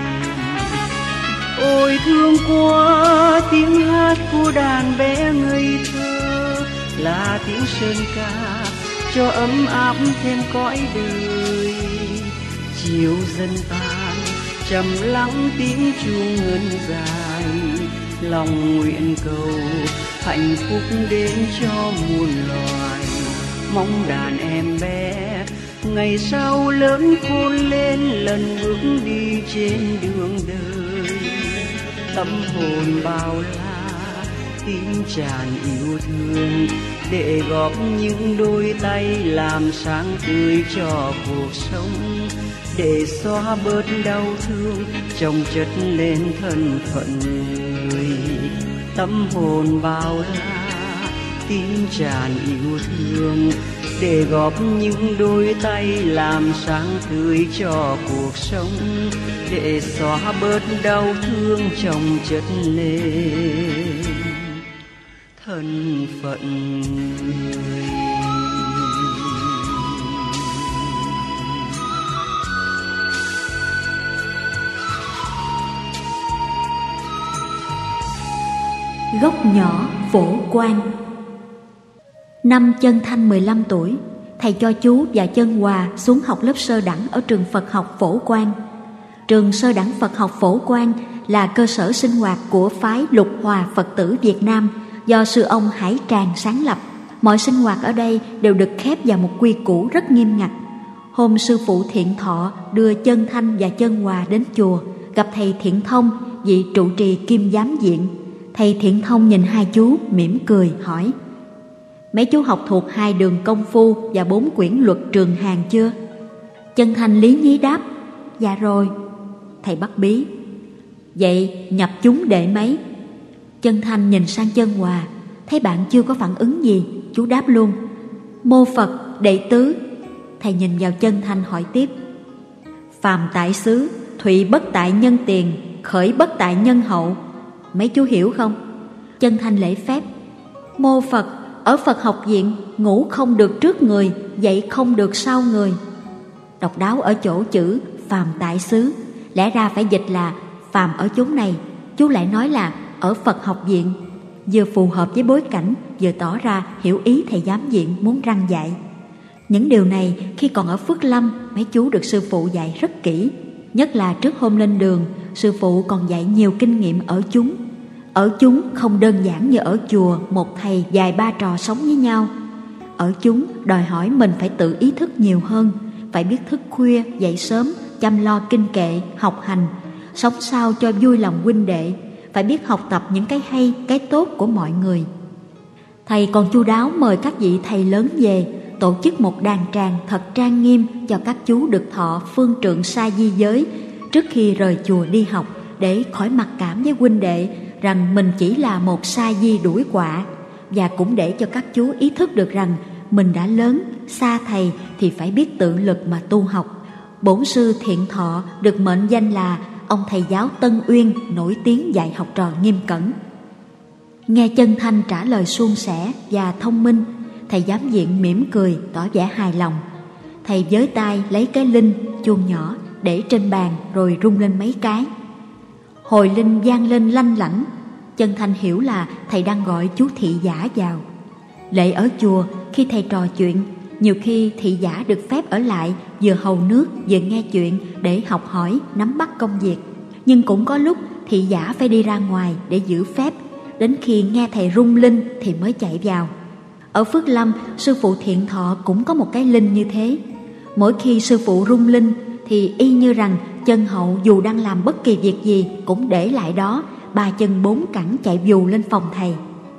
Ôi thương quá tiếng hát của đàn bé ngây thơ, là tiếng sơn ca cho ấm áp thêm cõi đời. Chiều dần tan trầm lắng tiếng chuông ngân dài, lòng nguyện cầu hạnh phúc đến cho muôn loài. Mong đàn em bé ngày sau lớn khôn lên, lần bước đi trên đường đời. Tâm hồn bao la tim tràn yêu thương, để góp những đôi tay làm sáng tươi cho cuộc sống, để xóa bớt đau thương chồng chất lên thân phận người. Tâm hồn bao la tim tràn yêu thương, để góp những đôi tay làm sáng tươi cho cuộc sống, để xóa bớt đau thương chồng chất lên thân phận người. Góc nhỏ Phổ Quang. Năm Chân Thanh 15 tuổi, thầy cho chú và Chân Hòa xuống học lớp sơ đẳng ở trường Phật học Phổ Quang. Trường sơ đẳng Phật học Phổ Quang là cơ sở sinh hoạt của phái Lục Hòa Phật tử Việt Nam do sư ông Hải Tràng sáng lập. Mọi sinh hoạt ở đây đều được khép vào một quy củ rất nghiêm ngặt. Hôm sư phụ Thiện Thọ đưa Chân Thanh và Chân Hòa đến chùa, gặp thầy Thiện Thông, vị trụ trì kiêm giám viện. Thầy Thiện Thông nhìn hai chú mỉm cười hỏi: mấy chú học thuộc 2 đường công phu và 4 quyển luật Trường Hàn chưa? Chân Thanh lý nhí đáp: dạ rồi. Thầy bắt bí: vậy nhập chúng đệ mấy? Chân Thanh nhìn sang Chân Hòa, thấy bạn chưa có phản ứng gì, chú đáp luôn: mô Phật đệ tứ. Thầy nhìn vào Chân Thanh hỏi tiếp: phàm tại xứ, thụy bất tại nhân tiền, khởi bất tại nhân hậu. Mấy chú hiểu không? Chân Thanh lễ phép: mô Phật, ở Phật học viện ngủ không được trước người, dậy không được sau người. Độc đáo ở chỗ chữ phàm tại xứ, lẽ ra phải dịch là phàm ở chốn này, chú lại nói là ở Phật học viện, vừa phù hợp với bối cảnh, vừa tỏ ra hiểu ý thầy giám viện muốn răn dạy. Những điều này khi còn ở Phước Lâm, mấy chú được sư phụ dạy rất kỹ. Nhất là trước hôm lên đường, sư phụ còn dạy nhiều kinh nghiệm ở chúng. Ở chúng không đơn giản như ở chùa một thầy vài ba trò sống với nhau. Ở chúng đòi hỏi mình phải tự ý thức nhiều hơn, phải biết thức khuya, dậy sớm, chăm lo kinh kệ, học hành, sống sao cho vui lòng huynh đệ, phải biết học tập những cái hay, cái tốt của mọi người. Thầy còn chu đáo mời các vị thầy lớn về, tổ chức một đàn tràng thật trang nghiêm cho các chú được thọ phương trượng sa di giới trước khi rời chùa đi học, để khỏi mặc cảm với huynh đệ rằng mình chỉ là một sa di đuổi quạ, và cũng để cho các chú ý thức được rằng mình đã lớn, xa thầy thì phải biết tự lực mà tu học. Bổn sư Thiện Thọ được mệnh danh là ông thầy giáo Tân Uyên, nổi tiếng dạy học trò nghiêm cẩn. Nghe Chân Thanh trả lời suôn sẻ và thông minh, thầy giám viện mỉm cười tỏ vẻ hài lòng. Thầy với tay lấy cái linh chuông nhỏ để trên bàn rồi rung lên mấy cái. Hồi linh vang lên lanh lảnh. Chân Thanh hiểu là thầy đang gọi chú thị giả vào. Lệ ở chùa khi thầy trò chuyện, nhiều khi thị giả được phép ở lại vừa hầu nước vừa nghe chuyện để học hỏi, nắm bắt công việc. Nhưng cũng có lúc thị giả phải đi ra ngoài để giữ phép, đến khi nghe thầy rung linh thì mới chạy vào. Ở Phước Lâm, sư phụ Thiện Thọ cũng có một cái linh như thế. Mỗi khi sư phụ rung linh thì y như rằng chân hậu dù đang làm bất kỳ việc gì cũng để lại đó, ba chân bốn cẳng chạy vù lên phòng thầy.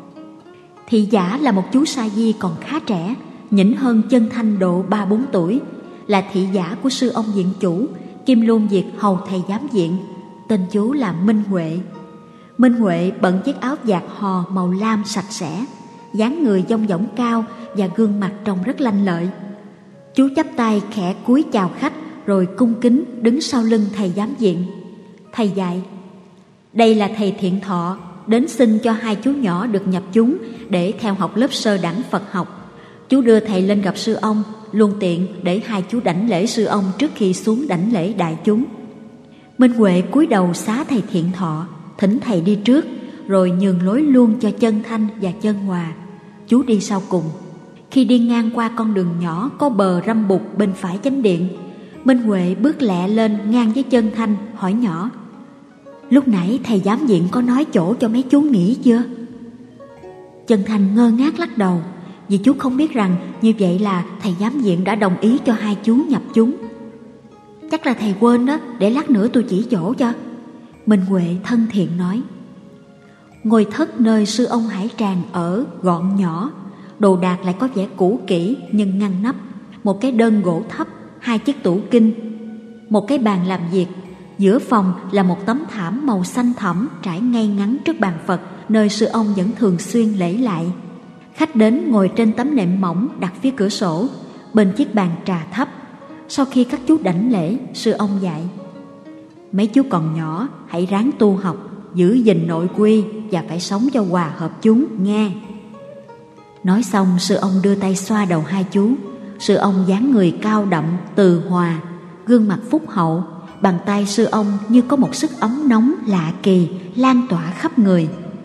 Thị giả là một chú sa di còn khá trẻ, nhỉnh hơn Chân Thanh độ 3-4 tuổi, là thị giả của sư ông viện chủ, kiêm luôn việc hầu thầy giám viện. Tên chú là Minh Huệ. Minh Huệ bận chiếc áo vạt hò màu lam sạch sẽ, dáng người dong dỏng cao và gương mặt trông rất lanh lợi. Chú chắp tay khẽ cúi chào khách rồi cung kính đứng sau lưng thầy giám viện. Thầy dạy: đây là thầy Thiện Thọ, đến xin cho hai chú nhỏ được nhập chúng để theo học lớp sơ đẳng Phật học. Chú đưa thầy lên gặp sư ông, luôn tiện để hai chú đảnh lễ sư ông trước khi xuống đảnh lễ đại chúng. Minh Huệ cúi đầu xá thầy Thiện Thọ, thỉnh thầy đi trước, rồi nhường lối luôn cho Chân Thanh và Chân Hòa. Chú đi sau cùng. Khi đi ngang qua con đường nhỏ có bờ râm bụt bên phải chánh điện, Minh Huệ bước lẹ lên ngang với Chân Thanh, hỏi nhỏ: lúc nãy thầy giám viện có nói chỗ cho mấy chú nghỉ chưa? Chân Thanh ngơ ngác lắc đầu, vì chú không biết rằng như vậy là thầy giám viện đã đồng ý cho hai chú nhập chúng. Chắc là thầy quên đó, để lát nữa tôi chỉ chỗ cho. Minh Huệ thân thiện nói. Ngôi thất nơi sư ông Hải Tràng ở gọn nhỏ, đồ đạc lại có vẻ cũ kỹ nhưng ngăn nắp. Một cái đơn gỗ thấp, hai chiếc tủ kinh, một cái bàn làm việc. Giữa phòng là một tấm thảm màu xanh thẫm trải ngay ngắn trước bàn Phật, nơi sư ông vẫn thường xuyên lễ lại. Khách đến ngồi trên tấm nệm mỏng đặt phía cửa sổ, bên chiếc bàn trà thấp. Sau khi các chú đảnh lễ, sư ông dạy: mấy chú còn nhỏ, hãy ráng tu học, giữ gìn nội quy và phải sống cho hòa hợp chúng nghe. Nói xong, sư ông đưa tay xoa đầu hai chú. Sư ông dáng người cao đậm, từ hòa, gương mặt phúc hậu. Bàn tay sư ông như có một sức ấm nóng lạ kỳ lan tỏa khắp người.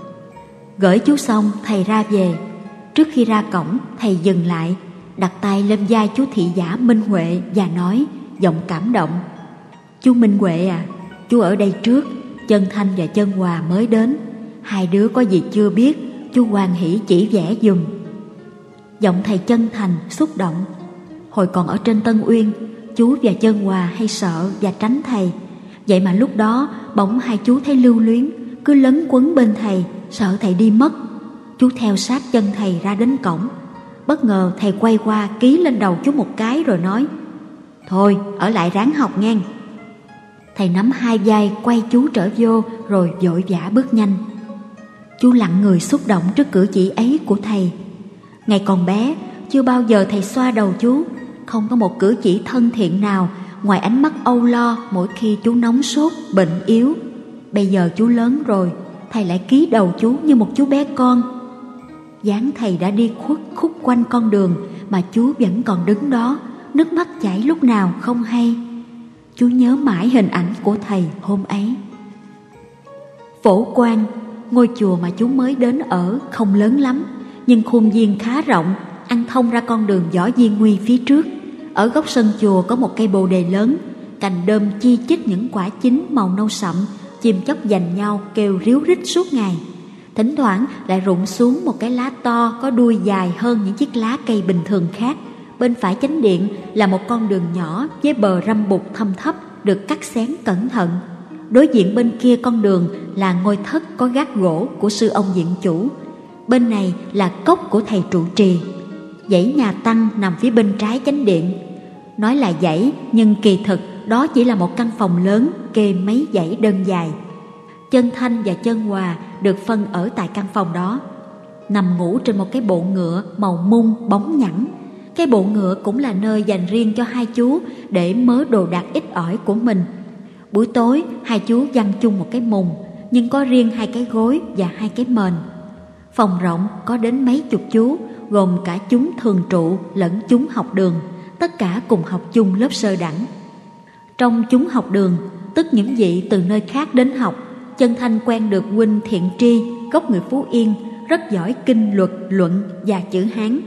Gửi chú xong, thầy ra về. Trước khi ra cổng, thầy dừng lại, đặt tay lên vai chú thị giả Minh Huệ và nói giọng cảm động: chú Minh Huệ à, chú ở đây trước, Chân Thanh và Chân Hòa mới đến. Hai đứa có gì chưa biết, chú hoan hỷ chỉ vẽ giùm. Giọng thầy chân thành, xúc động. Hồi còn ở trên Tân Uyên, chú và Chân Hòa hay sợ và tránh thầy. Vậy mà lúc đó bỗng hai chú thấy lưu luyến, cứ lấn quấn bên thầy, sợ thầy đi mất. Chú theo sát chân thầy ra đến cổng. Bất ngờ thầy quay qua ký lên đầu chú một cái rồi nói: thôi ở lại ráng học ngang. Thầy nắm hai vai quay chú trở vô rồi vội vã bước nhanh. Chú lặng người xúc động trước cử chỉ ấy của thầy. Ngày còn bé, chưa bao giờ thầy xoa đầu chú, không có một cử chỉ thân thiện nào ngoài ánh mắt âu lo mỗi khi chú nóng sốt, bệnh yếu. Bây giờ chú lớn rồi, thầy lại ký đầu chú như một chú bé con. Dáng thầy đã đi khuất khúc quanh con đường mà chú vẫn còn đứng đó, nước mắt chảy lúc nào không hay. Chú nhớ mãi hình ảnh của thầy hôm ấy. Phổ Quang, ngôi chùa mà chú mới đến ở không lớn lắm, nhưng khuôn viên khá rộng, ăn thông ra con đường Võ Di Nguy phía trước. Ở góc sân chùa có một cây bồ đề lớn, cành đơm chi chít những quả chín màu nâu sậm, chim chóc giành nhau kêu ríu rít suốt ngày. thỉnh thoảng lại rụng xuống một cái lá to có đuôi dài hơn những chiếc lá cây bình thường khác. Bên phải chánh điện là một con đường nhỏ với bờ râm bụt thâm thấp được cắt xén cẩn thận. Đối diện bên kia con đường là ngôi thất có gác gỗ của sư ông viện chủ. Bên này là cốc của thầy trụ trì. Dãy nhà tăng nằm phía bên trái chánh điện. Nói là dãy nhưng kỳ thực đó chỉ là một căn phòng lớn kê mấy dãy đơn dài. Chân Thanh và Chân Hòa được phân ở tại căn phòng đó, nằm ngủ trên một cái bộ ngựa màu mung bóng nhẵn. Cái bộ ngựa cũng là nơi dành riêng cho hai chú để mớ đồ đạc ít ỏi của mình. Buổi tối hai chú giăng chung một cái mùng, nhưng có riêng hai cái gối và hai cái mền. Phòng rộng có đến mấy chục chú, gồm cả chúng thường trụ lẫn chúng học đường, tất cả cùng học chung lớp sơ đẳng. Trong chúng học đường, tức những vị từ nơi khác đến học, Chân Thanh quen được huynh Thiện Tri, gốc người Phú Yên, rất giỏi kinh luật, luận và chữ Hán.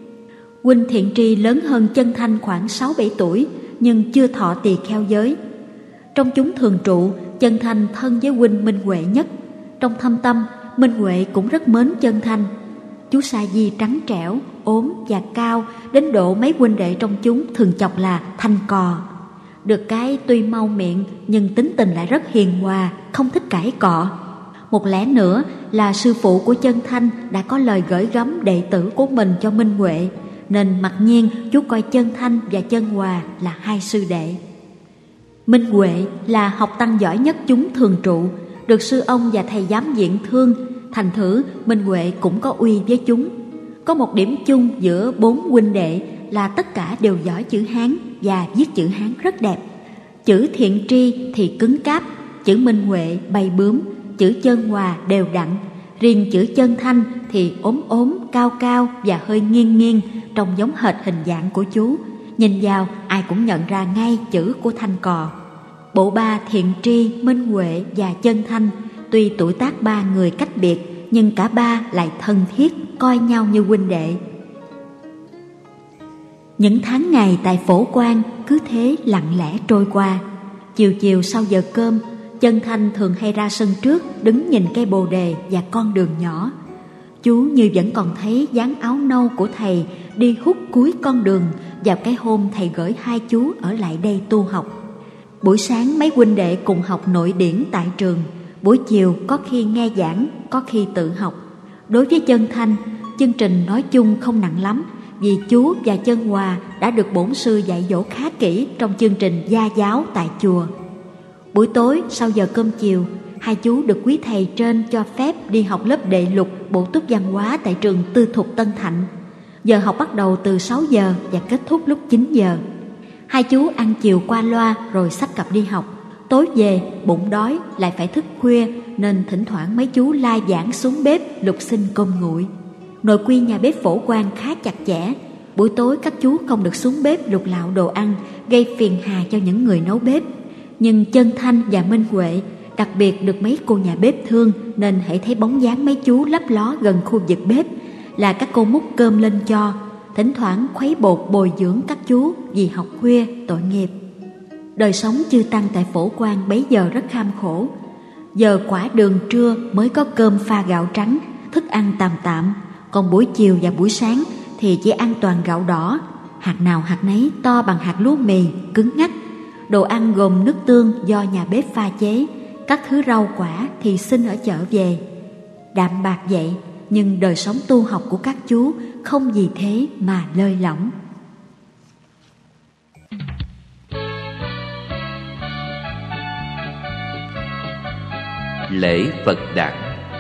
Huynh Thiện Tri lớn hơn Chân Thanh khoảng 6-7 tuổi, nhưng chưa thọ tỳ kheo giới. Trong chúng thường trụ, Chân Thanh thân với huynh Minh Huệ nhất. Trong thâm tâm, Minh Huệ cũng rất mến Chân Thanh. Chú Sa Di trắng trẻo, ốm và cao, đến độ mấy huynh đệ trong chúng thường chọc là Thanh Cò. Được cái tuy mau miệng nhưng tính tình lại rất hiền hòa, không thích cãi cọ. Một lẽ nữa là sư phụ của Chân Thanh đã có lời gửi gắm đệ tử của mình cho Minh Huệ, nên mặc nhiên chú coi Chân Thanh và Chân Hòa là hai sư đệ. Minh Huệ là học tăng giỏi nhất chúng thường trụ, được sư ông và thầy giám viện thương, thành thử Minh Huệ cũng có uy với chúng. Có một điểm chung giữa 4 huynh đệ là tất cả đều giỏi chữ Hán và viết chữ Hán rất đẹp. Chữ Thiện Tri thì cứng cáp, chữ Minh Huệ bay bướm, chữ Chân Hòa đều đặn. Riêng chữ Chân Thanh thì ốm ốm, cao cao và hơi nghiêng nghiêng, trông giống hệt hình dạng của chú. Nhìn vào ai cũng nhận ra ngay chữ của Thanh Cò. Bộ ba Thiện Tri, Minh Huệ và Chân Thanh tuy tuổi tác ba người cách biệt, nhưng cả ba lại thân thiết, coi nhau như huynh đệ. Những tháng ngày tại Phổ Quang cứ thế lặng lẽ trôi qua. Chiều chiều sau giờ cơm, Chân Thanh thường hay ra sân trước đứng nhìn cây bồ đề và con đường nhỏ. Chú như vẫn còn thấy dáng áo nâu của thầy đi hút cuối con đường vào cái hôm thầy gửi hai chú ở lại đây tu học. Buổi sáng mấy huynh đệ cùng học nội điển tại trường, buổi chiều có khi nghe giảng, có khi tự học. Đối với Chân Thanh, chương trình nói chung không nặng lắm, vì chú và Chân Hòa đã được bổn sư dạy dỗ khá kỹ trong chương trình gia giáo tại chùa. Buổi tối sau giờ cơm chiều, hai chú được quý thầy trên cho phép đi học lớp đệ lục bổ túc văn hóa tại trường tư thục Tân Thạnh. Giờ học bắt đầu từ 6 giờ và kết thúc lúc 9 giờ. Hai chú ăn chiều qua loa rồi xách cặp đi học. Tối về bụng đói lại phải thức khuya, nên thỉnh thoảng mấy chú lai vãng xuống bếp lục xin cơm nguội. Nội quy nhà bếp Phổ Quang khá chặt chẽ. Buổi tối các chú không được xuống bếp lục lạo đồ ăn, gây phiền hà cho những người nấu bếp. Nhưng Chân Thanh và Minh Huệ đặc biệt được mấy cô nhà bếp thương, nên hãy thấy bóng dáng mấy chú lấp ló gần khu vực bếp là các cô múc cơm lên cho, thỉnh thoảng khuấy bột bồi dưỡng các chú vì học khuya tội nghiệp. Đời sống chư tăng tại Phổ Quang bấy giờ rất kham khổ. Giờ quả đường trưa mới có cơm pha gạo trắng, thức ăn tạm tạm, còn buổi chiều và buổi sáng thì chỉ ăn toàn gạo đỏ, hạt nào hạt nấy to bằng hạt lúa mì, cứng ngắc. Đồ ăn gồm nước tương do nhà bếp pha chế, các thứ rau quả thì xin ở chợ về. Đạm bạc vậy, nhưng đời sống tu học của các chú không vì thế mà lơi lỏng. Lễ Phật đản.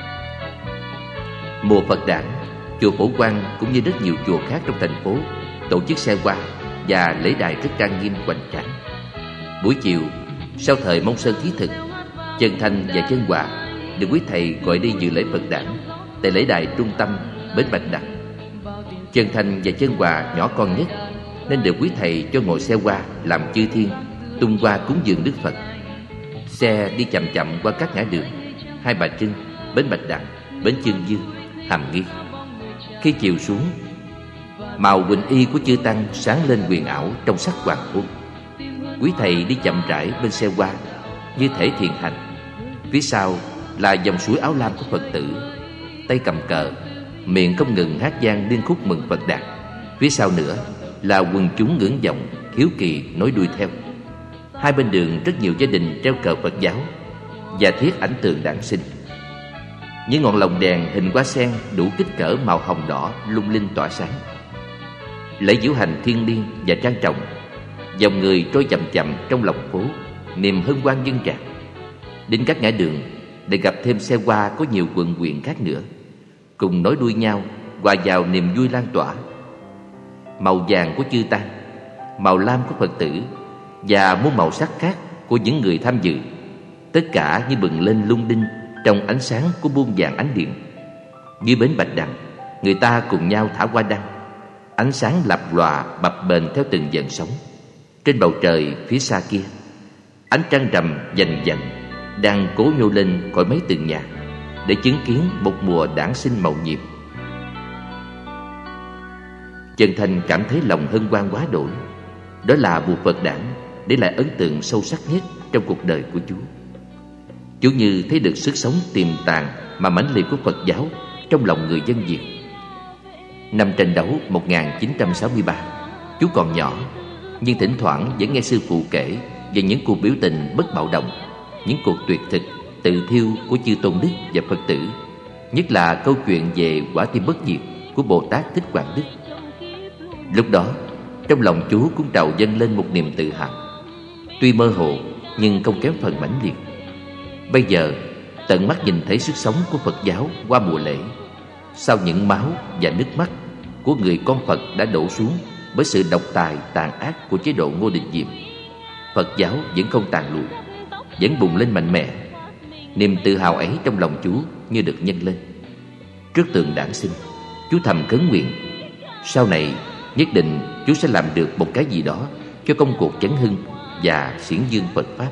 Mùa Phật đản, chùa Phổ Quang cũng như rất nhiều chùa khác trong thành phố tổ chức xe hoa và lễ đài rất trang nghiêm hoành tráng. Buổi chiều, sau thời Mông Sơn thí thực, Chân Thanh và Chân Hòa được quý thầy gọi đi dự lễ Phật đản tại lễ đài trung tâm bến Bạch Đằng. Chân Thanh và Chân Hòa nhỏ con nhất, nên được quý thầy cho ngồi xe hoa làm chư thiên, tung hoa cúng dường Đức Phật. Xe đi chậm chậm qua các ngã đường Hai Bà Trưng, bến Bạch Đằng, bến Chương Dương, Hàm Nghi. Khi chiều xuống, màu quỳnh y của chư tăng sáng lên huyền ảo trong sắc hoàng hôn. Quý thầy đi chậm rãi bên xe hoa như thể thiền hành. Phía sau là dòng suối áo lam của Phật tử. tay cầm cờ, miệng không ngừng hát vang liên khúc mừng Phật Đản. Phía sau nữa là quần chúng ngưỡng vọng, hiếu kỳ nối đuôi theo. Hai bên đường rất nhiều gia đình treo cờ Phật giáo và thiết ảnh tượng Đản Sinh. Những ngọn lồng đèn hình hoa sen đủ kích cỡ màu hồng đỏ lung linh tỏa sáng. Lễ diễu hành thiêng liêng và trang trọng, dòng người trôi chậm chậm trong lòng phố, niềm hân hoan dâng tràn. Đến các ngã đường để gặp thêm xe hoa có nhiều quận huyện khác nữa, cùng nối đuôi nhau hòa vào niềm vui lan tỏa. Màu vàng của chư tăng, màu lam của Phật tử và muôn màu sắc khác của những người tham dự, tất cả như bừng lên lung linh trong ánh sáng của muôn vàng ánh điện. Dưới bến Bạch Đằng, người ta cùng nhau thả hoa đăng, ánh sáng lập lòa bập bềnh theo từng dần sóng. Trên bầu trời phía xa kia, ánh trăng rằm vành vạnh đang cố nhô lên khỏi mấy tường nhà để chứng kiến một mùa Đản Sinh màu nhiệm. Chân Thành cảm thấy lòng hân hoan quá đổi. Đó là mùa Phật Đản để lại ấn tượng sâu sắc nhất trong cuộc đời của chú. Chú như thấy được sức sống tiềm tàng mà mãnh liệt của Phật giáo trong lòng người dân Việt. Năm tranh đấu 1963, chú còn nhỏ, nhưng thỉnh thoảng vẫn nghe sư phụ kể về những cuộc biểu tình bất bạo động, những cuộc tuyệt thực, tự thiêu của chư Tôn Đức và Phật tử, nhất là câu chuyện về quả tim bất diệt của Bồ Tát Thích Quảng Đức. Lúc đó, trong lòng chú cũng trào dâng lên một niềm tự hào, tuy mơ hồ nhưng không kém phần mãnh liệt. Bây giờ, tận mắt nhìn thấy sức sống của Phật giáo qua mùa lễ, sau những máu và nước mắt của người con Phật đã đổ xuống bởi sự độc tài tàn ác của chế độ Ngô Đình Diệm, Phật giáo vẫn không tàn lụi, vẫn bùng lên mạnh mẽ. Niềm tự hào ấy trong lòng chú như được nhân lên. Trước tượng Đản Sinh, chú thầm khấn nguyện, sau này nhất định chú sẽ làm được một cái gì đó cho công cuộc chấn hưng và xiển dương Phật Pháp.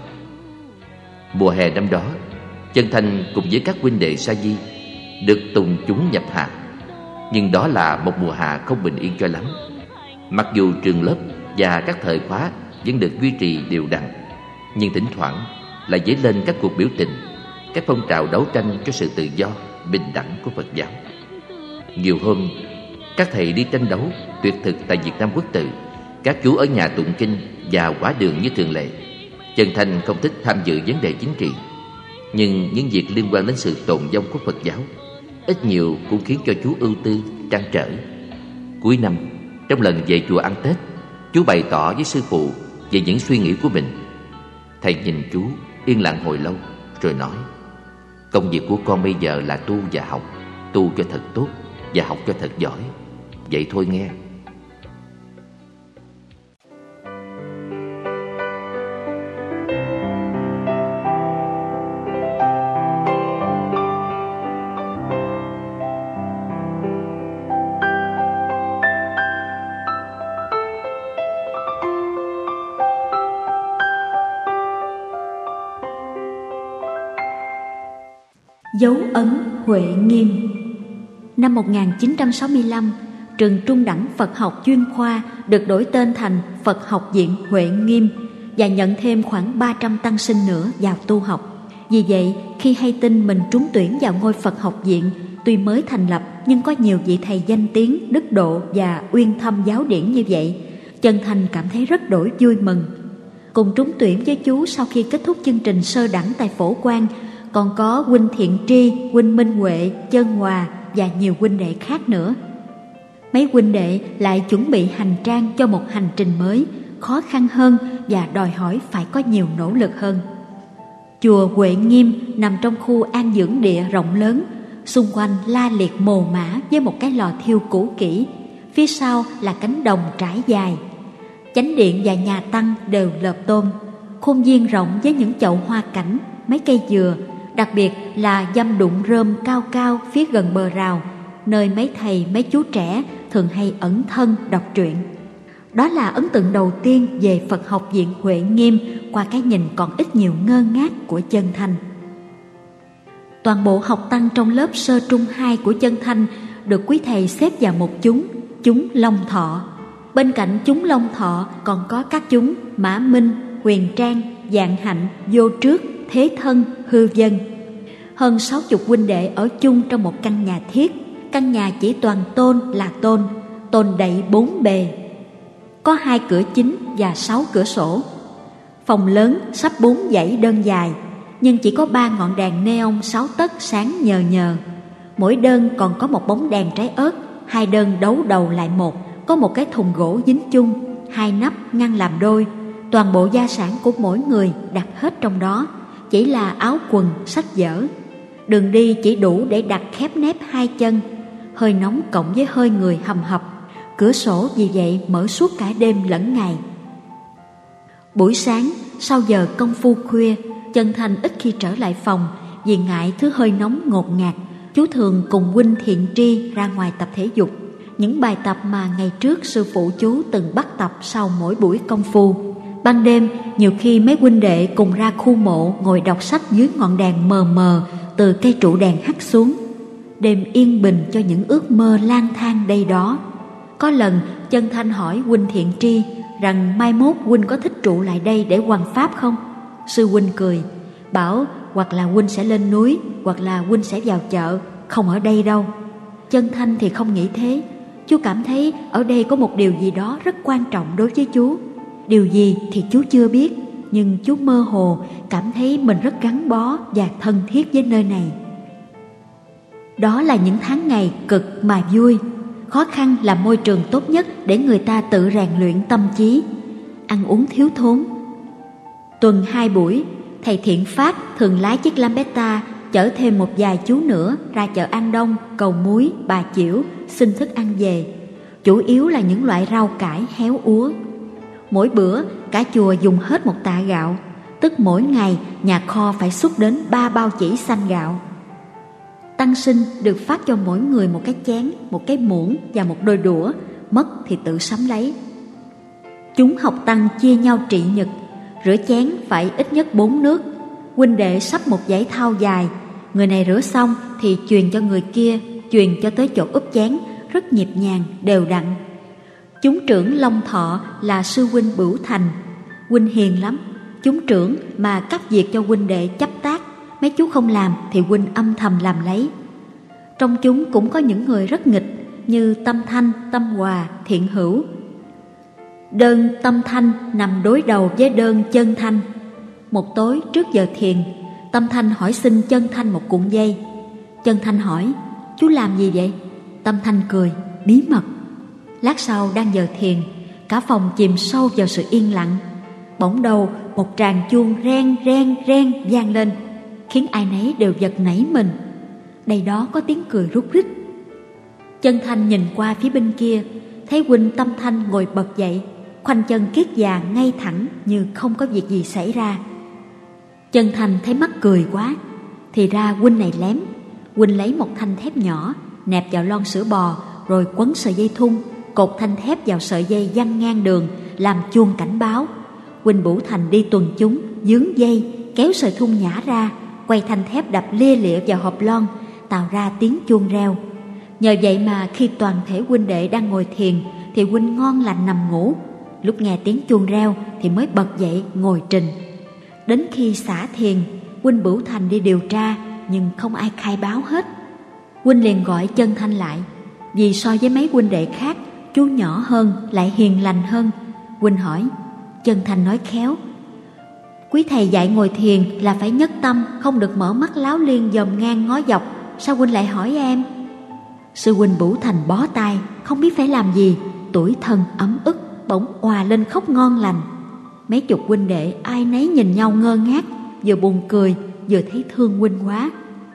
Mùa hè năm đó, Chân Thành cùng với các huynh đệ sa di được tùng chúng nhập hạ. Nhưng đó là một mùa hạ không bình yên cho lắm. Mặc dù trường lớp và các thời khóa vẫn được duy trì đều đặn, nhưng thỉnh thoảng lại dấy lên các cuộc biểu tình, các phong trào đấu tranh cho sự tự do, bình đẳng của Phật giáo. Nhiều hôm, các thầy đi tranh đấu tuyệt thực tại Việt Nam Quốc tự, các chú ở nhà tụng kinh và quả đường như thường lệ. Chân Thành không thích tham dự vấn đề chính trị, nhưng những việc liên quan đến sự tồn vong của Phật giáo ít nhiều cũng khiến cho chú ưu tư, trăn trở. Cuối năm, trong lần về chùa ăn Tết, chú bày tỏ với sư phụ về những suy nghĩ của mình. Thầy nhìn chú yên lặng hồi lâu rồi nói: công việc của con bây giờ là tu và học, tu cho thật tốt và học cho thật giỏi. Vậy thôi nghe. Dấu ấn Huệ Nghiêm. Năm 1965, trường Trung đẳng Phật học chuyên khoa được đổi tên thành Phật học viện Huệ Nghiêm và nhận thêm khoảng 300 tăng sinh nữa vào tu học. Vì vậy, khi hay tin mình trúng tuyển vào ngôi Phật học viện, tuy mới thành lập nhưng có nhiều vị thầy danh tiếng, đức độ và uyên thâm giáo điển như vậy, Chân Thành cảm thấy rất đổi vui mừng. Cùng trúng tuyển với chú sau khi kết thúc chương trình sơ đẳng tại Phổ Quang còn có huynh Thiện Tri, huynh Minh Huệ, Chân Hòa và nhiều huynh đệ khác nữa. Mấy huynh đệ lại chuẩn bị hành trang cho một hành trình mới, khó khăn hơn và đòi hỏi phải có nhiều nỗ lực hơn. Chùa Huệ Nghiêm nằm trong khu an dưỡng địa rộng lớn, xung quanh la liệt mồ mã với một cái lò thiêu cũ kỹ, phía sau là cánh đồng trải dài. Chánh điện và nhà tăng đều lợp tôn, khuôn viên rộng với những chậu hoa cảnh, mấy cây dừa, đặc biệt là dăm đụng rơm cao cao phía gần bờ rào, nơi mấy thầy mấy chú trẻ thường hay ẩn thân đọc truyện. Đó là ấn tượng đầu tiên về Phật học viện Huệ Nghiêm qua cái nhìn còn ít nhiều ngơ ngác của Chân Thành. Toàn bộ học tăng trong lớp sơ trung 2 của Chân Thành được quý thầy xếp vào một chúng Long Thọ. Bên cạnh chúng Long Thọ còn có các chúng Mã Minh, Huyền Trang, Vạn Hạnh, Vô Trước, Thế Thân, Hư Vân. Hơn 60 huynh đệ ở chung trong một căn nhà thiết. Căn nhà chỉ toàn tôn là tôn đậy 4 bề. Có 2 cửa chính và 6 cửa sổ. Phòng lớn sắp 4 dãy đơn dài, nhưng chỉ có 3 ngọn đèn neon 6 tấc sáng nhờ nhờ. Mỗi đơn còn có một bóng đèn trái ớt, 2 đơn đấu đầu lại một, có một cái thùng gỗ dính chung, 2 nắp ngăn làm đôi. Toàn bộ gia sản của mỗi người đặt hết trong đó, chỉ là áo quần, sách vở. Đường đi chỉ đủ để đặt khép nép 2 chân. Hơi nóng cộng với hơi người hầm hập, cửa sổ vì vậy mở suốt cả đêm lẫn ngày. Buổi sáng, sau giờ công phu khuya, Chân Thanh ít khi trở lại phòng vì ngại thứ hơi nóng ngột ngạt. Chú thường cùng huynh Thiện Tri ra ngoài tập thể dục, những bài tập mà ngày trước sư phụ chú từng bắt tập sau mỗi buổi công phu. Ban đêm, nhiều khi mấy huynh đệ cùng ra khu mộ ngồi đọc sách dưới ngọn đèn mờ mờ từ cây trụ đèn hắt xuống. Đêm yên bình cho những ước mơ lang thang đây đó. Có lần Chân Thanh hỏi huynh Thiện Tri rằng mai mốt huynh có thích trụ lại đây để hoằng pháp không? Sư huynh cười, bảo hoặc là huynh sẽ lên núi, hoặc là huynh sẽ vào chợ, không ở đây đâu. Chân Thanh thì không nghĩ thế. Chú cảm thấy ở đây có một điều gì đó rất quan trọng đối với chú. Điều gì thì chú chưa biết, nhưng chú mơ hồ cảm thấy mình rất gắn bó và thân thiết với nơi này. Đó là những tháng ngày cực mà vui. Khó khăn là môi trường tốt nhất để người ta tự rèn luyện tâm trí. Ăn uống thiếu thốn. Tuần 2 buổi, thầy Thiện Phát thường lái chiếc Lambretta chở thêm một vài chú nữa ra chợ An Đông, Cầu Muối, Bà Chiểu xin thức ăn về. Chủ yếu là những loại rau cải héo úa. Mỗi bữa cả chùa dùng hết 1 tạ gạo, tức mỗi ngày nhà kho phải xuất đến 3 bao chỉ xanh gạo. Tăng sinh được phát cho mỗi người một cái chén, một cái muỗng và một đôi đũa, mất thì tự sắm lấy. Chúng học tăng chia nhau trị nhật, rửa chén phải ít nhất 4 nước. Huynh đệ sắp một dãy thau dài, người này rửa xong thì truyền cho người kia, truyền cho tới chỗ úp chén, rất nhịp nhàng, đều đặn. Chúng trưởng Long Thọ là sư huynh Bửu Thành. Huynh hiền lắm, chúng trưởng mà cấp việc cho huynh đệ chấp tác, mấy chú không làm thì huynh âm thầm làm lấy. Trong chúng cũng có những người rất nghịch như Tâm Thanh, Tâm Hòa, Thiện Hữu. Đơn Tâm Thanh nằm đối đầu với đơn Chân Thanh. Một tối trước giờ thiền, Tâm Thanh hỏi xin Chân Thanh một cuộn dây. Chân Thanh hỏi, chú làm gì vậy? Tâm Thanh cười, bí mật. Lát sau đang giờ thiền, cả phòng chìm sâu vào sự yên lặng. Bỗng đầu một tràng chuông reng reng reng vang lên, khiến ai nấy đều giật nảy mình. Đây đó có tiếng cười rúc rích. Chân Thanh nhìn qua phía bên kia, thấy huynh Tâm Thanh ngồi bật dậy, khoanh chân kiết già ngay thẳng như không có việc gì xảy ra. Chân Thanh thấy mắc cười quá, thì ra huynh này lém. Huynh lấy một thanh thép nhỏ nẹp vào lon sữa bò, rồi quấn sợi dây thun, cột thanh thép vào sợi dây văng ngang đường làm chuông cảnh báo. Huynh Bửu Thành đi tuần chúng, dướng dây kéo sợi thun nhả ra, quay thanh thép đập lia lịa vào hộp lon, tạo ra tiếng chuông reo. Nhờ vậy mà khi toàn thể huynh đệ đang ngồi thiền thì huynh ngon lành nằm ngủ. Lúc nghe tiếng chuông reo thì mới bật dậy ngồi trình. Đến khi xả thiền, huynh Bửu Thành đi điều tra, nhưng không ai khai báo hết. Huynh liền gọi Chân Thanh lại, vì so với mấy huynh đệ khác, chú nhỏ hơn lại hiền lành hơn. Huynh hỏi, Chân Thanh nói khéo, quý thầy dạy ngồi thiền là phải nhất tâm, không được mở mắt láo liên dòm ngang ngó dọc, sao huynh lại hỏi em? Sư huynh Bửu Thành bó tay, không biết phải làm gì, tủi thân ấm ức, bỗng òa lên khóc ngon lành. Mấy chục huynh đệ ai nấy nhìn nhau ngơ ngác, vừa buồn cười vừa thấy thương huynh quá.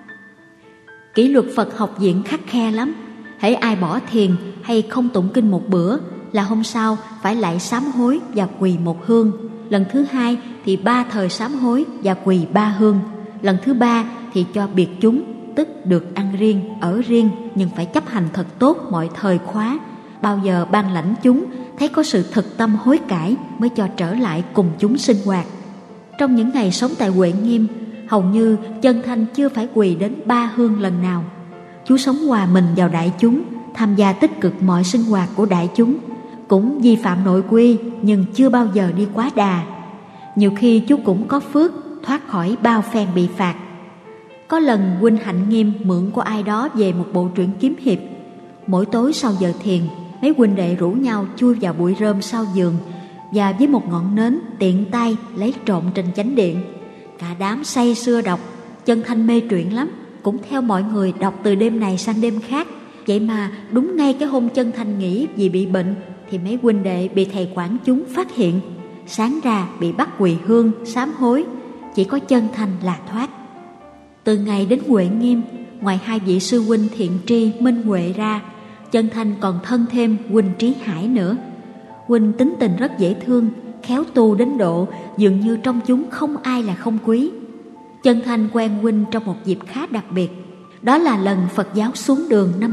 Kỷ luật Phật học viện khắt khe lắm. Hễ ai bỏ thiền hay không tụng kinh một bữa là hôm sau phải lại sám hối và quỳ một hương. Lần thứ 2 thì 3 thời sám hối và quỳ 3 hương. Lần thứ 3 thì cho biệt chúng, tức được ăn riêng, ở riêng, nhưng phải chấp hành thật tốt mọi thời khóa. Bao giờ ban lãnh chúng thấy có sự thực tâm hối cải mới cho trở lại cùng chúng sinh hoạt. Trong những ngày sống tại Huệ Nghiêm, hầu như Chân Thanh chưa phải quỳ đến 3 hương lần nào. Chú sống hòa mình vào đại chúng, tham gia tích cực mọi sinh hoạt của đại chúng, cũng vi phạm nội quy nhưng chưa bao giờ đi quá đà. Nhiều khi chú cũng có phước thoát khỏi bao phen bị phạt. Có lần huynh Hạnh Nghiêm mượn của ai đó về một bộ truyện kiếm hiệp. Mỗi tối sau giờ thiền, mấy huynh đệ rủ nhau chui vào bụi rơm sau giường và với một ngọn nến tiện tay lấy trộm trên chánh điện. Cả đám say sưa đọc. Chân Thanh mê truyện lắm, cũng theo mọi người đọc từ đêm này sang đêm khác. Vậy mà đúng ngay cái hôm Chân Thanh nghỉ vì bị bệnh thì mấy huynh đệ bị thầy quản chúng phát hiện. Sáng ra bị bắt quỳ hương sám hối, chỉ có Chân Thanh là thoát. Từ ngày đến Huệ Nghiêm, ngoài hai vị sư huynh Thiện Tri, Minh Huệ ra, Chân Thanh còn thân thêm huynh Trí Hải nữa. Huynh tính tình rất dễ thương, khéo tu đến độ dường như trong chúng không ai là không quý. Chân Thanh quen huynh trong một dịp khá đặc biệt. Đó là lần Phật giáo xuống đường năm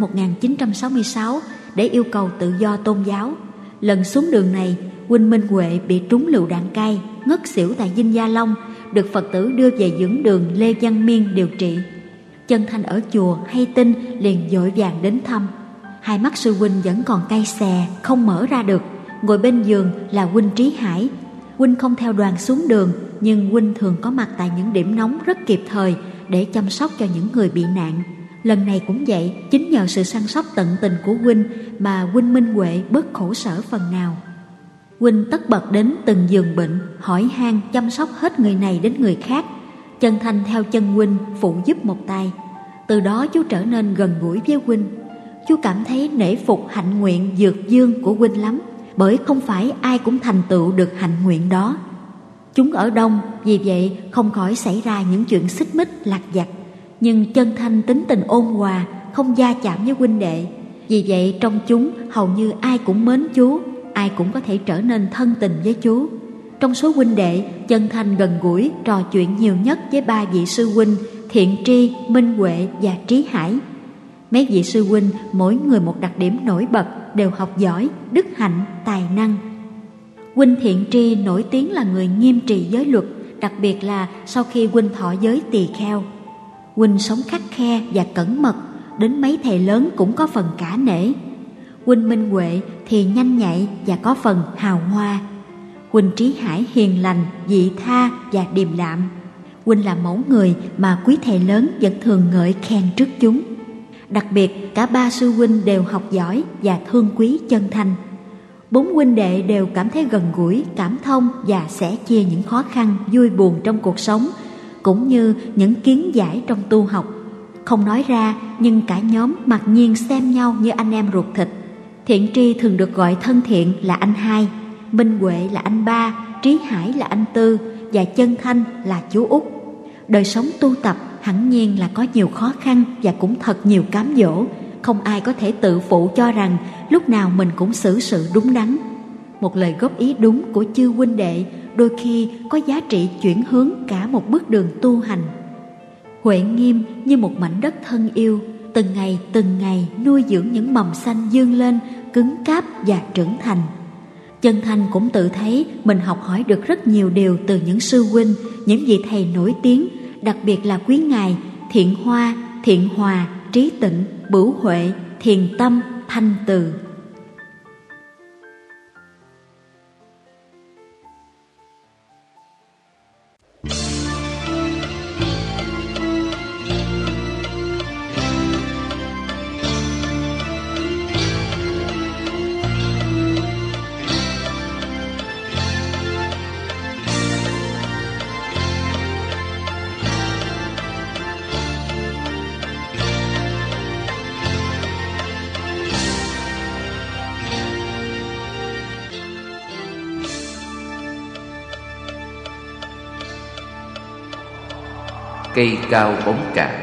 1966 để yêu cầu tự do tôn giáo. Lần xuống đường này, huynh Minh Huệ bị trúng lựu đạn cay, ngất xỉu tại Dinh Gia Long, được Phật tử đưa về dưỡng đường Lê Văn Miên điều trị. Chân Thanh ở chùa hay tin liền vội vàng đến thăm. Hai mắt sư huynh vẫn còn cay xè, không mở ra được. Ngồi bên giường là huynh Trí Hải. Huynh không theo đoàn xuống đường, nhưng huynh thường có mặt tại những điểm nóng rất kịp thời để chăm sóc cho những người bị nạn. Lần này cũng vậy, chính nhờ sự săn sóc tận tình của huynh mà huynh Minh Huệ bớt khổ sở phần nào. Huynh tất bật đến từng giường bệnh, hỏi han chăm sóc hết người này đến người khác. Chân Thanh theo chân huynh phụ giúp một tay. Từ đó chú trở nên gần gũi với huynh. Chú cảm thấy nể phục hạnh nguyện dược dương của huynh lắm, bởi không phải ai cũng thành tựu được hạnh nguyện đó. Chúng ở đông, vì vậy không khỏi xảy ra những chuyện xích mích lặt vặt. Nhưng Chân Thanh tính tình ôn hòa, không va chạm với huynh đệ. Vì vậy trong chúng hầu như ai cũng mến chú, ai cũng có thể trở nên thân tình với chú. Trong số huynh đệ, Chân Thanh gần gũi trò chuyện nhiều nhất với ba vị sư huynh Thiện Tri, Minh Huệ và Trí Hải. Mấy vị sư huynh mỗi người một đặc điểm nổi bật, đều học giỏi, đức hạnh, tài năng. Huynh Thiện Tri nổi tiếng là người nghiêm trì giới luật, đặc biệt là sau khi huynh thọ giới tỳ kheo. Huynh sống khắt khe và cẩn mật, đến mấy thầy lớn cũng có phần cả nể. Huynh Minh Huệ thì nhanh nhạy và có phần hào hoa. Huynh Trí Hải hiền lành, vị tha và điềm đạm. Huynh là mẫu người mà quý thầy lớn vẫn thường ngợi khen trước chúng. Đặc biệt cả ba sư huynh đều học giỏi và thương quý Chân Thanh. Bốn huynh đệ đều cảm thấy gần gũi, cảm thông và sẻ chia những khó khăn, vui buồn trong cuộc sống, cũng như những kiến giải trong tu học. Không nói ra, nhưng cả nhóm mặc nhiên xem nhau như anh em ruột thịt. Thiện Tri thường được gọi thân thiện là anh hai, Minh Huệ là anh ba, Trí Hải là anh tư và Chân Thanh là chú út. Đời sống tu tập hẳn nhiên là có nhiều khó khăn và cũng thật nhiều cám dỗ. Không ai có thể tự phụ cho rằng lúc nào mình cũng xử sự đúng đắn. Một lời góp ý đúng của chư huynh đệ đôi khi có giá trị chuyển hướng cả một bước đường tu hành. Huệ Nghiêm như một mảnh đất thân yêu, từng ngày nuôi dưỡng những mầm xanh vươn lên, cứng cáp và trưởng thành. Chân Thanh cũng tự thấy mình học hỏi được rất nhiều điều từ những sư huynh, những vị thầy nổi tiếng, đặc biệt là quý ngài Thiện Hoa, Thiện Hòa, Trí Tịnh, Bửu Huệ, Thiền Tâm, Thanh Từ. Cây cao bóng cả.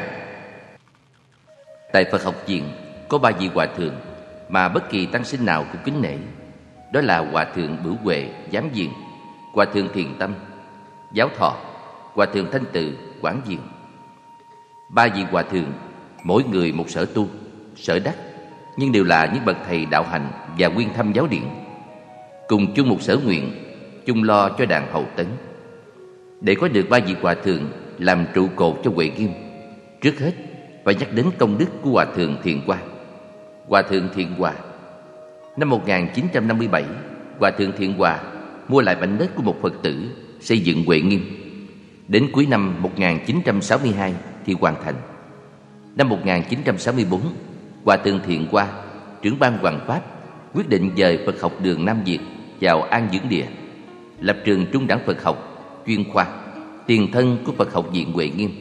Tại Phật học viện có ba vị hòa thượng mà bất kỳ tăng sinh nào cũng kính nể. Đó là Hòa thượng Bửu Huệ, Giám Viện; Hòa thượng Thiền Tâm, Giáo Thọ; Hòa thượng Thanh Từ, Quảng Viện. Ba vị hòa thượng mỗi người một sở tu, sở đắc, nhưng đều là những bậc thầy đạo hành và nguyên thâm giáo điện. Cùng chung một sở nguyện, chung lo cho đàn hậu tấn. Để có được ba vị hòa thượng làm trụ cột cho Huệ Nghiêm, trước hết phải nhắc đến công đức của Hòa thượng Thiện Hoa. Hòa thượng Thiện Hoa năm 1957, Hòa thượng Thiện Hoa mua lại mảnh đất của một Phật tử, xây dựng Huệ Nghiêm. Đến cuối năm 1962 thì thì hoàn thành. Năm 1964, Hòa thượng Thiện Hoa, trưởng ban Hoàng Pháp, quyết định dời Phật học đường Nam Việt vào An Dưỡng Địa, lập trường Trung đẳng Phật học chuyên khoa, tiền thân của Phật học viện Huệ Nghiêm.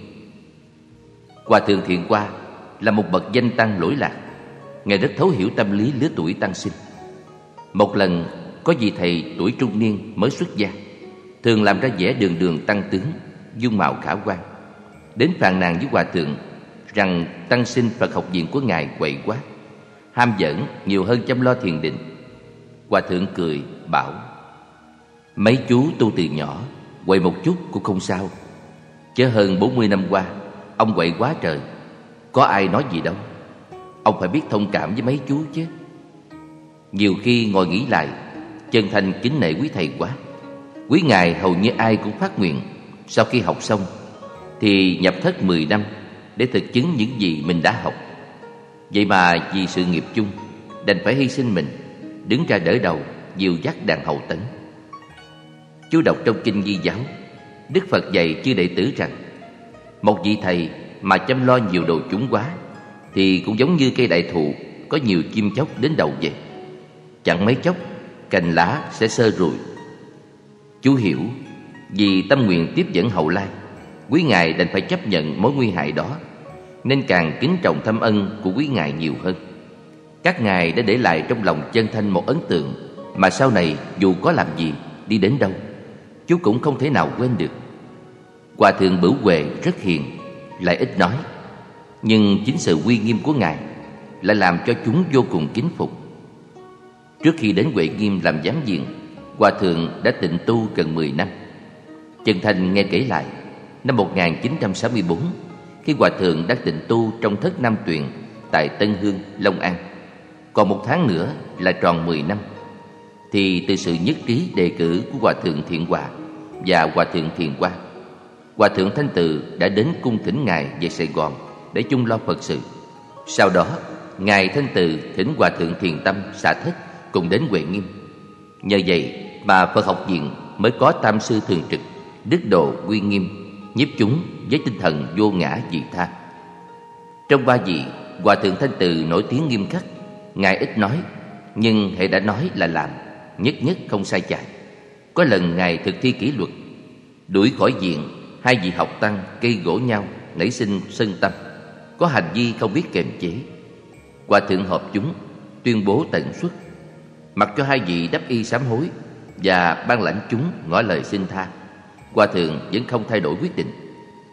Hòa thượng Thiện Hoa là một bậc danh tăng lỗi lạc. Ngài rất thấu hiểu tâm lý lứa tuổi tăng sinh. Một lần có vị thầy tuổi trung niên mới xuất gia, thường làm ra vẻ đường đường tăng tướng, dung mạo khả quan, đến phàn nàn với Hòa thượng rằng tăng sinh Phật học viện của ngài quậy quá, ham giỡn nhiều hơn chăm lo thiền định. Hòa thượng cười bảo: mấy chú tu từ nhỏ, quậy một chút cũng không sao, chứ hơn 40 năm qua ông quậy quá trời, có ai nói gì đâu. Ông phải biết thông cảm với mấy chú chứ. Nhiều khi ngồi nghĩ lại, chân thành kính nể quý thầy quá. Quý ngài hầu như ai cũng phát nguyện sau khi học xong thì nhập thất 10 năm để thực chứng những gì mình đã học. Vậy mà vì sự nghiệp chung đành phải hy sinh mình, đứng ra đỡ đầu dìu dắt đàn hậu tấn. Chú đọc trong kinh Di giáo, Đức Phật dạy chư đệ tử rằng một vị thầy mà chăm lo nhiều đồ chúng quá thì cũng giống như cây đại thụ có nhiều chim chóc đến đầu vậy. Chẳng mấy chốc cành lá sẽ sơ rùi. Chú hiểu, vì tâm nguyện tiếp dẫn hậu lai, quý ngài đành phải chấp nhận mối nguy hại đó, nên càng kính trọng thâm ân của quý ngài nhiều hơn. Các ngài đã để lại trong lòng chân thanh một ấn tượng mà sau này dù có làm gì, đi đến đâu, chú cũng không thể nào quên được. Hòa thượng Bửu Huệ rất hiền, lại ít nói, nhưng chính sự uy nghiêm của ngài lại làm cho chúng vô cùng kính phục. Trước khi đến Huệ Nghiêm làm giám diện, Hòa thượng đã tịnh tu gần 10 năm. Chân Thành nghe kể lại, năm 1964, khi Hòa thượng đang tịnh tu trong thất Nam Tuyền tại Tân Hương, Long An, còn 1 tháng nữa là tròn 10 năm, thì từ sự nhất trí đề cử của Hòa thượng Thiện Hòa và Hòa thượng Thiền Hoa, Hòa thượng Thanh Từ đã đến cung thỉnh ngài về Sài Gòn để chung lo Phật sự. Sau đó, ngài Thanh Từ thỉnh Hòa thượng Thiền Tâm xả thất cùng đến Huệ Nghiêm. Nhờ vậy mà Phật học viện mới có tam sư thường trực, đức độ uy nghiêm, nhiếp chúng với tinh thần vô ngã vị tha. Trong 3 vị, Hòa thượng Thanh Từ nổi tiếng nghiêm khắc. Ngài ít nói, nhưng hễ đã nói là làm, nhất nhất không sai chạy. Có lần ngài thực thi kỷ luật, đuổi khỏi viện 2 vị học tăng cây gỗ nhau, nảy sinh sân tâm, có hành vi không biết kiềm chế. Hòa thượng họp chúng, tuyên bố tận xuất, mặc cho 2 vị đắp y sám hối và ban lãnh chúng ngỏ lời xin tha. Hòa thượng vẫn không thay đổi quyết định.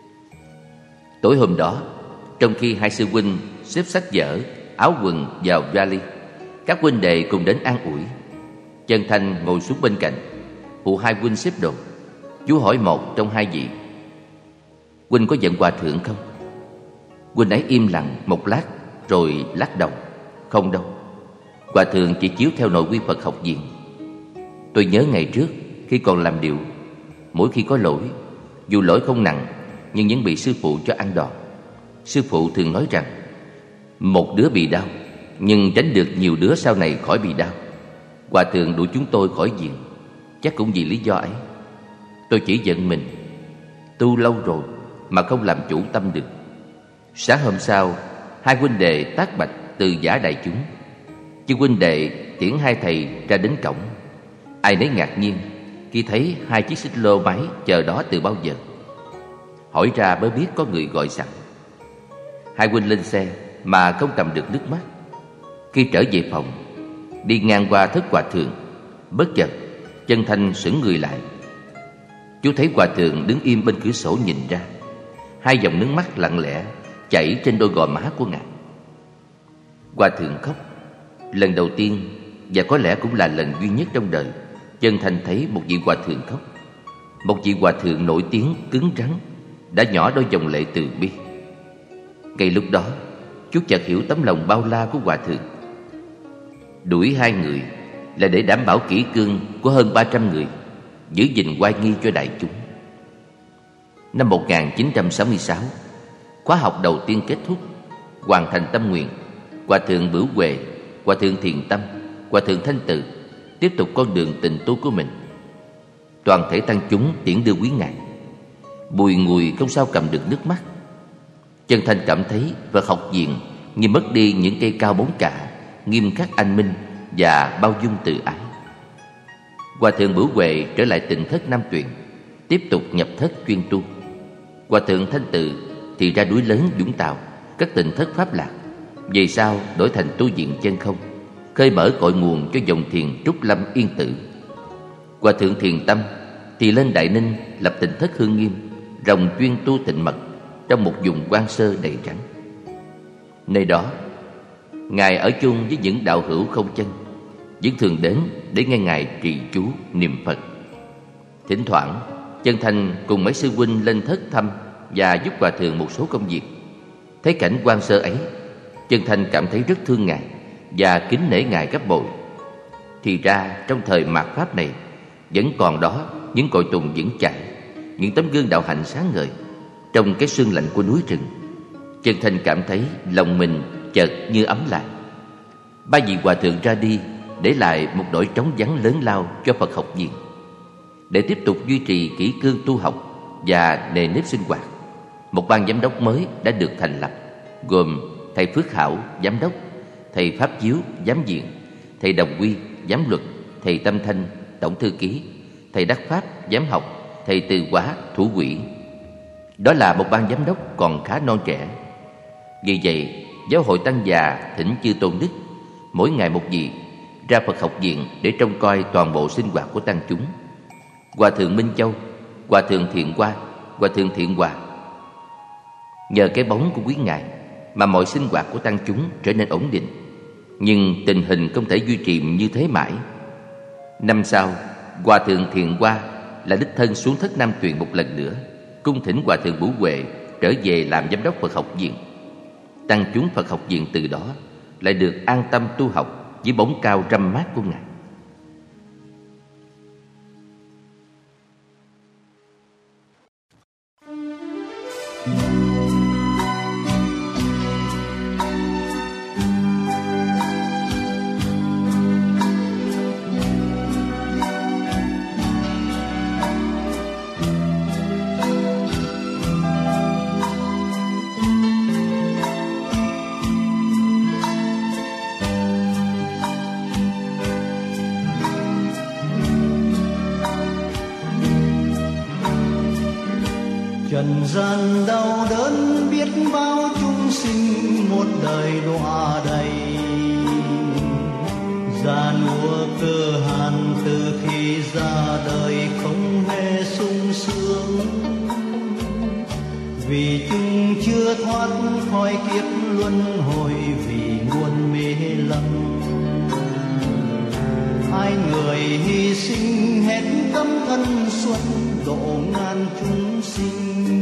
Tối hôm đó, trong khi 2 sư huynh xếp sách vở, áo quần vào vali, các huynh đệ cùng đến an ủi. Chân Thành ngồi xuống bên cạnh, phụ 2 huynh xếp đồ. Chú hỏi một trong 2 vị: huynh có giận Hòa thượng không? Huynh ấy im lặng một lát rồi lắc đầu: không đâu, Hòa thượng chỉ chiếu theo nội quy Phật học viện. Tôi nhớ ngày trước khi còn làm điệu, mỗi khi có lỗi, dù lỗi không nặng nhưng vẫn bị sư phụ cho ăn đòn. Sư phụ thường nói rằng một đứa bị đau, nhưng tránh được nhiều đứa sau này khỏi bị đau. Hòa thượng đuổi chúng tôi khỏi viện, chắc cũng vì lý do ấy. Tôi chỉ giận mình, tu lâu rồi mà không làm chủ tâm được. Sáng hôm sau, 2 huynh đệ tác bạch từ giả đại chúng. Chư huynh đệ tiễn 2 thầy ra đến cổng. Ai nấy ngạc nhiên khi thấy 2 chiếc xích lô máy chờ đó từ bao giờ. Hỏi ra mới biết có người gọi sẵn. 2 huynh lên xe mà không cầm được nước mắt. Khi trở về phòng, đi ngang qua thất Hòa thượng, bất chợt Chân Thành sững người lại. Chú thấy Hòa thượng đứng im bên cửa sổ nhìn ra, 2 dòng nước mắt lặng lẽ chảy trên đôi gò má của ngài. Hòa thượng khóc. Lần đầu tiên, và có lẽ cũng là lần duy nhất trong đời, Chân Thành thấy một vị hòa thượng khóc. Một vị hòa thượng nổi tiếng cứng rắn đã nhỏ đôi dòng lệ từ bi. Ngay lúc đó, chú chợt hiểu tấm lòng bao la của hòa thượng. Đuổi 2 người là để đảm bảo kỷ cương của hơn 300 người, giữ gìn oai nghi cho đại chúng. Năm 1966, khóa học đầu tiên kết thúc. Hoàn thành tâm nguyện, Hòa thượng Bửu Huệ, Hòa thượng Thiền Tâm, Hòa thượng Thanh Từ tiếp tục con đường tịnh tu của mình. Toàn thể tăng chúng tiễn đưa quý ngài. Bùi ngùi không sao cầm được nước mắt. Chân Thành cảm thấy Phật học viện như mất đi những cây cao bóng cả, nghiêm khắc anh minh và bao dung từ ái. Hòa thượng Bửu Huệ trở lại tịnh thất Nam Tuyền, tiếp tục nhập thất chuyên tu. Hòa thượng Thanh Tự thì ra núi lớn Vũng Tàu, các tịnh thất Pháp Lạc. Về sau đổi thành tu viện Chân Không, khơi mở cội nguồn cho dòng thiền Trúc Lâm Yên Tử. Hòa thượng Thiền Tâm thì lên Đại Ninh lập tịnh thất Hương Nghiêm, ròng chuyên tu tịnh mật trong một vùng hoang sơ đầy rắn. Nơi đó, Ngài ở chung với những đạo hữu không chân, vẫn thường đến để nghe Ngài trì chú niệm Phật. Thỉnh thoảng, Chân Thành cùng mấy sư huynh lên thất thăm và giúp Hòa thượng một số công việc. Thấy cảnh hoang sơ ấy, Chân Thành cảm thấy rất thương Ngài và kính nể Ngài gấp bội. Thì ra trong thời mạt Pháp này vẫn còn đó những cội tùng vững chãi, những tấm gương đạo hạnh sáng ngời trong cái sương lạnh của núi rừng. Chân Thành cảm thấy lòng mình chợt như ấm lại. Ba vị hòa thượng ra đi, để lại một nỗi trống vắng lớn lao cho Phật học viện. Để tiếp tục duy trì kỷ cương tu học và nề nếp sinh hoạt, một ban giám đốc mới đã được thành lập, gồm thầy Phước Hảo giám đốc, thầy Pháp Chiếu giám viện, thầy Đồng Quy giám luật, thầy Tâm Thanh tổng thư ký, thầy Đắc Pháp giám học, thầy Từ Quá thủ quỹ. Đó là một ban giám đốc còn khá non trẻ. Vì vậy, giáo hội tăng già thỉnh chư tôn đức mỗi ngày một vị ra Phật học viện để trông coi toàn bộ sinh hoạt của tăng chúng. Hòa thượng Minh Châu, Hòa thượng Thiện Hoa, Hòa thượng Thiện Hòa. Nhờ cái bóng của quý ngài mà mọi sinh hoạt của tăng chúng trở nên ổn định. Nhưng tình hình không thể duy trì như thế mãi. Năm sau, Hòa thượng Thiện Hoa là đích thân xuống thất Nam Tuyền một lần nữa, cung thỉnh Hòa thượng Bửu Huệ trở về làm giám đốc Phật học viện. Tăng chúng Phật học viện từ đó lại được an tâm tu học dưới bóng cao râm mát của ngài. Trần gian đau đớn biết bao chúng sinh, một đời đọa đầy già nua cơ hàn, từ khi ra đời không hề sung sướng, vì chúng chưa thoát khỏi kiếp luân hồi, vì nguồn mê lầm. Ai người hy sinh hết tâm thân xuân, độ ngàn chúng sinh.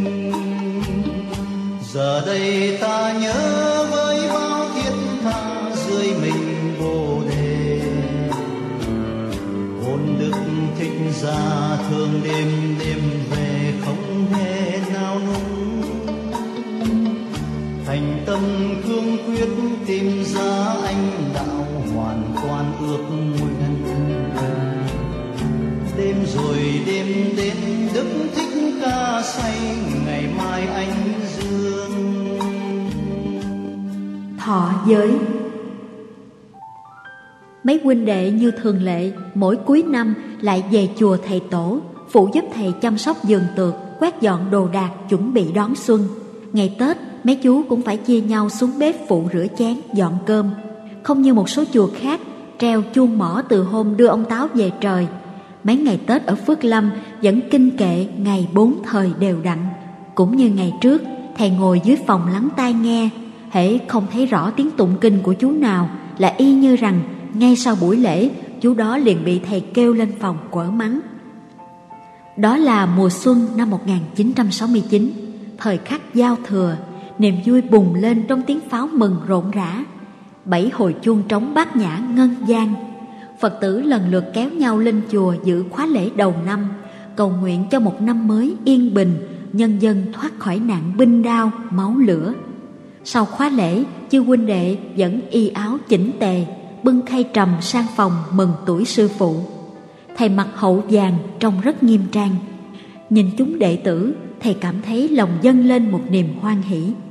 Giờ đây ta nhớ với bao thiết tha dưới mình Bồ Đề. Hồn đức thích ra thường đêm đêm về, không hề nào nung. Thành tâm cương quyết tìm ra anh đạo, hoàn toàn ước nguyện. Đêm rồi đêm đến đức thích ca say, ngày mai anh dương thọ giới. Mấy huynh đệ như thường lệ mỗi cuối năm lại về chùa thầy tổ, phụ giúp thầy chăm sóc vườn tược, quét dọn đồ đạc chuẩn bị đón xuân. Ngày Tết mấy chú cũng phải chia nhau xuống bếp phụ rửa chén, dọn cơm. Không như một số chùa khác treo chuông mõ từ hôm đưa ông Táo về trời. Mấy ngày Tết ở Phước Lâm vẫn kinh kệ ngày 4 thời đều đặn. Cũng như ngày trước, thầy ngồi dưới phòng lắng tai nghe. Hễ không thấy rõ tiếng tụng kinh của chú nào là y như rằng ngay sau buổi lễ, chú đó liền bị thầy kêu lên phòng quở mắng. Đó là mùa xuân năm 1969, thời khắc giao thừa, niềm vui bùng lên trong tiếng pháo mừng rộn rã. 7 hồi chuông trống bát nhã ngân vang. Phật tử lần lượt kéo nhau lên chùa dự khóa lễ đầu năm, cầu nguyện cho một năm mới yên bình, nhân dân thoát khỏi nạn binh đao, máu lửa. Sau khóa lễ, chư huynh đệ vẫn y áo chỉnh tề, bưng khay trầm sang phòng mừng tuổi sư phụ. Thầy mặc hậu vàng trông rất nghiêm trang. Nhìn chúng đệ tử, thầy cảm thấy lòng dâng lên một niềm hoan hỷ.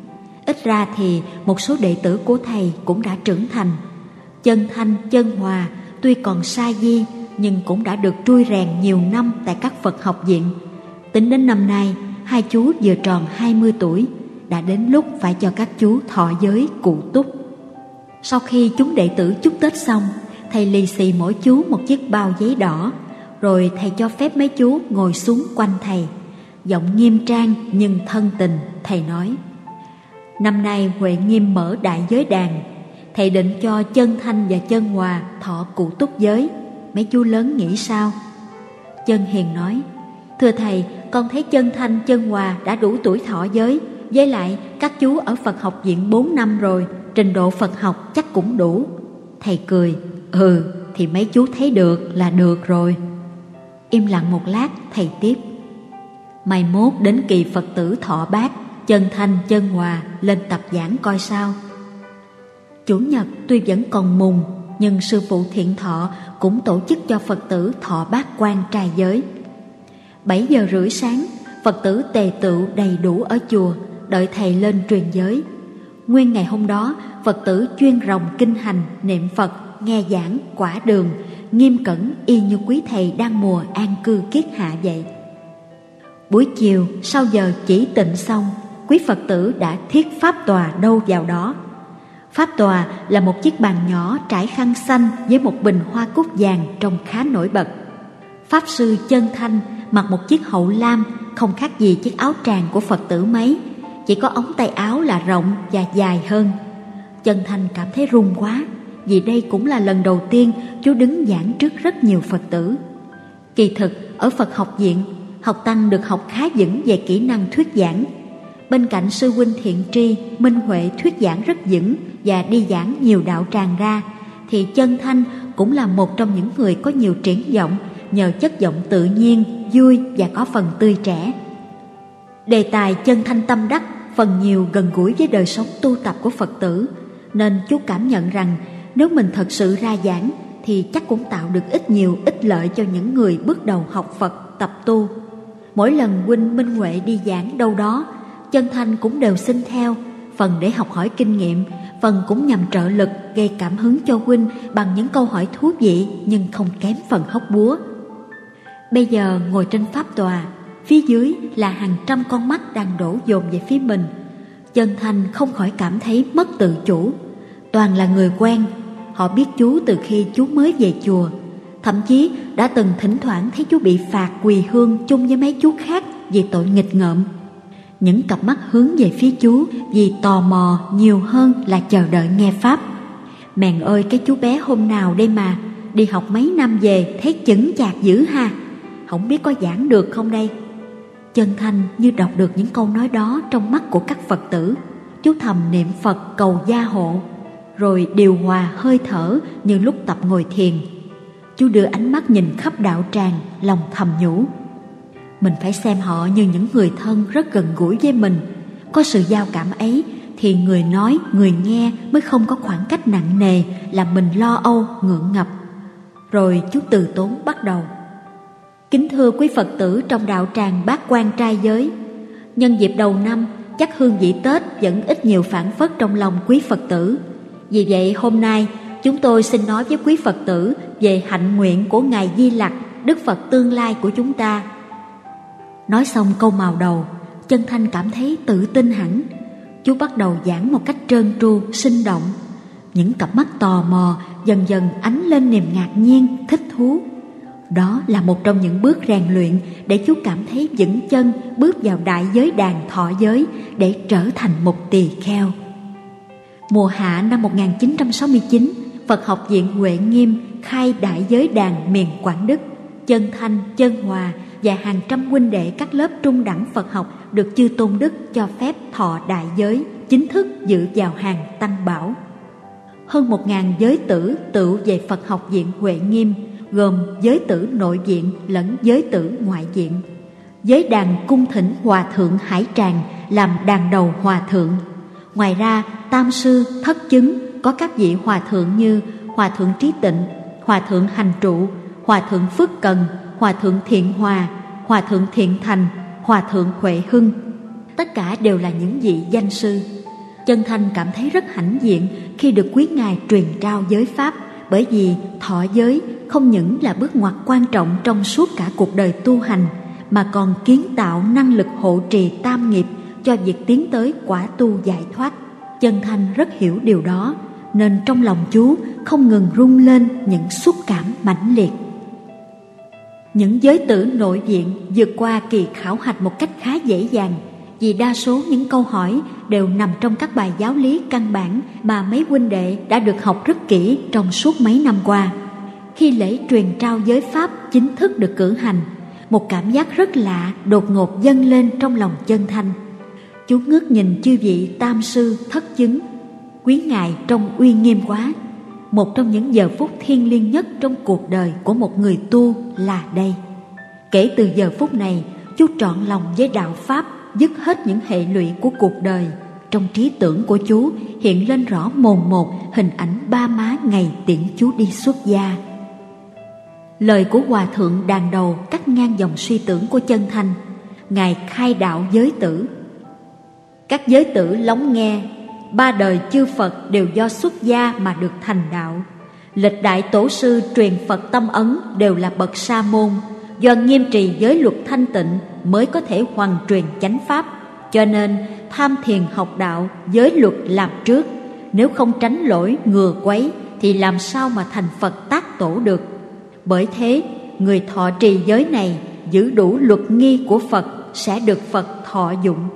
Ít ra thì một số đệ tử của thầy cũng đã trưởng thành. Chân Thanh, Chân Hòa tuy còn sa di nhưng cũng đã được trui rèn nhiều năm tại các Phật học viện. Tính đến năm nay, hai chú vừa tròn 20 tuổi, đã đến lúc phải cho các chú thọ giới cụ túc. Sau khi chúng đệ tử chúc Tết xong, thầy lì xì mỗi chú một chiếc bao giấy đỏ, rồi thầy cho phép mấy chú ngồi xuống quanh thầy. Giọng nghiêm trang nhưng thân tình, thầy nói: năm nay Huệ Nghiêm mở đại giới đàn, thầy định cho Chân Thanh và Chân Hòa thọ cụ túc giới. Mấy chú lớn nghĩ sao? Chân Hiền nói: thưa thầy, con thấy Chân Thanh, Chân Hòa đã đủ tuổi thọ giới. Với lại các chú ở Phật học viện 4 năm rồi, trình độ Phật học chắc cũng đủ. Thầy cười: thì mấy chú thấy được là được rồi. Im lặng một lát, thầy tiếp: mai mốt đến kỳ Phật tử thọ bát, Chân Thanh, Chân Hòa lên tập giảng coi sao. Chủ nhật tuy vẫn còn mùng, nhưng sư phụ Thiện Thọ cũng tổ chức cho Phật tử thọ bát quan trai giới. 7 giờ rưỡi sáng, Phật tử tề tựu đầy đủ ở chùa, đợi thầy lên truyền giới. Nguyên ngày hôm đó, Phật tử chuyên ròng kinh hành, niệm Phật, nghe giảng, quả đường, nghiêm cẩn y như quý thầy đang mùa an cư kiết hạ vậy. Buổi chiều, sau giờ chỉ tịnh xong, quý Phật tử đã thiết pháp tòa đâu vào đó. Pháp tòa là một chiếc bàn nhỏ trải khăn xanh với một bình hoa cúc vàng trông khá nổi bật. Pháp sư Chân Thanh mặc một chiếc hậu lam không khác gì chiếc áo tràng của Phật tử mấy, chỉ có ống tay áo là rộng và dài hơn. Chân Thanh cảm thấy run quá, vì đây cũng là lần đầu tiên chú đứng giảng trước rất nhiều Phật tử. Kỳ thực ở Phật học viện, học tăng được học khá vững về kỹ năng thuyết giảng. Bên cạnh sư huynh Thiện Tri, Minh Huệ thuyết giảng rất vững và đi giảng nhiều đạo tràng ra, thì Chân Thanh cũng là một trong những người có nhiều triển vọng nhờ chất giọng tự nhiên, vui và có phần tươi trẻ. Đề tài Chân Thanh tâm đắc phần nhiều gần gũi với đời sống tu tập của Phật tử, nên chú cảm nhận rằng nếu mình thật sự ra giảng thì chắc cũng tạo được ít nhiều ích lợi cho những người bước đầu học Phật tập tu. Mỗi lần huynh Minh Huệ đi giảng đâu đó, Chân Thanh cũng đều xin theo, phần để học hỏi kinh nghiệm, phần cũng nhằm trợ lực gây cảm hứng cho huynh bằng những câu hỏi thú vị nhưng không kém phần hóc búa. Bây giờ ngồi trên pháp tòa, phía dưới là hàng trăm con mắt đang đổ dồn về phía mình. Chân Thanh không khỏi cảm thấy mất tự chủ. Toàn là người quen, họ biết chú từ khi chú mới về chùa, thậm chí đã từng thỉnh thoảng thấy chú bị phạt quỳ hương chung với mấy chú khác vì tội nghịch ngợm. Những cặp mắt hướng về phía chú vì tò mò nhiều hơn là chờ đợi nghe pháp. Mèn ơi, cái chú bé hôm nào đây mà đi học mấy năm về thấy chững chạc dữ ha, không biết có giảng được không đây. Chân Thanh như đọc được những câu nói đó trong mắt của các Phật tử. Chú thầm niệm Phật cầu gia hộ, rồi điều hòa hơi thở như lúc tập ngồi thiền. Chú đưa ánh mắt nhìn khắp đạo tràng, lòng thầm nhủ: mình phải xem họ như những người thân rất gần gũi với mình. Có sự giao cảm ấy thì người nói, người nghe mới không có khoảng cách nặng nề làm mình lo âu, ngượng ngập. Rồi chú từ tốn bắt đầu: kính thưa quý Phật tử trong đạo tràng Bát Quan trai giới, nhân dịp đầu năm chắc hương vị Tết vẫn ít nhiều phảng phất trong lòng quý Phật tử. Vì vậy hôm nay chúng tôi xin nói với quý Phật tử về hạnh nguyện của Ngài Di Lặc, Đức Phật tương lai của chúng ta. Nói xong câu mào đầu, Chân Thanh cảm thấy tự tin hẳn. Chú bắt đầu giảng một cách trơn tru, sinh động. Những cặp mắt tò mò dần dần ánh lên niềm ngạc nhiên, thích thú. Đó là một trong những bước rèn luyện để chú cảm thấy vững chân bước vào đại giới đàn thọ giới để trở thành một tỳ kheo. Mùa hạ năm 1969, Phật học viện Huệ Nghiêm khai đại giới đàn miền Quảng Đức. Chân Thanh, Chân Hòa và hàng trăm huynh đệ các lớp trung đẳng Phật học được chư Tôn Đức cho phép thọ đại giới, chính thức dự vào hàng Tăng Bảo. Hơn 1.000 giới tử tựu về Phật học viện Huệ Nghiêm, gồm giới tử nội viện lẫn giới tử ngoại viện. Giới đàn cung thỉnh Hòa Thượng Hải Tràng làm đàn đầu Hòa Thượng. Ngoài ra, tam sư, thất chứng có các vị Hòa Thượng như Hòa Thượng Trí Tịnh, Hòa Thượng Hành Trụ, Hòa Thượng Phước Cần, Hòa Thượng Thiện Hòa, Hòa Thượng Thiện Thành, Hòa Thượng Huệ Hưng. Tất cả đều là những vị danh sư. Chân Thanh cảm thấy rất hãnh diện khi được quý ngài truyền trao giới pháp, bởi vì thọ giới không những là bước ngoặt quan trọng trong suốt cả cuộc đời tu hành, mà còn kiến tạo năng lực hộ trì tam nghiệp cho việc tiến tới quả tu giải thoát. Chân Thanh rất hiểu điều đó, nên trong lòng chú không ngừng rung lên những xúc cảm mãnh liệt. Những giới tử nội viện vượt qua kỳ khảo hạch một cách khá dễ dàng, vì đa số những câu hỏi đều nằm trong các bài giáo lý căn bản mà mấy huynh đệ đã được học rất kỹ trong suốt mấy năm qua. Khi lễ truyền trao giới pháp chính thức được cử hành, một cảm giác rất lạ đột ngột dâng lên trong lòng Chân Thanh. Chú ngước nhìn chư vị tam sư thất chứng, quý ngài trông uy nghiêm quá. Một trong những giờ phút thiêng liêng nhất trong cuộc đời của một người tu là đây. Kể từ giờ phút này, chú trọn lòng với đạo pháp, dứt hết những hệ lụy của cuộc đời. Trong trí tưởng của chú hiện lên rõ mồn một hình ảnh ba má ngày tiễn chú đi xuất gia. Lời của Hòa Thượng Đàn Đầu cắt ngang dòng suy tưởng của Chân Thanh. Ngài khai đạo giới tử: các giới tử lắng nghe, ba đời chư Phật đều do xuất gia mà được thành đạo. Lịch đại tổ sư truyền Phật tâm ấn đều là bậc sa môn, do nghiêm trì giới luật thanh tịnh mới có thể hoàn truyền chánh pháp. Cho nên tham thiền học đạo, giới luật làm trước. Nếu không tránh lỗi ngừa quấy thì làm sao mà thành Phật tác tổ được. Bởi thế, người thọ trì giới này giữ đủ luật nghi của Phật sẽ được Phật thọ dụng.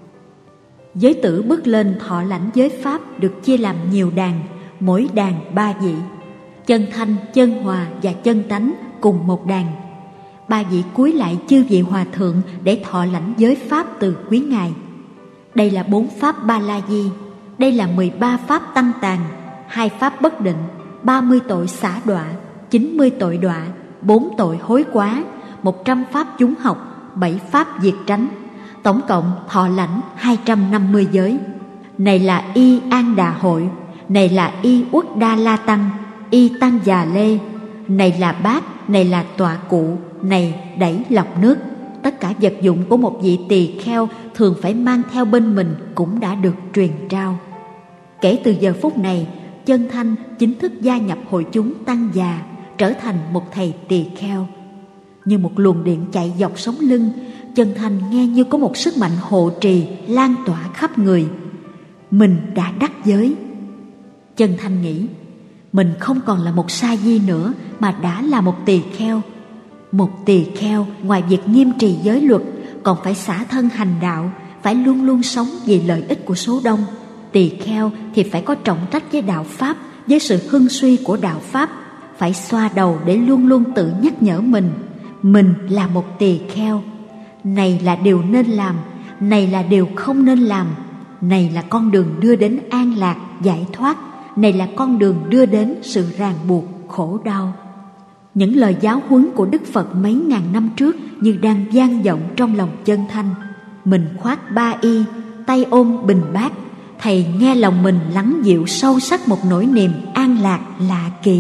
Giới tử bước lên thọ lãnh giới pháp được chia làm nhiều đàn, mỗi đàn 3 vị: Chân Thanh, Chân Hòa và Chân Tánh cùng một đàn. 3 vị cúi lại chư vị hòa thượng để thọ lãnh giới pháp từ quý ngài. Đây là 4 pháp Ba La Di, đây là 13 pháp Tăng Tàn, 2 pháp Bất Định, 30 tội xả đọa, 90 tội đọa, 4 tội hối quá, 100 pháp chúng học, 7 pháp diệt tránh. Tổng cộng thọ lãnh 250 giới. Này là Y An Đà Hội, này là Y Uất Đa La Tăng, Y Tăng Già Lê, này là bát, này là tọa cụ, này đẩy lọc nước. Tất cả vật dụng của một vị tỳ kheo thường phải mang theo bên mình cũng đã được truyền trao. Kể từ giờ phút này, Chân Thanh chính thức gia nhập hội chúng tăng già, trở thành một thầy tỳ kheo. Như một luồng điện chạy dọc sống lưng, Chân Thanh nghe như có một sức mạnh hộ trì lan tỏa khắp người. Mình đã đắc giới. Chân Thanh nghĩ, mình không còn là một sa di nữa mà đã là một tỳ kheo. Một tỳ kheo ngoài việc nghiêm trì giới luật còn phải xả thân hành đạo, phải luôn luôn sống vì lợi ích của số đông. Tỳ kheo thì phải có trọng trách với đạo pháp, với sự hưng suy của đạo pháp, phải xoa đầu để luôn luôn tự nhắc nhở mình là một tỳ kheo. Này là điều nên làm, này là điều không nên làm, này là con đường đưa đến an lạc, giải thoát, này là con đường đưa đến sự ràng buộc, khổ đau. Những lời giáo huấn của Đức Phật mấy ngàn năm trước như đang vang vọng trong lòng Chân Thanh. Mình khoác ba y, tay ôm bình bát, thầy nghe lòng mình lắng dịu sâu sắc một nỗi niềm an lạc lạ kỳ.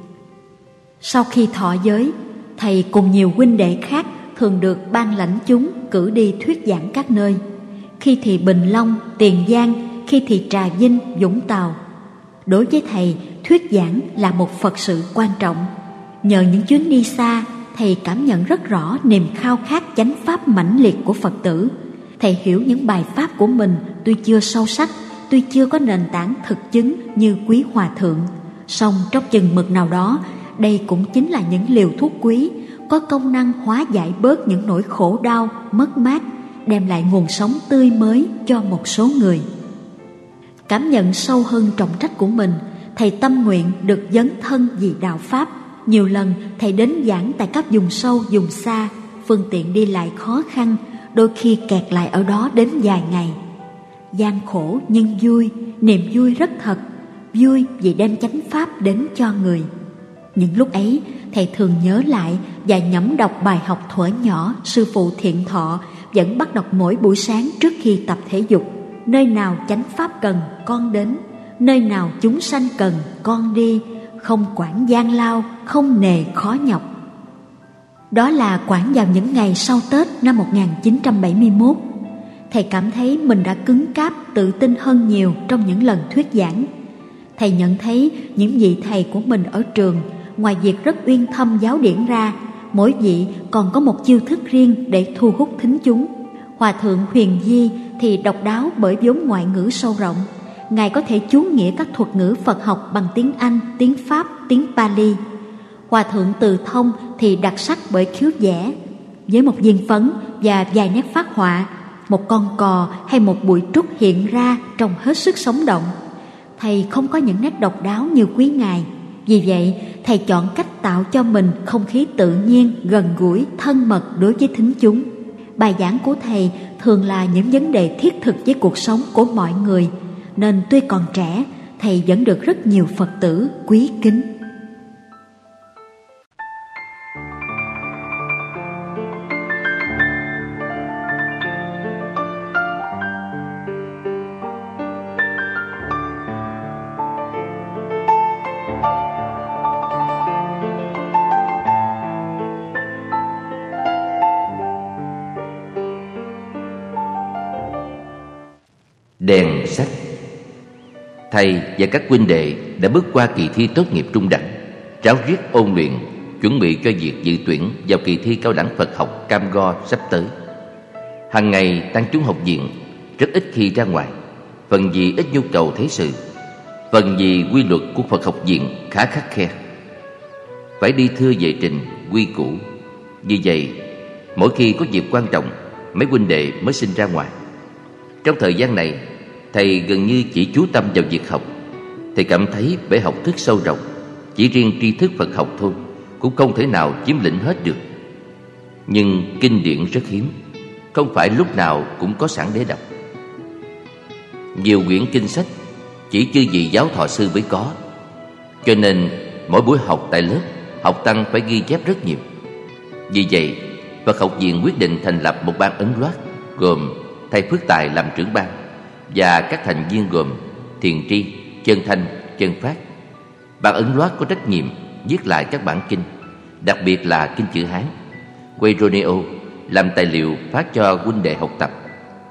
Sau khi thọ giới, thầy cùng nhiều huynh đệ khác thường được ban lãnh chúng cử đi thuyết giảng các nơi. Khi thì Bình Long, Tiền Giang, khi thì Trà Vinh, Vũng Tàu. Đối với thầy, thuyết giảng là một Phật sự quan trọng. Nhờ những chuyến đi xa, thầy cảm nhận rất rõ niềm khao khát chánh pháp mãnh liệt của Phật tử. Thầy hiểu những bài pháp của mình tuy chưa sâu sắc, tuy chưa có nền tảng thực chứng như quý hòa thượng, song trong chừng mực nào đó, đây cũng chính là những liều thuốc quý, có công năng hóa giải bớt những nỗi khổ đau, mất mát, đem lại nguồn sống tươi mới cho một số người. Cảm nhận sâu hơn trọng trách của mình, thầy tâm nguyện được dấn thân vì đạo pháp. Nhiều lần thầy đến giảng tại các vùng sâu, vùng xa, phương tiện đi lại khó khăn, đôi khi kẹt lại ở đó đến vài ngày. Gian khổ nhưng vui, niềm vui rất thật, vui vì đem chánh pháp đến cho người. Những lúc ấy, thầy thường nhớ lại và nhẩm đọc bài học thuở nhỏ sư phụ Thiện Thọ vẫn bắt đọc mỗi buổi sáng trước khi tập thể dục. Nơi nào chánh pháp cần, con đến, nơi nào chúng sanh cần, con đi, không quản gian lao, không nề khó nhọc. Đó là khoảng vào những ngày sau Tết năm 1971. Thầy cảm thấy mình đã cứng cáp, tự tin hơn nhiều trong những lần thuyết giảng. Thầy nhận thấy những vị thầy của mình ở trường, ngoài việc rất uyên thâm giáo điển ra, mỗi vị còn có một chiêu thức riêng để thu hút thính chúng. Hòa thượng Huyền Di thì độc đáo bởi vốn ngoại ngữ sâu rộng. Ngài có thể chú nghĩa các thuật ngữ Phật học bằng tiếng Anh, tiếng Pháp, tiếng Pali. Hòa thượng Từ Thông thì đặc sắc bởi khiếu vẽ. Với một viên phấn và vài nét phác họa, một con cò hay một bụi trúc hiện ra trông hết sức sống động. Thầy không có những nét độc đáo như quý ngài. Vì vậy, thầy chọn cách tạo cho mình không khí tự nhiên, gần gũi, thân mật đối với thính chúng. Bài giảng của thầy thường là những vấn đề thiết thực với cuộc sống của mọi người, nên tuy còn trẻ, thầy vẫn được rất nhiều Phật tử quý kính. Đèn sách. Thầy và các huynh đệ đã bước qua kỳ thi tốt nghiệp trung đẳng, ráo riết ôn luyện, chuẩn bị cho việc dự tuyển vào kỳ thi cao đẳng Phật học Cam Go sắp tới. Hàng ngày tăng chúng học viện rất ít khi ra ngoài, phần vì ít nhu cầu thế sự, phần vì quy luật của Phật học viện khá khắt khe, phải đi thưa về trình quy củ. Vì vậy, mỗi khi có việc quan trọng, mấy huynh đệ mới xin ra ngoài. Trong thời gian này, thầy gần như chỉ chú tâm vào việc học. Thầy cảm thấy bể học thức sâu rộng, chỉ riêng tri thức Phật học thôi cũng không thể nào chiếm lĩnh hết được. Nhưng kinh điển rất hiếm, không phải lúc nào cũng có sẵn để đọc. Nhiều quyển kinh sách chỉ chư vị giáo thọ sư mới có, cho nên mỗi buổi học tại lớp, học tăng phải ghi chép rất nhiều. Vì vậy, Phật học viện quyết định thành lập một ban ấn loát, gồm thầy Phước Tài làm trưởng ban và các thành viên gồm Thiền Tri, Chân Thanh, Chân Phát. Ban ấn loát có trách nhiệm viết lại các bản kinh, đặc biệt là kinh chữ Hán, Quaidroneo, làm tài liệu phát cho huynh đệ học tập.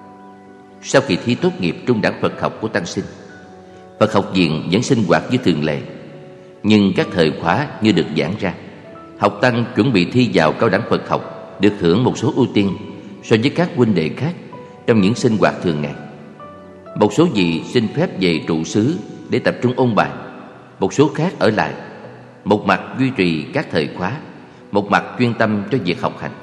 Sau kỳ thi tốt nghiệp trung đẳng Phật học của tăng sinh, Phật học viện vẫn sinh hoạt như thường lệ, nhưng các thời khóa như được giãn ra. Học tăng chuẩn bị thi vào cao đẳng Phật học được hưởng một số ưu tiên so với các huynh đệ khác trong những sinh hoạt thường ngày. Một số vị xin phép về trụ xứ để tập trung ôn bài, một số khác ở lại, một mặt duy trì các thời khóa, một mặt chuyên tâm cho việc học hành.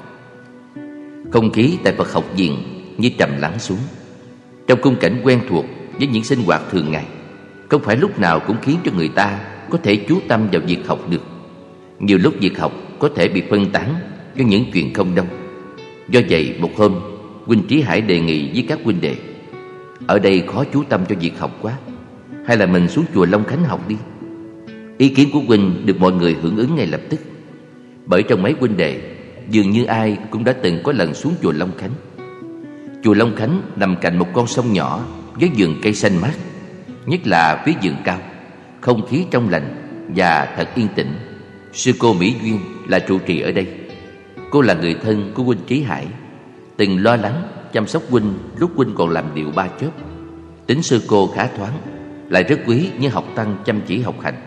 Không khí tại Phật học viện như trầm lắng xuống. Trong khung cảnh quen thuộc với những sinh hoạt thường ngày, không phải lúc nào cũng khiến cho người ta có thể chú tâm vào việc học được. Nhiều lúc việc học có thể bị phân tán do những chuyện không đâu. Do vậy, một hôm, huynh Trí Hải đề nghị với các huynh đệ: ở đây khó chú tâm cho việc học quá, hay là mình xuống chùa Long Khánh học đi. Ý kiến của huynh được mọi người hưởng ứng ngay lập tức, bởi trong mấy huynh đệ dường như ai cũng đã từng có lần xuống chùa Long Khánh. Chùa Long Khánh nằm cạnh một con sông nhỏ với vườn cây xanh mát, nhất là phía vườn cao, không khí trong lành và thật yên tĩnh. Sư cô Mỹ Duyên là trụ trì ở đây. Cô là người thân của huynh Trí Hải, từng lo lắng chăm sóc huynh lúc huynh còn làm điệu ba chớp. Tính sư cô khá thoáng, lại rất quý những học tăng chăm chỉ học hành.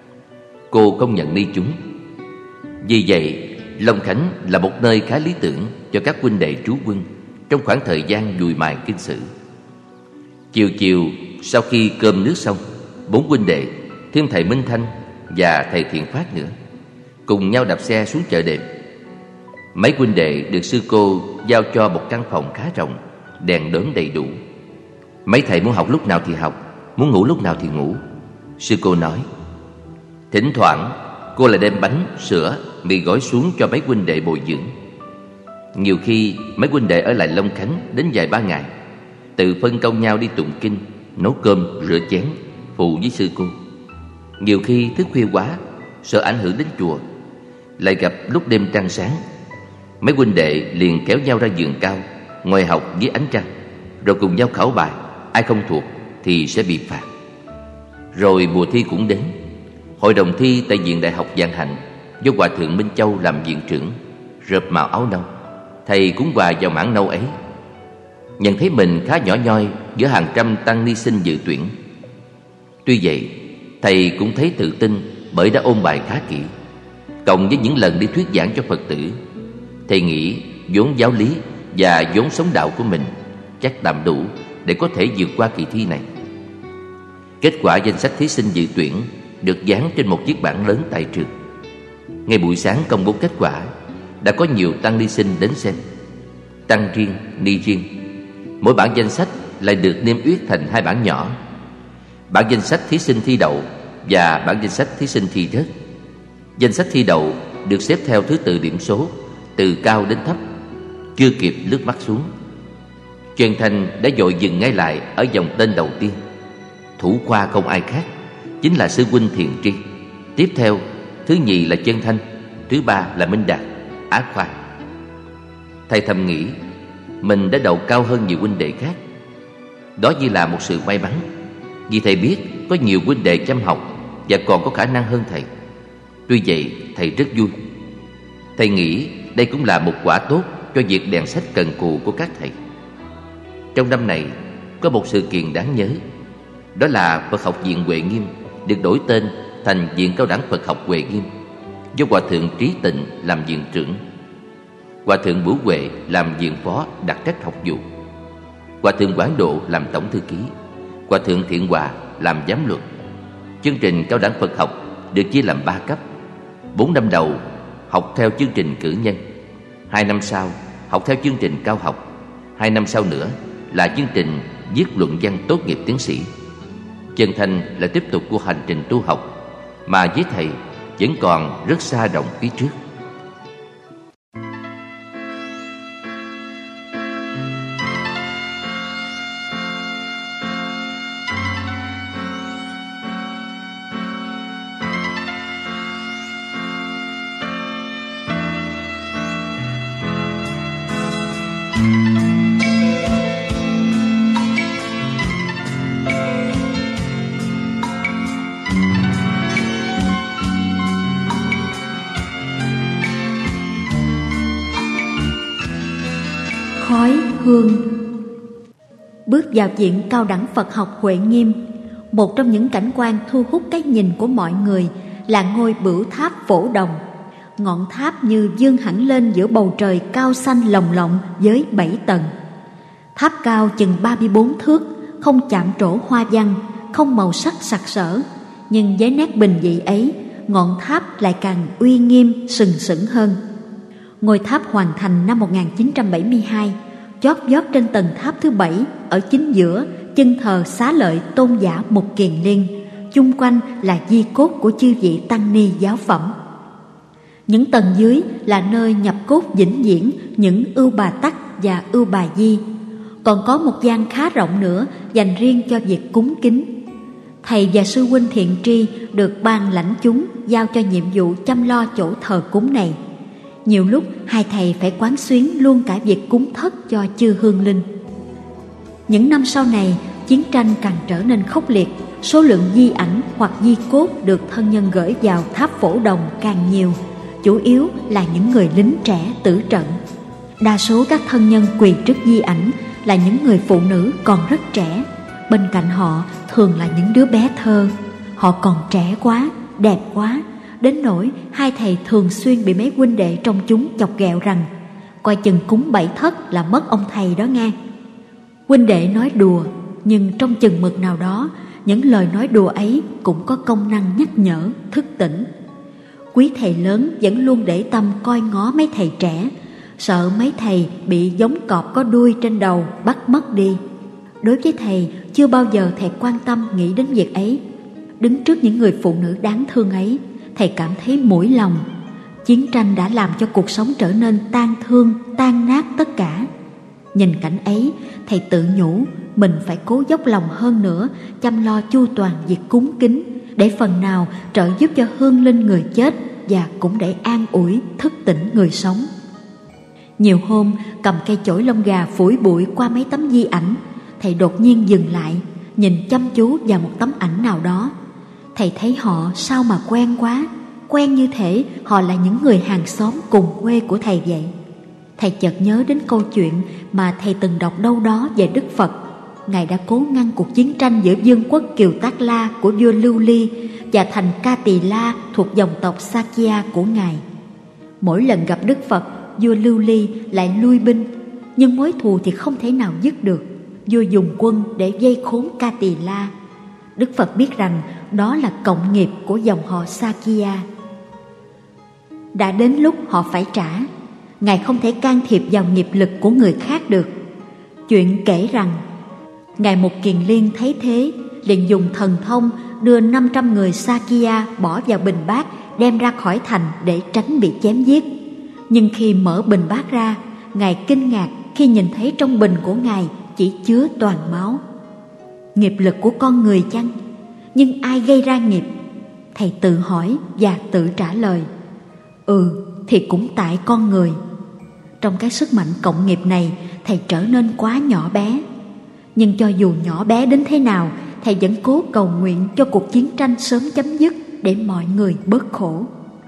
Cô công nhận ni chúng. Vì vậy, Long Khánh là một nơi khá lý tưởng cho các huynh đệ trú quân trong khoảng thời gian dùi mài kinh sử. Chiều chiều sau khi cơm nước xong, 4 huynh đệ thêm thầy Minh Thanh và thầy Thiện Phát nữa cùng nhau đạp xe xuống chợ đêm. Mấy huynh đệ được sư cô giao cho một căn phòng khá rộng, đèn đóm đầy đủ. Mấy thầy muốn học lúc nào thì học, muốn ngủ lúc nào thì ngủ. Sư cô nói. Thỉnh thoảng cô lại đem bánh, sữa, mì gói xuống cho mấy huynh đệ bồi dưỡng. Nhiều khi mấy huynh đệ ở lại Long Khánh đến vài ba ngày, tự phân công nhau đi tụng kinh, nấu cơm, rửa chén, phụ với sư cô. Nhiều khi thức khuya quá, sợ ảnh hưởng đến chùa, lại gặp lúc đêm trăng sáng, mấy huynh đệ liền kéo nhau ra vườn cao, ngồi học dưới ánh trăng, rồi cùng nhau khảo bài. Ai không thuộc thì sẽ bị phạt. Rồi mùa thi cũng đến. Hội đồng thi tại viện Đại học Vạn Hạnh do Hòa thượng Minh Châu làm viện trưởng, rợp màu áo nâu. Thầy cũng hòa vào mảng nâu ấy. nhận thấy mình khá nhỏ nhoi giữa hàng trăm tăng ni sinh dự tuyển. Tuy vậy, thầy cũng thấy tự tin bởi đã ôn bài khá kỹ. Cộng với những lần đi thuyết giảng cho Phật tử, thầy nghĩ vốn giáo lý và vốn sống đạo của mình chắc tạm đủ để có thể vượt qua kỳ thi này. Kết quả danh sách thí sinh dự tuyển được dán trên một chiếc bảng lớn tại trường. Ngay buổi sáng công bố kết quả, đã có nhiều tăng ni sinh đến xem. Tăng riêng, ni riêng. Mỗi bảng danh sách lại được niêm yết thành 2 bảng nhỏ: bảng danh sách thí sinh thi đậu và bảng danh sách thí sinh thi rớt. Danh sách thi đậu được xếp theo thứ tự điểm số, từ cao đến thấp, chưa kịp lướt mắt xuống. Trần Thành đã vội dừng ngay lại ở dòng tên đầu tiên. Thủ khoa không ai khác, chính là sư huynh Thiền Tri. Tiếp theo, thứ nhì là Chân Thanh, thứ ba là Minh Đạt, Á khoa. Thầy thầm nghĩ mình đã đậu cao hơn nhiều huynh đệ khác. Đó như là một sự may mắn, vì thầy biết có nhiều huynh đệ chăm học và còn có khả năng hơn thầy. Tuy vậy, thầy rất vui. Thầy nghĩ đây cũng là một quả tốt cho việc đèn sách cần cù của các thầy. Trong năm này có một sự kiện đáng nhớ. Đó là Phật học viện Huệ Nghiêm được đổi tên thành Viện Cao đẳng Phật học Huệ Nghiêm, do Hòa thượng Trí Tịnh làm viện trưởng, Hòa thượng Bửu Huệ làm viện phó đặc trách học vụ, Hòa thượng Quảng Độ làm tổng thư ký, Hòa thượng Thiện Hòa làm giám luật. Chương trình cao đẳng Phật học được chia làm 3 cấp. 4 năm đầu học theo chương trình cử nhân, 2 năm sau học theo chương trình cao học, 2 năm sau nữa là chương trình viết luận văn tốt nghiệp tiến sĩ. Chân Thành là tiếp tục của hành trình tu học mà với thầy vẫn còn rất xa rộng phía trước. Khói hương. Bước vào Viện Cao đẳng Phật học Huệ Nghiêm, một trong những cảnh quan thu hút cái nhìn của mọi người là ngôi Bửu Tháp Phổ Đồng. Ngọn tháp như vươn hẳn lên giữa bầu trời cao xanh lồng lộng với 7 tầng. Tháp cao chừng 34 thước, không chạm trổ hoa văn, không màu sắc sặc sỡ, nhưng với nét bình dị ấy, ngọn tháp lại càng uy nghiêm sừng sững hơn. Ngôi tháp hoàn thành năm 1972, chót vót trên tầng tháp thứ 7, ở chính giữa chân thờ Xá Lợi Tôn giả Mục Kiền Liên, chung quanh là di cốt của chư vị tăng ni giáo phẩm. Những tầng dưới là nơi nhập cốt vĩnh viễn những Ưu Bà Tắc và Ưu Bà Di. Còn có một gian khá rộng nữa dành riêng cho việc cúng kính. Thầy và sư huynh Thiện Tri được ban lãnh chúng giao cho nhiệm vụ chăm lo chỗ thờ cúng này. Nhiều lúc hai thầy phải quán xuyến luôn cả việc cúng thất cho chư hương linh. Những năm sau này, chiến tranh càng trở nên khốc liệt, số lượng di ảnh hoặc di cốt được thân nhân gửi vào tháp Phổ Đồng càng nhiều, chủ yếu là những người lính trẻ tử trận. Đa số các thân nhân quỳ trước di ảnh là những người phụ nữ còn rất trẻ, bên cạnh họ thường là những đứa bé thơ. Họ còn trẻ quá, đẹp quá, đến nỗi hai thầy thường xuyên bị mấy huynh đệ trong chúng chọc ghẹo rằng coi chừng cúng bậy thất là mất ông thầy đó nghe. Huynh đệ nói đùa, nhưng trong chừng mực nào đó, những lời nói đùa ấy cũng có công năng nhắc nhở, thức tỉnh. Quý thầy lớn vẫn luôn để tâm coi ngó mấy thầy trẻ, sợ mấy thầy bị giống cọp có đuôi trên đầu bắt mất đi. Đối với thầy, chưa bao giờ thầy quan tâm nghĩ đến việc ấy. Đứng trước những người phụ nữ đáng thương ấy, thầy cảm thấy mũi lòng. Chiến tranh đã làm cho cuộc sống trở nên tan thương, tan nát tất cả. Nhìn cảnh ấy, thầy tự nhủ mình phải cố dốc lòng hơn nữa, chăm lo chu toàn việc cúng kính, để phần nào trợ giúp cho hương linh người chết và cũng để an ủi, thức tỉnh người sống. Nhiều hôm cầm cây chổi lông gà phủi bụi qua mấy tấm di ảnh, thầy đột nhiên dừng lại, nhìn chăm chú vào một tấm ảnh nào đó. Thầy thấy họ sao mà quen quá, quen như thể họ là những người hàng xóm cùng quê của thầy vậy. Thầy chợt nhớ đến câu chuyện mà thầy từng đọc đâu đó về Đức Phật. Ngài đã cố ngăn cuộc chiến tranh giữa vương quốc Kiều Tác La của vua Lưu Ly và thành Ca Tỳ La thuộc dòng tộc Sakya của Ngài. Mỗi lần gặp Đức Phật, vua Lưu Ly lại lui binh, nhưng mối thù thì không thể nào dứt được. Vua dùng quân để vây khốn Ca Tỳ La. Đức Phật biết rằng đó là cộng nghiệp của dòng họ Sakya. Đã đến lúc họ phải trả. Ngài không thể can thiệp vào nghiệp lực của người khác được. Chuyện kể rằng Ngài Mục Kiền Liên thấy thế, liền dùng thần thông đưa 500 người Sakya bỏ vào bình bát, đem ra khỏi thành để tránh bị chém giết. Nhưng khi mở bình bát ra, Ngài kinh ngạc khi nhìn thấy trong bình của Ngài chỉ chứa toàn máu. Nghiệp lực của con người chăng? Nhưng ai gây ra nghiệp? Thầy tự hỏi và tự trả lời: thì cũng tại con người. Trong cái sức mạnh cộng nghiệp này, thầy trở nên quá nhỏ bé. Nhưng cho dù nhỏ bé đến thế nào, thầy vẫn cố cầu nguyện cho cuộc chiến tranh sớm chấm dứt để mọi người bớt khổ.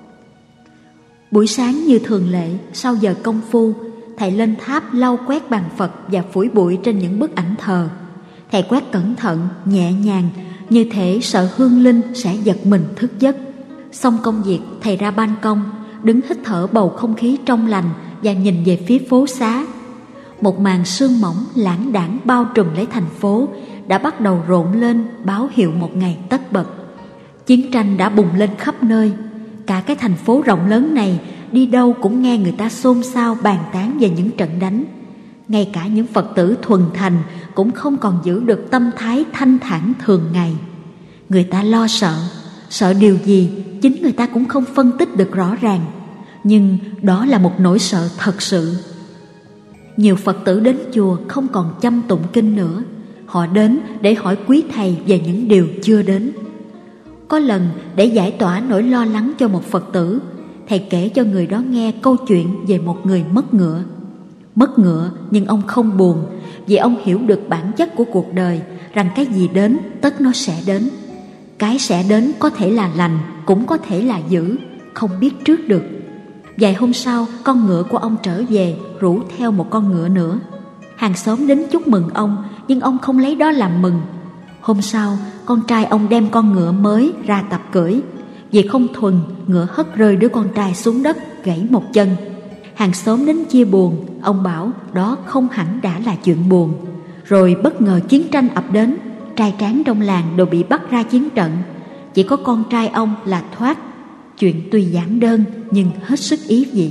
Buổi sáng như thường lệ, sau giờ công phu, thầy lên tháp lau quét bàn Phật và phủi bụi trên những bức ảnh thờ. Thầy quét cẩn thận, nhẹ nhàng, như thể sợ hương linh sẽ giật mình thức giấc. Xong công việc, thầy ra ban công, đứng hít thở bầu không khí trong lành và nhìn về phía phố xá. Một màn sương mỏng lãng đãng bao trùm lấy thành phố đã bắt đầu rộn lên, báo hiệu một ngày tất bật. Chiến tranh đã bùng lên khắp nơi. Cả cái thành phố rộng lớn này, đi đâu cũng nghe người ta xôn xao bàn tán về những trận đánh. Ngay cả những Phật tử thuần thành cũng không còn giữ được tâm thái thanh thản thường ngày. Người ta lo sợ điều gì chính người ta cũng không phân tích được rõ ràng. Nhưng đó là một nỗi sợ thật sự. Nhiều Phật tử đến chùa không còn chăm tụng kinh nữa. Họ đến để hỏi quý thầy về những điều chưa đến. Có lần để giải tỏa nỗi lo lắng cho một Phật tử, thầy kể cho người đó nghe câu chuyện về một người mất ngựa. Mất ngựa nhưng ông không buồn, vì ông hiểu được bản chất của cuộc đời, rằng cái gì đến tất nó sẽ đến. Cái sẽ đến có thể là lành, cũng có thể là dữ, không biết trước được. Vài hôm sau, con ngựa của ông trở về, rủ theo một con ngựa nữa. Hàng xóm đến chúc mừng ông, nhưng ông không lấy đó làm mừng. Hôm sau, con trai ông đem con ngựa mới ra tập cưỡi. Vì không thuần, ngựa hất rơi đứa con trai xuống đất, gãy một chân. Hàng xóm đến chia buồn, ông bảo đó không hẳn đã là chuyện buồn. Rồi bất ngờ chiến tranh ập đến, trai tráng trong làng đều bị bắt ra chiến trận. Chỉ có con trai ông là thoát. Chuyện tuy giản đơn nhưng hết sức ý vị.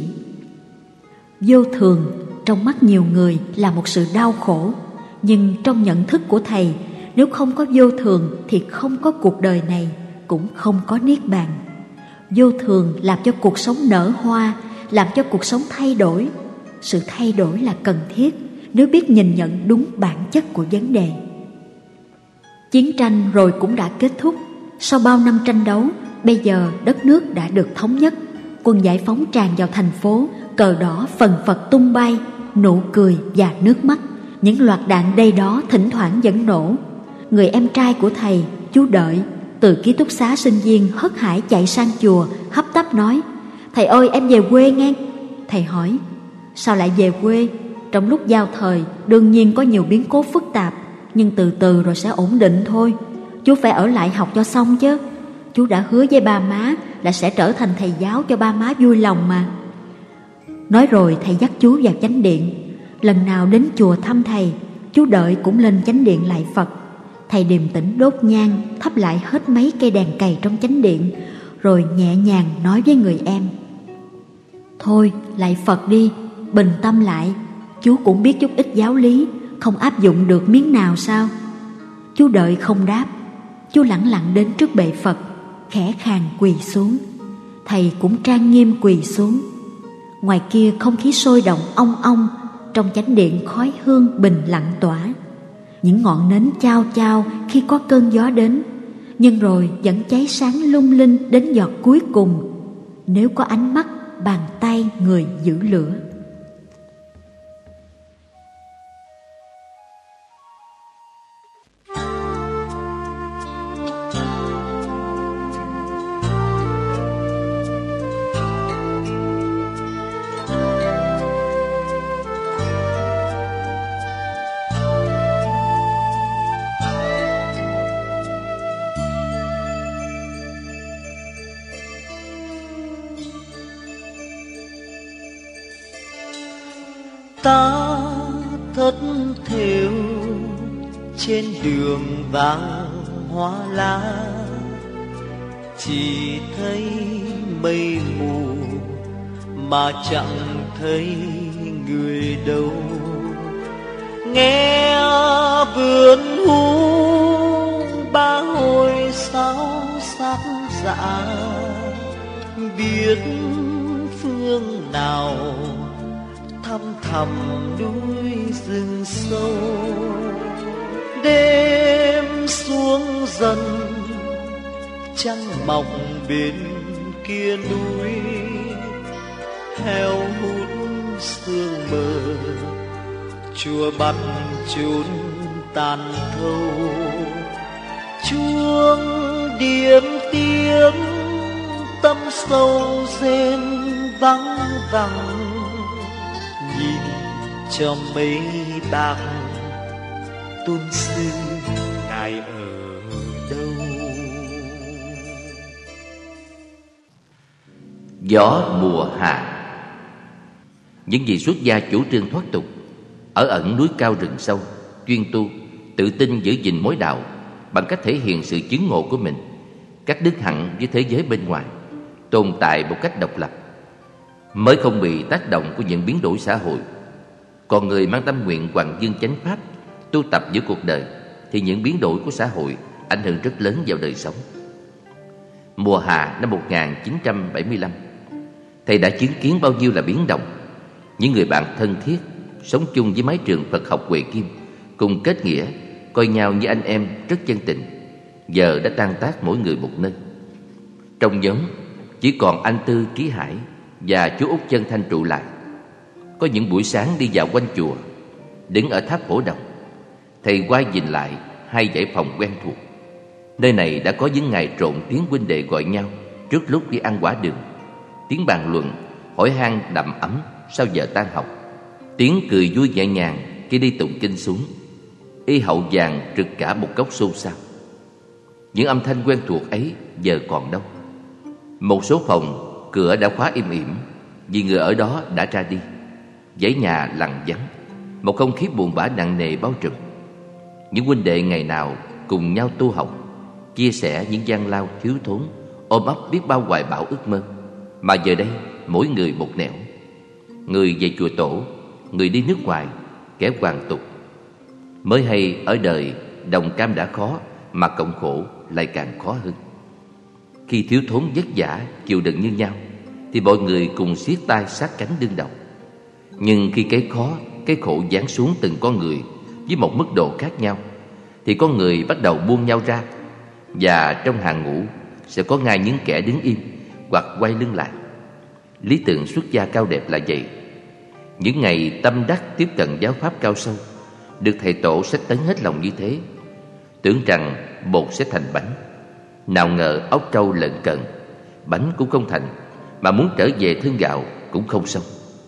Vô thường trong mắt nhiều người là một sự đau khổ, nhưng trong nhận thức của thầy, nếu không có vô thường thì không có cuộc đời này, cũng không có niết bàn. Vô thường làm cho cuộc sống nở hoa, làm cho cuộc sống thay đổi. Sự thay đổi là cần thiết nếu biết nhìn nhận đúng bản chất của vấn đề. Chiến tranh rồi cũng đã kết thúc. Sau bao năm tranh đấu, bây giờ đất nước đã được thống nhất. Quân giải phóng tràn vào thành phố, cờ đỏ phần phật tung bay, nụ cười và nước mắt. Những loạt đạn đây đó thỉnh thoảng vẫn nổ. Người em trai của thầy, chú Đợi, từ ký túc xá sinh viên hớt hải chạy sang chùa, hấp tấp nói: "Thầy ơi, em về quê nghe." Thầy hỏi: "Sao lại về quê?" Trong lúc giao thời, đương nhiên có nhiều biến cố phức tạp, nhưng từ từ rồi sẽ ổn định thôi. Chú phải ở lại học cho xong chứ. Chú đã hứa với ba má là sẽ trở thành thầy giáo cho ba má vui lòng mà. Nói rồi thầy dắt chú vào chánh điện. Lần nào đến chùa thăm thầy, chú Đợi cũng lên chánh điện lạy Phật. Thầy điềm tĩnh đốt nhang, thắp lại hết mấy cây đèn cầy trong chánh điện, rồi nhẹ nhàng nói với người em: "Thôi lạy Phật đi, bình tâm lại. Chú cũng biết chút ít giáo lý, không áp dụng được miếng nào sao?" Chú Đợi không đáp. Chú lẳng lặng đến trước bệ Phật, khẽ khàng quỳ xuống. Thầy cũng trang nghiêm quỳ xuống. Ngoài kia không khí sôi động ong ong, trong chánh điện khói hương bình lặng tỏa. Những ngọn nến chao chao khi có cơn gió đến, nhưng rồi vẫn cháy sáng lung linh đến giọt cuối cùng. Nếu có ánh mắt, bàn tay người giữ lửa. ta thất thểu trên đường vàng hoa lá, chỉ thấy mây mù mà chẳng thấy người đâu. Nghe vườn hú ba hồi sao sắc dạ, biết phương nào thăm thẳm núi rừng sâu. Đêm xuống dần trăng mọc bên kia núi, heo hút sương mờ chùa bắt chốn tàn thâu. Chuông điềm tiếng tâm sâu rên vắng vắng, nhìn cho mấy bạc tôn sư ngài ở đâu. Gió mùa hạ. Những vị xuất gia chủ trương thoát tục, ở ẩn núi cao rừng sâu, chuyên tu, tự tin giữ gìn mối đạo bằng cách thể hiện sự chứng ngộ của mình, cắt đứt hẳn với thế giới bên ngoài, tồn tại một cách độc lập, mới không bị tác động của những biến đổi xã hội. Còn người mang tâm nguyện hoàng dương chánh pháp, tu tập giữa cuộc đời, thì những biến đổi của xã hội ảnh hưởng rất lớn vào đời sống. Mùa hạ năm 1975, thầy đã chứng kiến bao nhiêu là biến động. Những người bạn thân thiết, sống chung với mái trường Phật học Huệ Kim, cùng kết nghĩa, coi nhau như anh em rất chân tình, giờ đã tan tác mỗi người một nơi. Trong nhóm chỉ còn anh Tư Trí Hải và chú Út Chân Thanh trụ lại. Có những buổi sáng đi dạo quanh chùa, đứng ở tháp Phổ Đồng, thầy quay nhìn lại hai dãy phòng quen thuộc. Nơi này đã có những ngày trộn tiếng huynh đệ gọi nhau trước lúc đi ăn quả đường, tiếng bàn luận, hỏi han đầm ấm sau giờ tan học, tiếng cười vui nhẹ nhàng khi đi tụng kinh xuống. Y hậu vàng trực cả một góc xôn xao. Những âm thanh quen thuộc ấy giờ còn đâu? Một số phòng cửa đã khóa im ỉm vì người ở đó đã ra đi. Dãy nhà lặng vắng, một không khí buồn bã nặng nề bao trùm. Những huynh đệ ngày nào cùng nhau tu học, chia sẻ những gian lao thiếu thốn, ôm ấp biết bao hoài bão ước mơ, mà giờ đây mỗi người một nẻo. Người về chùa tổ, người đi nước ngoài, kẻ hoàn tục. Mới hay ở đời đồng cam đã khó, mà cộng khổ lại càng khó hơn. Khi thiếu thốn vất vả chịu đựng như nhau, thì mọi người cùng siết tay sát cánh đương đầu. Nhưng khi cái khó, cái khổ giáng xuống từng con người với một mức độ khác nhau, thì con người bắt đầu buông nhau ra, và trong hàng ngũ sẽ có ngay những kẻ đứng im hoặc quay lưng lại. Lý tưởng xuất gia cao đẹp là vậy. Những ngày tâm đắc tiếp cận giáo pháp cao sâu, được thầy tổ xách tấn hết lòng như thế, tưởng rằng bột sẽ thành bánh. Nào ngờ ốc trâu lợn cận, bánh cũng không thành, mà muốn trở về thương gạo cũng không xong.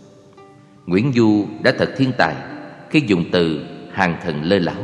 Nguyễn Du đã thật thiên tài khi dùng từ hàng thần lơ láo.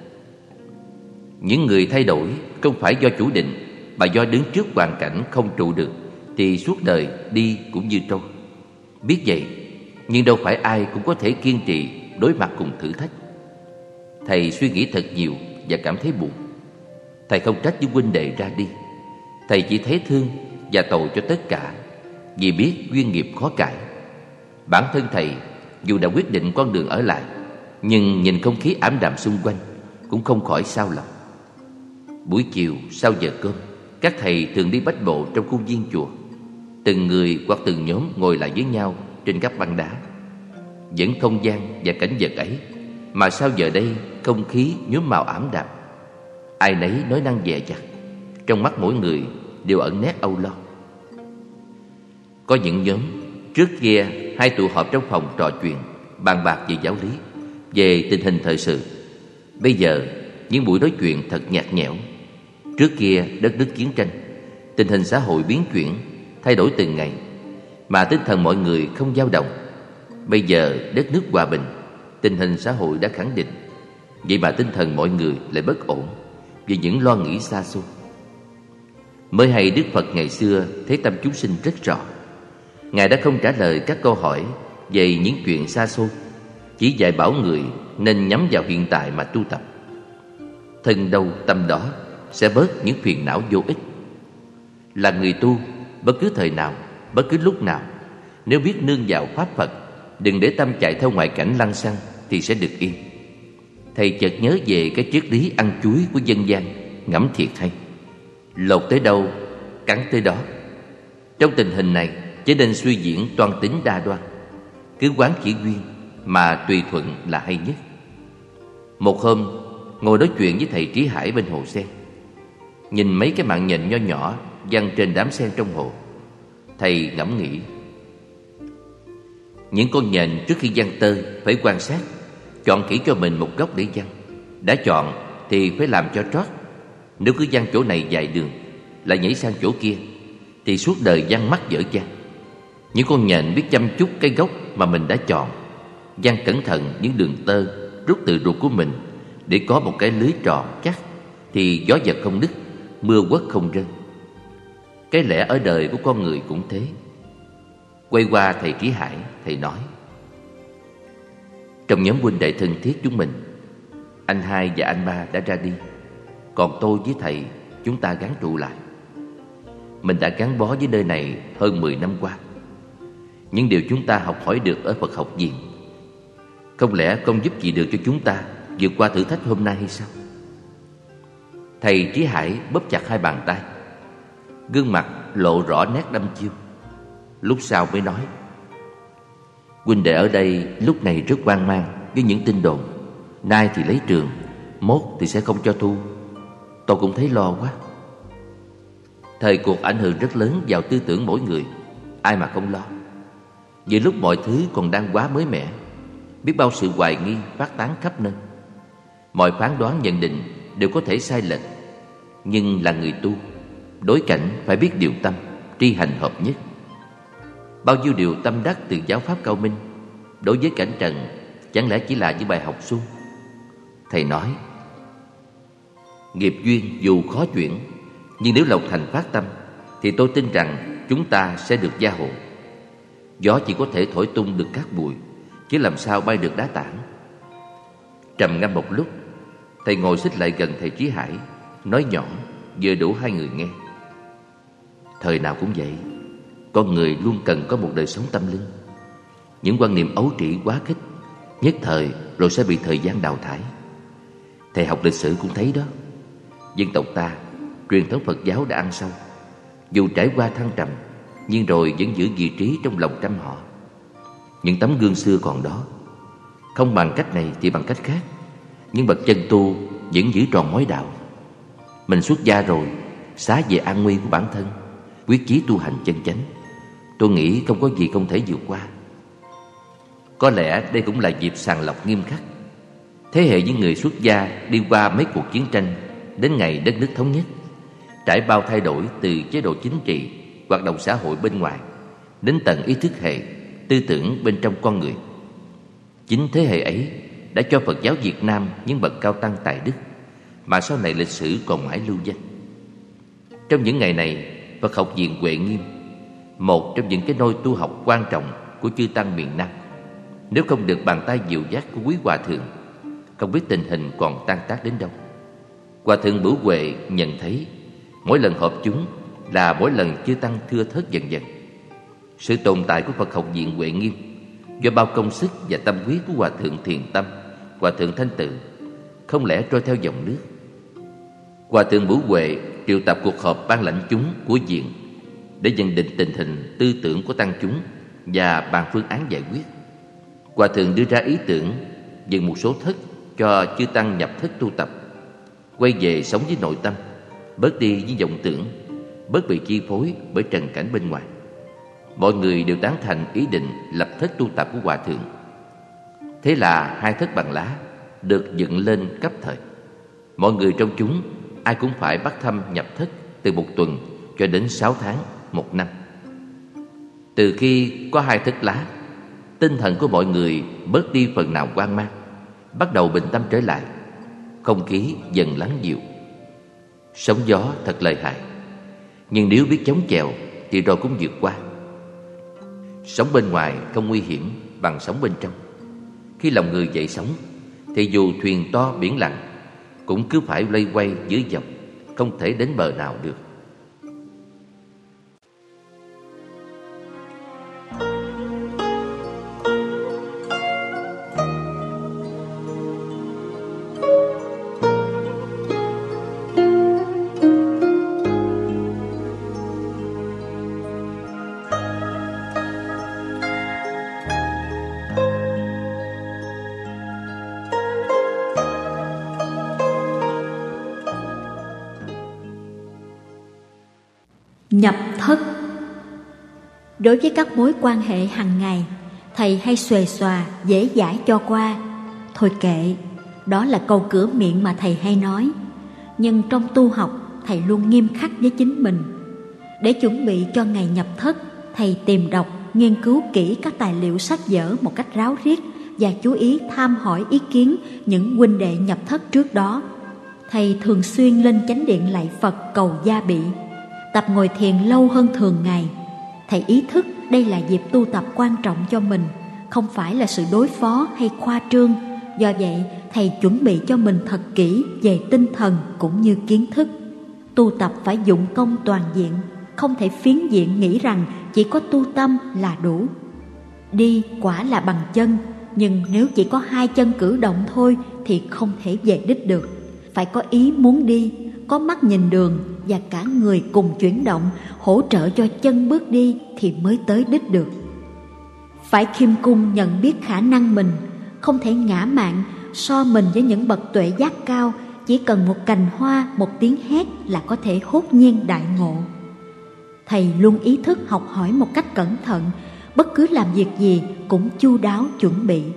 Những người thay đổi không phải do chủ định, mà do đứng trước hoàn cảnh không trụ được, thì suốt đời đi cũng như trâu. Biết vậy, nhưng đâu phải ai cũng có thể kiên trì đối mặt cùng thử thách. Thầy suy nghĩ thật nhiều và cảm thấy buồn. Thầy không trách những huynh đệ ra đi. Thầy chỉ thấy thương và tội cho tất cả, vì biết duyên nghiệp khó cải. Bản thân thầy dù đã quyết định con đường ở lại, nhưng nhìn không khí ảm đạm xung quanh cũng không khỏi xao lòng. Buổi chiều sau giờ cơm, các thầy thường đi bách bộ trong khuôn viên chùa. Từng người hoặc từng nhóm ngồi lại với nhau trên các băng đá. Vẫn không gian và cảnh vật ấy, mà sao giờ đây không khí nhuốm màu ảm đạm. Ai nấy nói năng dè dặt, trong mắt mỗi người đều ẩn nét âu lo. Có những nhóm trước kia hay tụ họp trong phòng trò chuyện, bàn bạc về giáo lý, về tình hình thời sự. Bây giờ những buổi nói chuyện thật nhạt nhẽo. Trước kia đất nước chiến tranh, tình hình xã hội biến chuyển, thay đổi từng ngày, mà tinh thần mọi người không dao động. Bây giờ đất nước hòa bình, tình hình xã hội đã khẳng định, vậy mà tinh thần mọi người lại bất ổn vì những lo nghĩ xa xôi. Mới hay Đức Phật ngày xưa thấy tâm chúng sinh rất rõ. Ngài đã không trả lời các câu hỏi về những chuyện xa xôi, chỉ dạy bảo người nên nhắm vào hiện tại mà tu tập. Thân đâu tâm đó sẽ bớt những phiền não vô ích. Là người tu, bất cứ thời nào, bất cứ lúc nào, nếu biết nương vào pháp Phật, đừng để tâm chạy theo ngoại cảnh lăng xăng, thì sẽ được yên. Thầy chợt nhớ về cái triết lý ăn chuối của dân gian, ngẫm thiệt hay. Lột tới đâu, cắn tới đó. Trong tình hình này, chỉ nên suy diễn toan tính đa đoan, cứ quán chỉ duyên mà tùy thuận là hay nhất. Một hôm, ngồi nói chuyện với thầy Trí Hải bên hồ sen, nhìn mấy cái mạng nhện nho nhỏ văng trên đám sen trong hồ, thầy ngẫm nghĩ. Những con nhện trước khi giăng tơ phải quan sát, chọn kỹ cho mình một góc để giăng. Đã chọn thì phải làm cho trót. Nếu cứ giăng chỗ này dài đường, lại nhảy sang chỗ kia, thì suốt đời giăng mắc dở dang. Những con nhện biết chăm chút cái gốc mà mình đã chọn, giăng cẩn thận những đường tơ rút từ ruột của mình để có một cái lưới tròn chắc, thì gió giật không nứt, mưa quất không rơi. Cái lẽ ở đời của con người cũng thế. Quay qua thầy Trí Hải, thầy nói: trong nhóm huynh đệ thân thiết chúng mình, anh hai và anh ba đã ra đi, còn tôi với thầy chúng ta gắng trụ lại. Mình đã gắn bó với nơi này hơn 10 năm qua. Những điều chúng ta học hỏi được ở Phật học viện, không lẽ không giúp gì được cho chúng ta vượt qua thử thách hôm nay hay sao? Thầy Trí Hải bóp chặt hai bàn tay, gương mặt lộ rõ nét đăm chiêu. Lúc sau mới nói: huynh đệ ở đây lúc này rất hoang mang với những tin đồn. Nay thì lấy trường, mốt thì sẽ không cho thu. Tôi cũng thấy lo quá. Thời cuộc ảnh hưởng rất lớn vào tư tưởng mỗi người, ai mà không lo. Vì lúc mọi thứ còn đang quá mới mẻ, biết bao sự hoài nghi phát tán khắp nơi. Mọi phán đoán nhận định đều có thể sai lệch. Nhưng là người tu, đối cảnh phải biết điều tâm, tri hành hợp nhất. Bao nhiêu điều tâm đắc từ giáo pháp cao minh, đối với cảnh trần chẳng lẽ chỉ là những bài học suông? Thầy nói: nghiệp duyên dù khó chuyển, nhưng nếu lòng thành phát tâm, thì tôi tin rằng chúng ta sẽ được gia hộ. Gió chỉ có thể thổi tung được cát bụi, chứ làm sao bay được đá tảng. Trầm ngâm một lúc, thầy ngồi xích lại gần thầy Trí Hải, nói nhỏ vừa đủ hai người nghe: thời nào cũng vậy, con người luôn cần có một đời sống tâm linh. Những quan niệm ấu trĩ quá khích, nhất thời rồi sẽ bị thời gian đào thải. Thầy học lịch sử cũng thấy đó. Dân tộc ta, truyền thống Phật giáo đã ăn sâu. Dù trải qua thăng trầm, nhưng rồi vẫn giữ vị trí trong lòng trăm họ. Những tấm gương xưa còn đó, không bằng cách này thì bằng cách khác, nhưng bậc chân tu vẫn giữ tròn mối đạo. Mình xuất gia rồi, xá về an nguy của bản thân, quyết chí tu hành chân chánh. Tôi nghĩ không có gì không thể vượt qua. Có lẽ đây cũng là dịp sàng lọc nghiêm khắc. Thế hệ những người xuất gia đi qua mấy cuộc chiến tranh, đến ngày đất nước thống nhất, trải bao thay đổi từ chế độ chính trị, hoạt động xã hội bên ngoài, đến tận ý thức hệ, tư tưởng bên trong con người. Chính thế hệ ấy đã cho Phật giáo Việt Nam những bậc cao tăng tài đức mà sau này lịch sử còn mãi lưu danh. Trong những ngày này, Phật học viện Huệ Nghiêm, một trong những cái nôi tu học quan trọng của chư tăng miền Nam, nếu không được bàn tay dìu dắt của quý hòa thượng, không biết tình hình còn tan tác đến đâu. Hòa thượng Bửu Huệ nhận thấy mỗi lần họp chúng là mỗi lần chư tăng thưa thớt dần dần. Sự tồn tại của Phật học viện Huệ Nghiêm do bao công sức và tâm huyết của Hòa thượng Thiền Tâm, Hòa thượng Thanh Tự, không lẽ trôi theo dòng nước. Hòa thượng Bửu Huệ triệu tập cuộc họp ban lãnh chúng của viện để nhận định tình hình tư tưởng của tăng chúng và bàn phương án giải quyết. Hòa thượng đưa ra ý tưởng dừng một số thất cho chư tăng nhập thất tu tập, quay về sống với nội tâm, bớt đi với vọng tưởng, bớt bị chi phối bởi trần cảnh bên ngoài. Mọi người đều tán thành ý định lập thất tu tập của Hòa thượng. Thế là hai thất bằng lá được dựng lên cấp thời. Mọi người trong chúng ai cũng phải bắt thăm nhập thất từ 1 tuần cho đến 6 tháng, 1 năm. Từ khi có hai thất lá, tinh thần của mọi người bớt đi phần nào hoang mang, bắt đầu bình tâm trở lại. Không khí dần lắng dịu. Sóng gió thật lợi hại, nhưng nếu biết chống chèo thì rồi cũng vượt qua. Sống bên ngoài không nguy hiểm bằng sống bên trong. Khi lòng người dậy sóng thì dù thuyền to biển lặng cũng cứ phải loay quay dưới dòng, không thể đến bờ nào được. Nhập thất. Đối với các mối quan hệ hàng ngày, thầy hay xuề xòa dễ dãi cho qua. Thôi kệ, đó là câu cửa miệng mà thầy hay nói. Nhưng trong tu học, thầy luôn nghiêm khắc với chính mình. Để chuẩn bị cho ngày nhập thất, thầy tìm đọc, nghiên cứu kỹ các tài liệu sách vở một cách ráo riết và chú ý tham hỏi ý kiến những huynh đệ nhập thất trước đó. Thầy thường xuyên lên chánh điện lạy Phật cầu gia bị, tập ngồi thiền lâu hơn thường ngày. Thầy ý thức đây là dịp tu tập quan trọng cho mình, không phải là sự đối phó hay khoa trương. Do vậy, thầy chuẩn bị cho mình thật kỹ về tinh thần cũng như kiến thức. Tu tập phải dụng công toàn diện, không thể phiến diện nghĩ rằng chỉ có tu tâm là đủ. Đi quả là bằng chân, nhưng nếu chỉ có hai chân cử động thôi thì không thể về đích được. Phải có ý muốn đi, có mắt nhìn đường và cả người cùng chuyển động, hỗ trợ cho chân bước đi thì mới tới đích được. Phải khiêm cung nhận biết khả năng mình, không thể ngã mạn so mình với những bậc tuệ giác cao. Chỉ cần một cành hoa, một tiếng hét là có thể hốt nhiên đại ngộ. Thầy luôn ý thức học hỏi một cách cẩn thận, bất cứ làm việc gì cũng chu đáo chuẩn bị.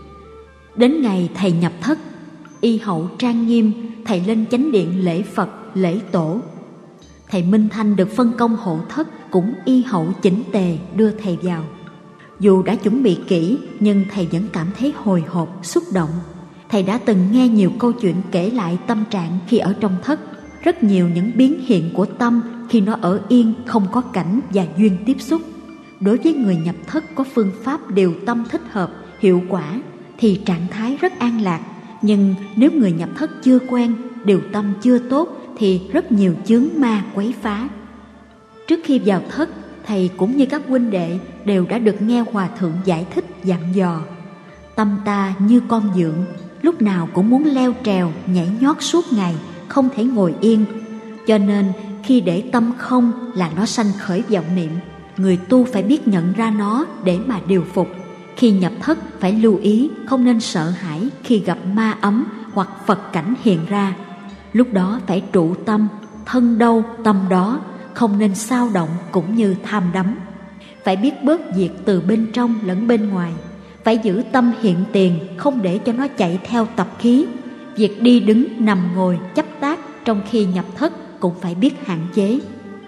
Đến ngày thầy nhập thất, y hậu trang nghiêm, thầy lên chánh điện lễ Phật, lễ tổ. Thầy Minh Thanh được phân công hộ thất cũng y hậu chỉnh tề đưa thầy vào. Dù đã chuẩn bị kỹ nhưng thầy vẫn cảm thấy hồi hộp, xúc động. Thầy đã từng nghe nhiều câu chuyện kể lại tâm trạng khi ở trong thất, rất nhiều những biến hiện của tâm khi nó ở yên, không có cảnh và duyên tiếp xúc. Đối với người nhập thất có phương pháp điều tâm thích hợp, hiệu quả thì trạng thái rất an lạc. Nhưng nếu người nhập thất chưa quen, điều tâm chưa tốt thì rất nhiều chướng ma quấy phá. Trước khi vào thất, thầy cũng như các huynh đệ đều đã được nghe hòa thượng giải thích dặn dò. Tâm ta như con dượng, lúc nào cũng muốn leo trèo, nhảy nhót suốt ngày, không thể ngồi yên. Cho nên khi để tâm không là nó sanh khởi vọng niệm. Người tu phải biết nhận ra nó để mà điều phục. Khi nhập thất phải lưu ý không nên sợ hãi khi gặp ma ấm hoặc Phật cảnh hiện ra. Lúc đó phải trụ tâm, thân đâu tâm đó, không nên xao động cũng như tham đắm. Phải biết bớt diệt từ bên trong lẫn bên ngoài. Phải giữ tâm hiện tiền, không để cho nó chạy theo tập khí. Việc đi đứng nằm ngồi chấp tác trong khi nhập thất cũng phải biết hạn chế.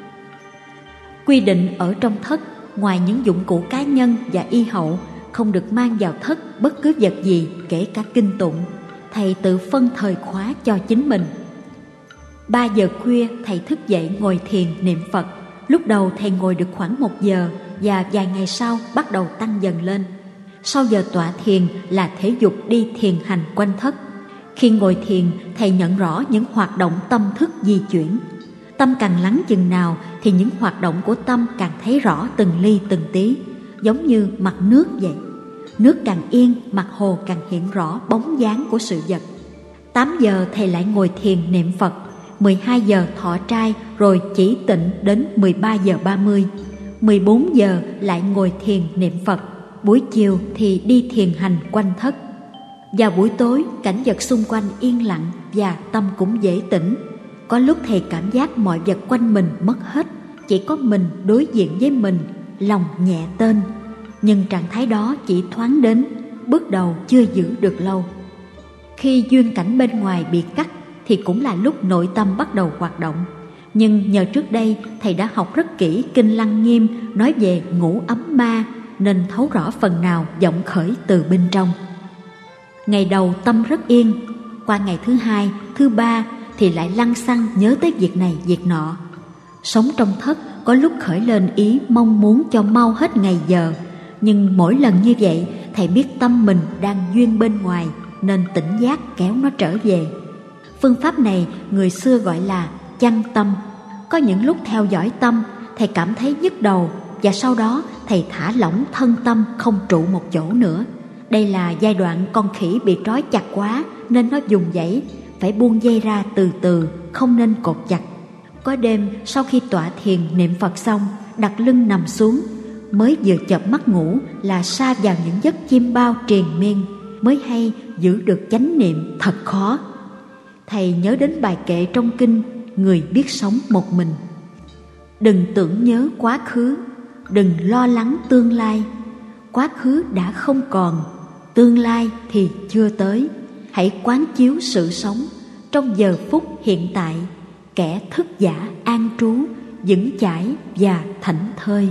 Quy định ở trong thất, ngoài những dụng cụ cá nhân và y hậu, không được mang vào thất bất cứ vật gì, kể cả kinh tụng. Thầy tự phân thời khóa cho chính mình. 3 giờ khuya thầy thức dậy ngồi thiền niệm Phật. Lúc đầu thầy ngồi được khoảng 1 giờ và vài ngày sau bắt đầu tăng dần lên. Sau giờ tọa thiền là thể dục đi thiền hành quanh thất. Khi ngồi thiền, thầy nhận rõ những hoạt động tâm thức di chuyển. Tâm càng lắng chừng nào thì những hoạt động của tâm càng thấy rõ từng ly từng tí, giống như mặt nước vậy. Nước càng yên, mặt hồ càng hiện rõ bóng dáng của sự vật. 8 giờ thầy lại ngồi thiền niệm Phật. 12 giờ thọ trai rồi chỉ tịnh đến 13 giờ 30. 14 giờ lại ngồi thiền niệm Phật. Buổi chiều thì đi thiền hành quanh thất. Vào buổi tối, cảnh vật xung quanh yên lặng và tâm cũng dễ tĩnh. Có lúc thầy cảm giác mọi vật quanh mình mất hết, chỉ có mình đối diện với mình, lòng nhẹ tênh. Nhưng trạng thái đó chỉ thoáng đến, bước đầu chưa giữ được lâu. Khi duyên cảnh bên ngoài bị cắt thì cũng là lúc nội tâm bắt đầu hoạt động. Nhưng nhờ trước đây thầy đã học rất kỹ kinh Lăng Nghiêm nói về ngũ ấm ma, nên thấu rõ phần nào vọng khởi từ bên trong. Ngày đầu tâm rất yên, qua ngày thứ 2, thứ 3 thì lại lăng xăng nhớ tới việc này việc nọ. Sống trong thất có lúc khởi lên ý mong muốn cho mau hết ngày giờ, nhưng mỗi lần như vậy thầy biết tâm mình đang duyên bên ngoài nên tỉnh giác kéo nó trở về. Phương pháp này người xưa gọi là chăn tâm. Có những lúc theo dõi tâm, thầy cảm thấy nhức đầu và sau đó thầy thả lỏng thân tâm không trụ một chỗ nữa. Đây là giai đoạn con khỉ bị trói chặt quá nên nó vùng vẫy, phải buông dây ra từ từ, không nên cột chặt. Có đêm sau khi tọa thiền niệm Phật xong, đặt lưng nằm xuống, mới vừa chợp mắt ngủ là sa vào những giấc chim bao triền miên, mới hay giữ được chánh niệm thật khó. Thầy nhớ đến bài kệ trong kinh Người biết sống một mình. Đừng tưởng nhớ quá khứ, đừng lo lắng tương lai. Quá khứ đã không còn, tương lai thì chưa tới. Hãy quán chiếu sự sống trong giờ phút hiện tại, kẻ thức giả an trú, vững chãi và thảnh thơi.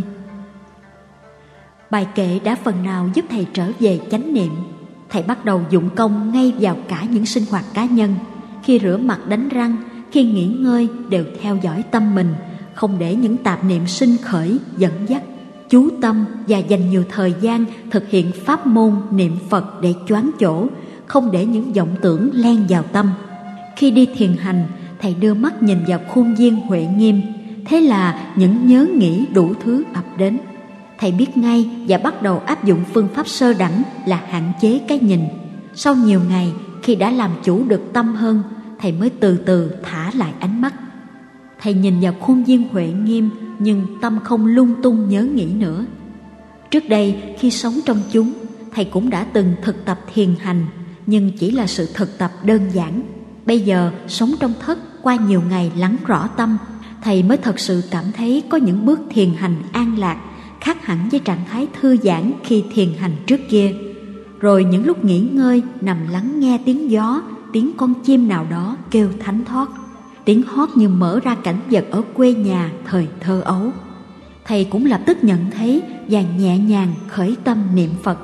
Bài kệ đã phần nào giúp thầy trở về chánh niệm. Thầy bắt đầu dụng công ngay vào cả những sinh hoạt cá nhân. Khi rửa mặt đánh răng, khi nghỉ ngơi đều theo dõi tâm mình, không để những tạp niệm sinh khởi dẫn dắt. Chú tâm và dành nhiều thời gian thực hiện pháp môn niệm Phật để choáng chỗ, không để những vọng tưởng len vào tâm. Khi đi thiền hành, thầy đưa mắt nhìn vào khuôn viên Huệ Nghiêm, thế là những nhớ nghĩ đủ thứ ập đến. Thầy biết ngay và bắt đầu áp dụng phương pháp sơ đẳng là hạn chế cái nhìn. Sau nhiều ngày, khi đã làm chủ được tâm hơn, thầy mới từ từ thả lại ánh mắt. Thầy nhìn vào khuôn viên Huệ Nghiêm nhưng tâm không lung tung nhớ nghĩ nữa. Trước đây khi sống trong chúng, thầy cũng đã từng thực tập thiền hành, nhưng chỉ là sự thực tập đơn giản. Bây giờ sống trong thất qua nhiều ngày lắng rõ tâm, thầy mới thật sự cảm thấy có những bước thiền hành an lạc, khác hẳn với trạng thái thư giãn khi thiền hành trước kia. Rồi những lúc nghỉ ngơi nằm lắng nghe tiếng gió, tiếng con chim nào đó kêu thánh thót, tiếng hót như mở ra cảnh vật ở quê nhà thời thơ ấu. Thầy cũng lập tức nhận thấy và nhẹ nhàng khởi tâm niệm Phật.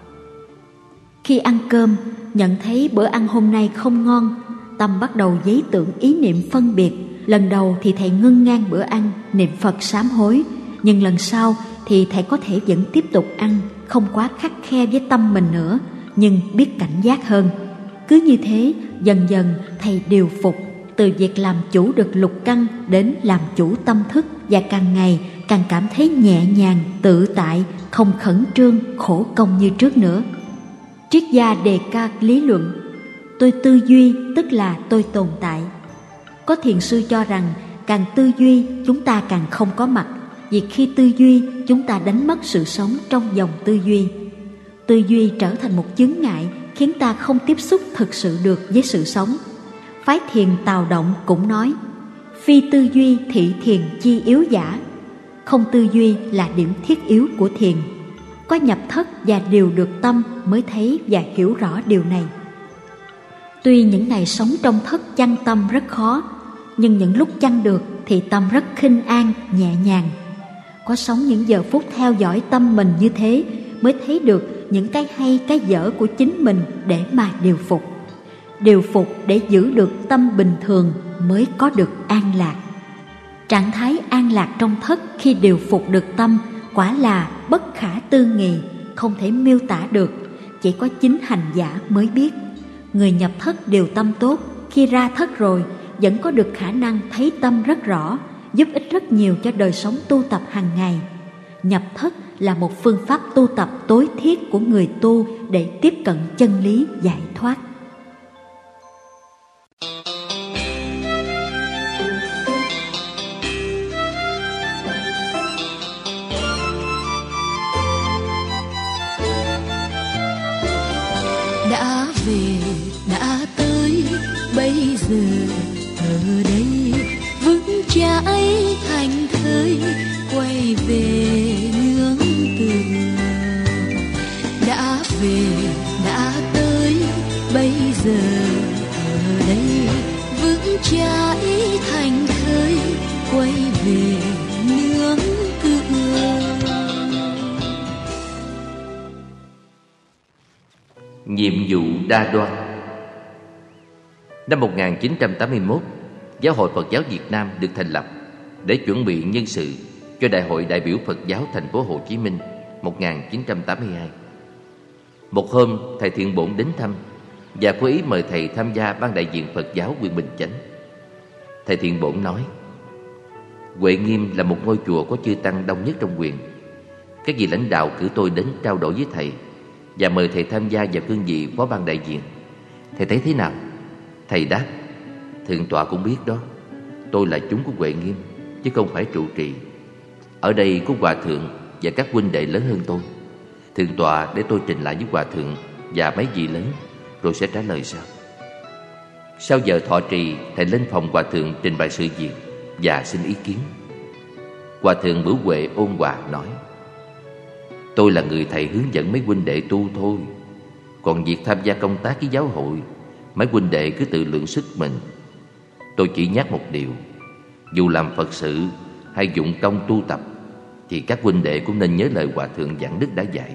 Khi ăn cơm, nhận thấy bữa ăn hôm nay không ngon, tâm bắt đầu dấy tưởng ý niệm phân biệt. Lần đầu thì thầy ngưng ngang bữa ăn, niệm Phật sám hối, nhưng lần sau thì thầy có thể vẫn tiếp tục ăn, không quá khắt khe với tâm mình nữa, nhưng biết cảnh giác hơn. Cứ như thế, dần dần thầy điều phục, từ việc làm chủ được lục căn đến làm chủ tâm thức, và càng ngày càng cảm thấy nhẹ nhàng, tự tại, không khẩn trương, khổ công như trước nữa. Triết gia đề ca lý luận, tôi tư duy tức là tôi tồn tại. Có thiền sư cho rằng càng tư duy chúng ta càng không có mặt, vì khi tư duy chúng ta đánh mất sự sống trong dòng tư duy. Tư duy trở thành một chướng ngại khiến ta không tiếp xúc thực sự được với sự sống. Phái thiền Tào Động cũng nói, phi tư duy thị thiền chi yếu giả. Không tư duy là điểm thiết yếu của thiền. Có nhập thất và điều được tâm mới thấy và hiểu rõ điều này. Tuy những ngày sống trong thất chăn tâm rất khó, nhưng những lúc chăn được thì tâm rất khinh an, nhẹ nhàng. Có sống những giờ phút theo dõi tâm mình như thế mới thấy được những cái hay cái dở của chính mình để mà điều phục. Điều phục để giữ được tâm bình thường mới có được an lạc. Trạng thái an lạc trong thất khi điều phục được tâm quả là bất khả tư nghị, không thể miêu tả được, chỉ có chính hành giả mới biết. Người nhập thất điều tâm tốt, khi ra thất rồi vẫn có được khả năng thấy tâm rất rõ, giúp ích rất nhiều cho đời sống tu tập hàng ngày. Nhập thất là một phương pháp tu tập tối thiết của người tu để tiếp cận chân lý giải thoát. Đã về, đã tới, bây giờ ở đây vững chãi thành thơi, quay về nương tựa. Đã về, đã tới, bây giờ ở đây vững chãi thành thơi, quay về nương tựa. Nhiệm vụ đa đoan. Năm 1981, Giáo hội Phật giáo Việt Nam được thành lập để chuẩn bị nhân sự cho Đại hội đại biểu Phật giáo Thành phố Hồ Chí Minh 1982. Một hôm thầy Thiện Bổn đến thăm và có ý mời thầy tham gia ban đại diện Phật giáo huyện Bình Chánh. Thầy Thiện Bổn nói: Huệ Nghiêm là một ngôi chùa có chư tăng đông nhất trong huyện. Các vị lãnh đạo cử tôi đến trao đổi với thầy và mời thầy tham gia vào cương vị phó ban đại diện. Thầy thấy thế nào? Thầy đáp: Thượng tọa cũng biết đó, tôi là chúng của Huệ Nghiêm chứ không phải trụ trì. Ở đây có hòa thượng và các huynh đệ lớn hơn tôi. Thượng tọa để tôi trình lại với hòa thượng và mấy vị lớn, rồi sẽ trả lời sau. Sau giờ thọ trì, thầy lên phòng hòa thượng trình bày sự việc và xin ý kiến. Hòa thượng Bửu Huệ ôn hòa nói: Tôi là người thầy hướng dẫn mấy huynh đệ tu thôi. Còn việc tham gia công tác với giáo hội, mấy huynh đệ cứ tự lượng sức mình. Tôi chỉ nhắc một điều: dù làm Phật sự hay dụng công tu tập thì các huynh đệ cũng nên nhớ lời hòa thượng Giảng Đức đã dạy.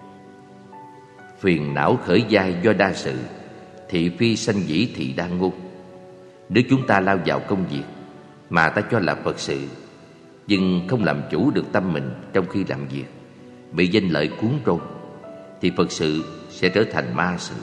Phiền não khởi giai do đa sự, thị phi sanh dĩ thị đa ngôn. Nếu chúng ta lao vào công việc mà ta cho là Phật sự, nhưng không làm chủ được tâm mình trong khi làm việc, bị danh lợi cuốn rối, thì Phật sự sẽ trở thành ma sự.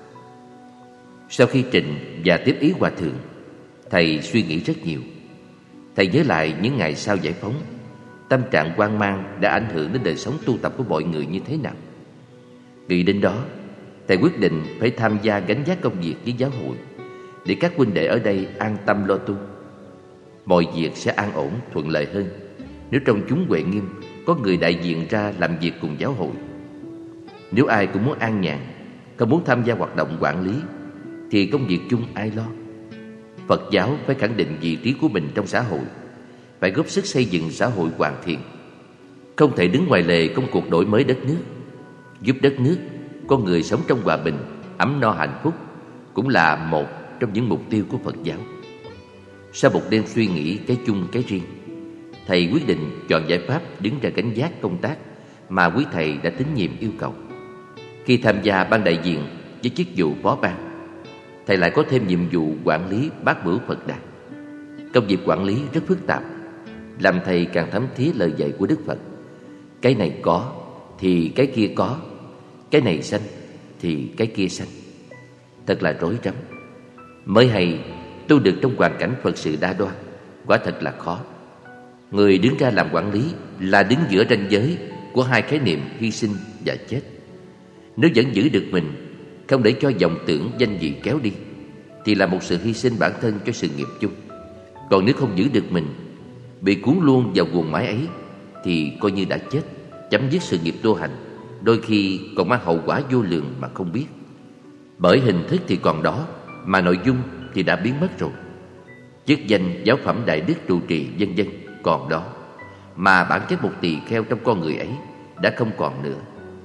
Sau khi trình và tiếp ý hòa thượng, thầy suy nghĩ rất nhiều. Thầy nhớ lại những ngày sau giải phóng, tâm trạng hoang mang đã ảnh hưởng đến đời sống tu tập của mọi người như thế nào. Nghĩ đến đó, thầy quyết định phải tham gia gánh vác công việc với giáo hội, để các huynh đệ ở đây an tâm lo tu. Mọi việc sẽ an ổn, thuận lợi hơn nếu trong chúng Huệ Nghiêm có người đại diện ra làm việc cùng giáo hội. Nếu ai cũng muốn an nhàn, không muốn tham gia hoạt động quản lý, thì công việc chung ai lo? Phật giáo phải khẳng định vị trí của mình trong xã hội, phải góp sức xây dựng xã hội hoàn thiện. Không thể đứng ngoài lề công cuộc đổi mới đất nước. Giúp đất nước, con người sống trong hòa bình, ấm no hạnh phúc cũng là một trong những mục tiêu của Phật giáo. Sau một đêm suy nghĩ cái chung cái riêng, thầy quyết định chọn giải pháp đứng ra gánh vác công tác mà quý thầy đã tín nhiệm yêu cầu. Khi tham gia ban đại diện với chức vụ phó ban, thầy lại có thêm nhiệm vụ quản lý bát bửu Phật đàn. Công việc quản lý rất phức tạp, làm thầy càng thấm thía lời dạy của Đức Phật: cái này có thì cái kia có, cái này sanh thì cái kia sanh. Thật là rối rắm. Mới hay tu được trong hoàn cảnh Phật sự đa đoan, quả thật là khó. Người đứng ra làm quản lý là đứng giữa ranh giới của hai khái niệm hy sinh và chết. Nếu vẫn giữ được mình, không để cho vọng tưởng danh vị kéo đi, thì là một sự hy sinh bản thân cho sự nghiệp chung. Còn nếu không giữ được mình, bị cuốn luôn vào guồng máy ấy, thì coi như đã chết, chấm dứt sự nghiệp tu hành, đôi khi còn mang hậu quả vô lượng mà không biết. Bởi hình thức thì còn đó, mà nội dung thì đã biến mất rồi. Chức danh giáo phẩm đại đức trụ trì vân vân còn đó, mà bản chất một tỳ kheo trong con người ấy đã không còn nữa.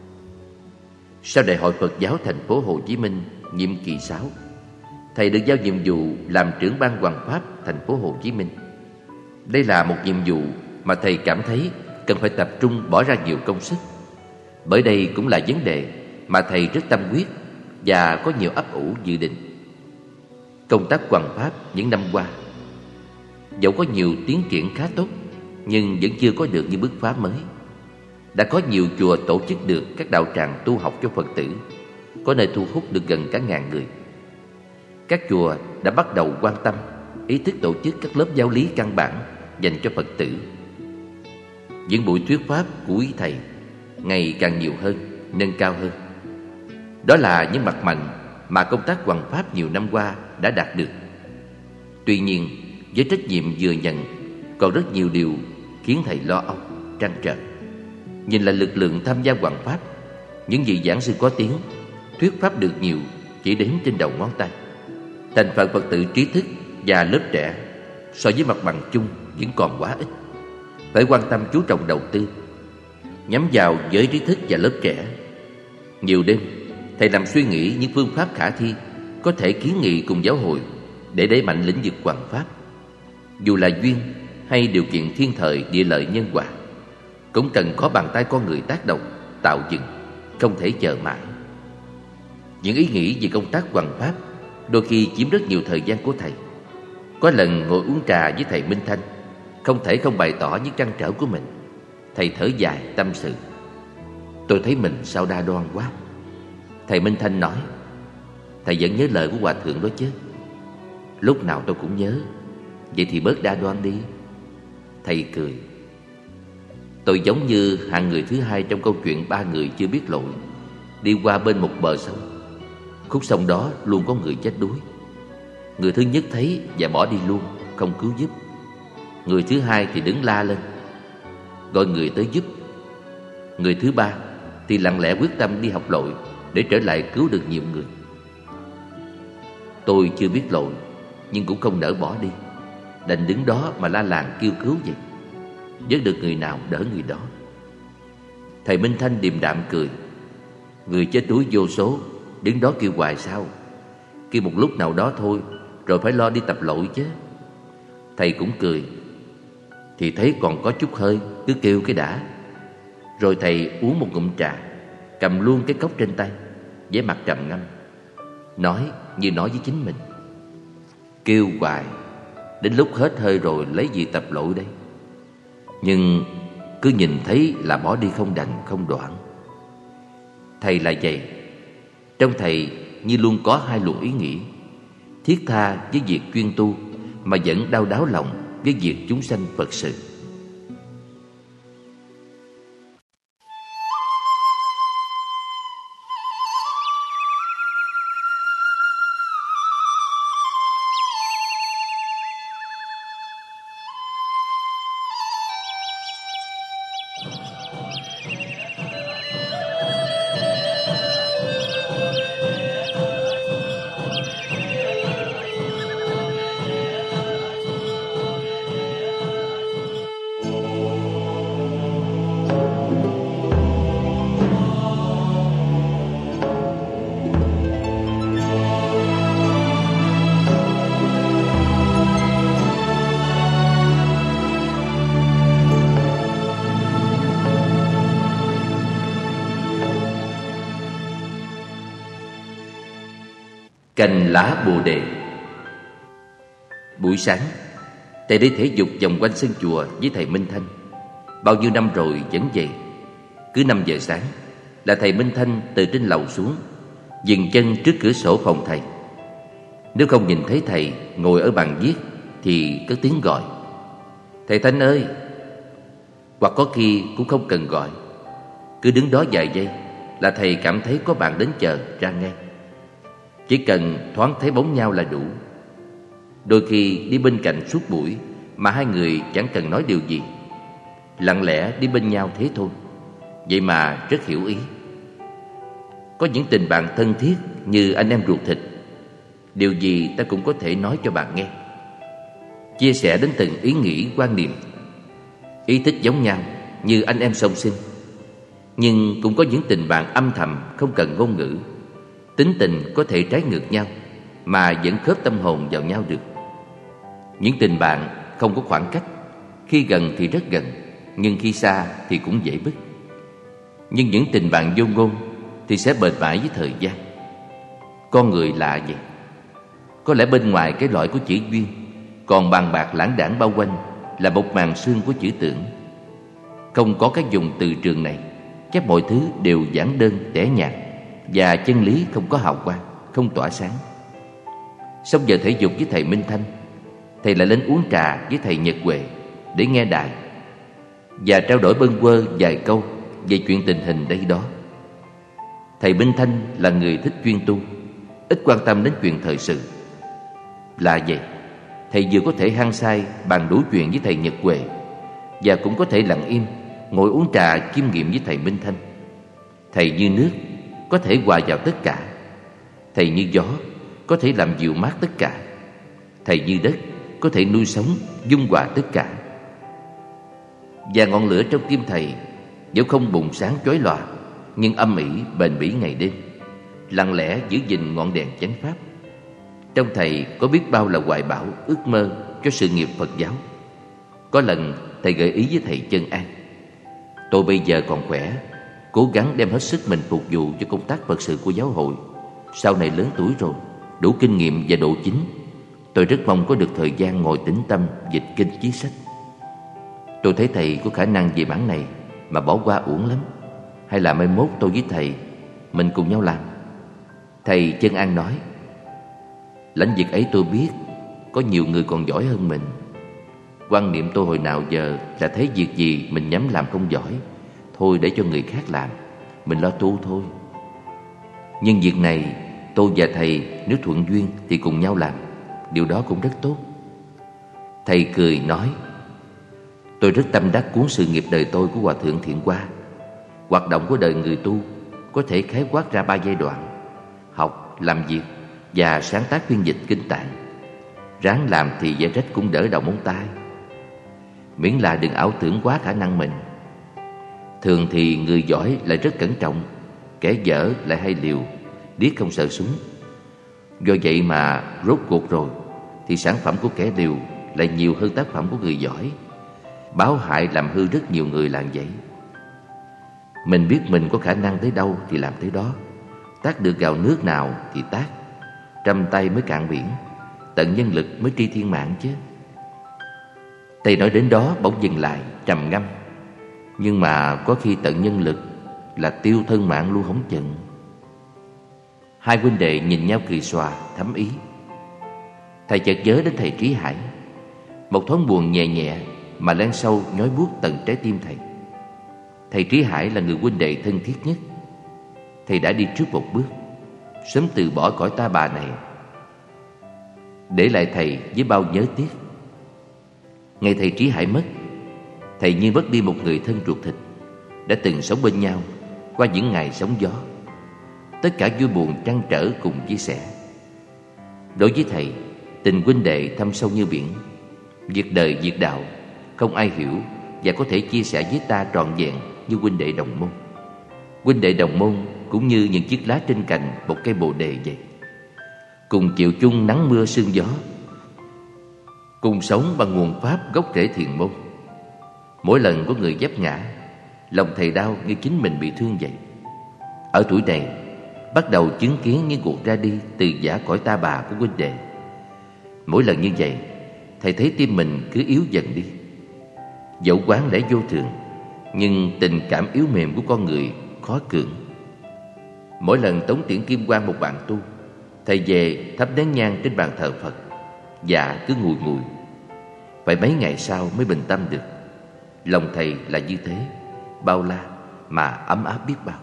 Sau Đại hội Phật giáo thành phố Hồ Chí Minh nhiệm kỳ 6, thầy được giao nhiệm vụ làm trưởng ban Hoằng pháp thành phố Hồ Chí Minh. Đây là một nhiệm vụ mà thầy cảm thấy cần phải tập trung bỏ ra nhiều công sức, bởi đây cũng là vấn đề mà thầy rất tâm huyết và có nhiều ấp ủ dự định. Công tác hoằng pháp những năm qua dẫu có nhiều tiến triển khá tốt, nhưng vẫn chưa có được những bước phá mới. Đã có nhiều chùa tổ chức được các đạo tràng tu học cho Phật tử, có nơi thu hút được gần cả 1000 người. Các chùa đã bắt đầu quan tâm, ý thức tổ chức các lớp giáo lý căn bản dành cho Phật tử. Những buổi thuyết pháp của quý thầy ngày càng nhiều hơn, nâng cao hơn. Đó là những mặt mạnh mà công tác hoằng pháp nhiều năm qua đã đạt được. Tuy nhiên, với trách nhiệm vừa nhận, còn rất nhiều điều khiến thầy lo âu, trăn trở. Nhìn lại lực lượng tham gia hoằng pháp, những vị giảng sư có tiếng, thuyết pháp được nhiều chỉ đếm trên đầu ngón tay. Thành phần Phật tử trí thức và lớp trẻ so với mặt bằng chung vẫn còn quá ít. Phải quan tâm chú trọng đầu tư, nhắm vào giới trí thức và lớp trẻ. Nhiều đêm, thầy nằm suy nghĩ những phương pháp khả thi có thể kiến nghị cùng giáo hội để đẩy mạnh lĩnh vực hoằng pháp. Dù là duyên hay điều kiện thiên thời địa lợi nhân hòa, cũng cần có bàn tay con người tác động, tạo dựng, không thể chờ mãi. Những ý nghĩ về công tác hoằng pháp đôi khi chiếm rất nhiều thời gian của thầy. Có lần ngồi uống trà với thầy Minh Thanh, không thể không bày tỏ những trăn trở của mình. Thầy thở dài tâm sự: tôi thấy mình sao đa đoan quá. Thầy Minh Thanh nói: "Thầy vẫn nhớ lời của hòa thượng đó chứ?" "Lúc nào tôi cũng nhớ." "Vậy thì bớt đa đoan đi." Thầy cười: "Tôi giống như hạng người thứ hai trong câu chuyện ba người chưa biết lội đi qua bên một bờ sông. Khúc sông đó luôn có người chết đuối. Người thứ nhất thấy và bỏ đi luôn, không cứu giúp. Người thứ hai thì đứng la lên, gọi người tới giúp. Người thứ ba thì lặng lẽ quyết tâm đi học lội để trở lại cứu được nhiều người. Tôi chưa biết lội, nhưng cũng không nỡ bỏ đi, đành đứng đó mà la làng kêu cứu vậy. Vớt được người nào đỡ người đó." Thầy Minh Thanh điềm đạm cười: "Người chết đuối vô số, đứng đó kêu hoài sao? Kêu một lúc nào đó thôi, rồi phải lo đi tập lội chứ." Thầy cũng cười: "Thì thấy còn có chút hơi, cứ kêu cái đã." Rồi thầy uống một ngụm trà, cầm luôn cái cốc trên tay, với mặt trầm ngâm, nói như nói với chính mình: "Kêu hoài, đến lúc hết hơi rồi lấy gì tập lội đây? Nhưng cứ nhìn thấy là bỏ đi không đành không đoạn." Thầy là vậy. Trong thầy như luôn có hai luồng ý nghĩ: thiết tha với việc chuyên tu, mà vẫn đau đáu lòng với việc chúng sanh Phật sự. Cành lá Bồ Đề. Buổi sáng, thầy đi thể dục vòng quanh sân chùa với thầy Minh Thanh. Bao nhiêu năm rồi vẫn vậy. Cứ 5 giờ sáng là thầy Minh Thanh từ trên lầu xuống, dừng chân trước cửa sổ phòng thầy. Nếu không nhìn thấy thầy ngồi ở bàn viết thì cất tiếng gọi: "Thầy Thanh ơi!" Hoặc có khi cũng không cần gọi, cứ đứng đó vài giây là thầy cảm thấy có bạn đến chờ ra ngay. Chỉ cần thoáng thấy bóng nhau là đủ. Đôi khi đi bên cạnh suốt buổi mà hai người chẳng cần nói điều gì, lặng lẽ đi bên nhau thế thôi, vậy mà rất hiểu ý. Có những tình bạn thân thiết như anh em ruột thịt, điều gì ta cũng có thể nói cho bạn nghe, chia sẻ đến từng ý nghĩ quan niệm. Ý thích giống nhau như anh em song sinh. Nhưng cũng có những tình bạn âm thầm không cần ngôn ngữ, tính tình có thể trái ngược nhau mà vẫn khớp tâm hồn vào nhau được. Những tình bạn không có khoảng cách, khi gần thì rất gần, nhưng khi xa thì cũng dễ bứt. Nhưng những tình bạn vô ngôn thì sẽ bền mãi với thời gian. Con người lạ vậy. Có lẽ bên ngoài cái lõi của chữ duyên còn bàn bạc lãng đãng bao quanh là một màn sương của chữ tưởng. Không có cái dùng từ trường này, chắc mọi thứ đều giản đơn tẻ nhạt, và chân lý không có hào quang, không tỏa sáng. Xong giờ thể dục với thầy Minh Thanh, thầy lại lên uống trà với thầy Nhật Huệ để nghe đài và trao đổi bâng quơ vài câu về chuyện tình hình đây đó. Thầy Minh Thanh là người thích chuyên tu, ít quan tâm đến chuyện thời sự. Là vậy, thầy vừa có thể hăng say bàn đủ chuyện với thầy Nhật Huệ, và cũng có thể lặng im ngồi uống trà chiêm nghiệm với thầy Minh Thanh. Thầy như nước, có thể hòa vào tất cả. Thầy như gió, có thể làm dịu mát tất cả. Thầy như đất, có thể nuôi sống, dung hòa tất cả. Và ngọn lửa trong tim thầy dẫu không bùng sáng chói lòa, nhưng âm ỉ bền bỉ ngày đêm, lặng lẽ giữ gìn ngọn đèn chánh pháp. Trong thầy có biết bao là hoài bão, ước mơ cho sự nghiệp Phật giáo. Có lần thầy gợi ý với thầy Chân An: "Tôi bây giờ còn khỏe, cố gắng đem hết sức mình phục vụ cho công tác Phật sự của giáo hội. Sau này lớn tuổi rồi, đủ kinh nghiệm và độ chính, tôi rất mong có được thời gian ngồi tĩnh tâm dịch kinh viết sách. Tôi thấy thầy có khả năng về mảng này mà bỏ qua uổng lắm. Hay là mai mốt tôi với thầy mình cùng nhau làm, Thầy Chân An nói: lãnh vực ấy tôi biết, có nhiều người còn giỏi hơn mình. Quan niệm tôi hồi nào giờ là thấy việc gì mình nhắm làm không giỏi, thôi để cho người khác làm, mình lo tu thôi. Nhưng việc này tôi và thầy nếu thuận duyên thì cùng nhau làm, điều đó cũng rất tốt. Thầy cười nói: tôi rất tâm đắc cuốn Sự nghiệp đời tôi của Hòa Thượng Thiện Hoa. Hoạt động của đời người tu có thể khái quát ra 3 giai đoạn: học, làm việc và sáng tác phiên dịch kinh tạng. Ráng làm thì vẽ rách cũng đỡ đầu móng tay, miễn là đừng ảo tưởng quá khả năng mình. Thường thì người giỏi lại rất cẩn trọng, kẻ dở lại hay liều, điếc không sợ súng. Do vậy mà rốt cuộc rồi thì sản phẩm của kẻ liều lại nhiều hơn tác phẩm của người giỏi. Báo hại làm hư rất nhiều người là vậy. Mình biết mình có khả năng tới đâu thì làm tới đó, tác được gạo nước nào thì tác. Trăm tay mới cạn biển, tận nhân lực mới tri thiên mạng chứ. Thầy nói đến đó bỗng dừng lại trầm ngâm. Nhưng mà có khi tận nhân lực là tiêu thân mạng luôn không chừng. Hai huynh đệ nhìn nhau cười xòa thấm ý. Thầy chợt nhớ đến thầy Trí Hải. Một thoáng buồn nhẹ nhẹ mà len sâu nhói buốt tận trái tim thầy. Thầy Trí Hải là người huynh đệ thân thiết nhất. Thầy đã đi trước một bước, sớm từ bỏ cõi ta bà này, để lại thầy với bao nhớ tiếc. Ngày thầy Trí Hải mất, thầy như mất đi một người thân ruột thịt, đã từng sống bên nhau qua những ngày sóng gió. Tất cả vui buồn trăn trở cùng chia sẻ. Đối với thầy, tình huynh đệ thâm sâu như biển. Việc đời việc đạo không ai hiểu và có thể chia sẻ với ta trọn vẹn như huynh đệ đồng môn. Huynh đệ đồng môn cũng như những chiếc lá trên cành một cây bồ đề vậy, cùng chịu chung nắng mưa sương gió, cùng sống bằng nguồn pháp gốc rễ thiền môn. Mỗi lần có người vấp ngã, lòng thầy đau như chính mình bị thương vậy. Ở tuổi này bắt đầu chứng kiến những cuộc ra đi từ giã cõi ta bà của huynh đệ. Mỗi lần như vậy, thầy thấy tim mình cứ yếu dần đi. Dẫu quán lẽ vô thường, nhưng tình cảm yếu mềm của con người khó cưỡng. Mỗi lần tống tiễn kim quang một bạn tu, thầy về thắp nén nhang trên bàn thờ Phật, dạ cứ ngùi ngùi. Phải mấy ngày sau mới bình tâm được. Lòng thầy là như thế, bao la mà ấm áp biết bao.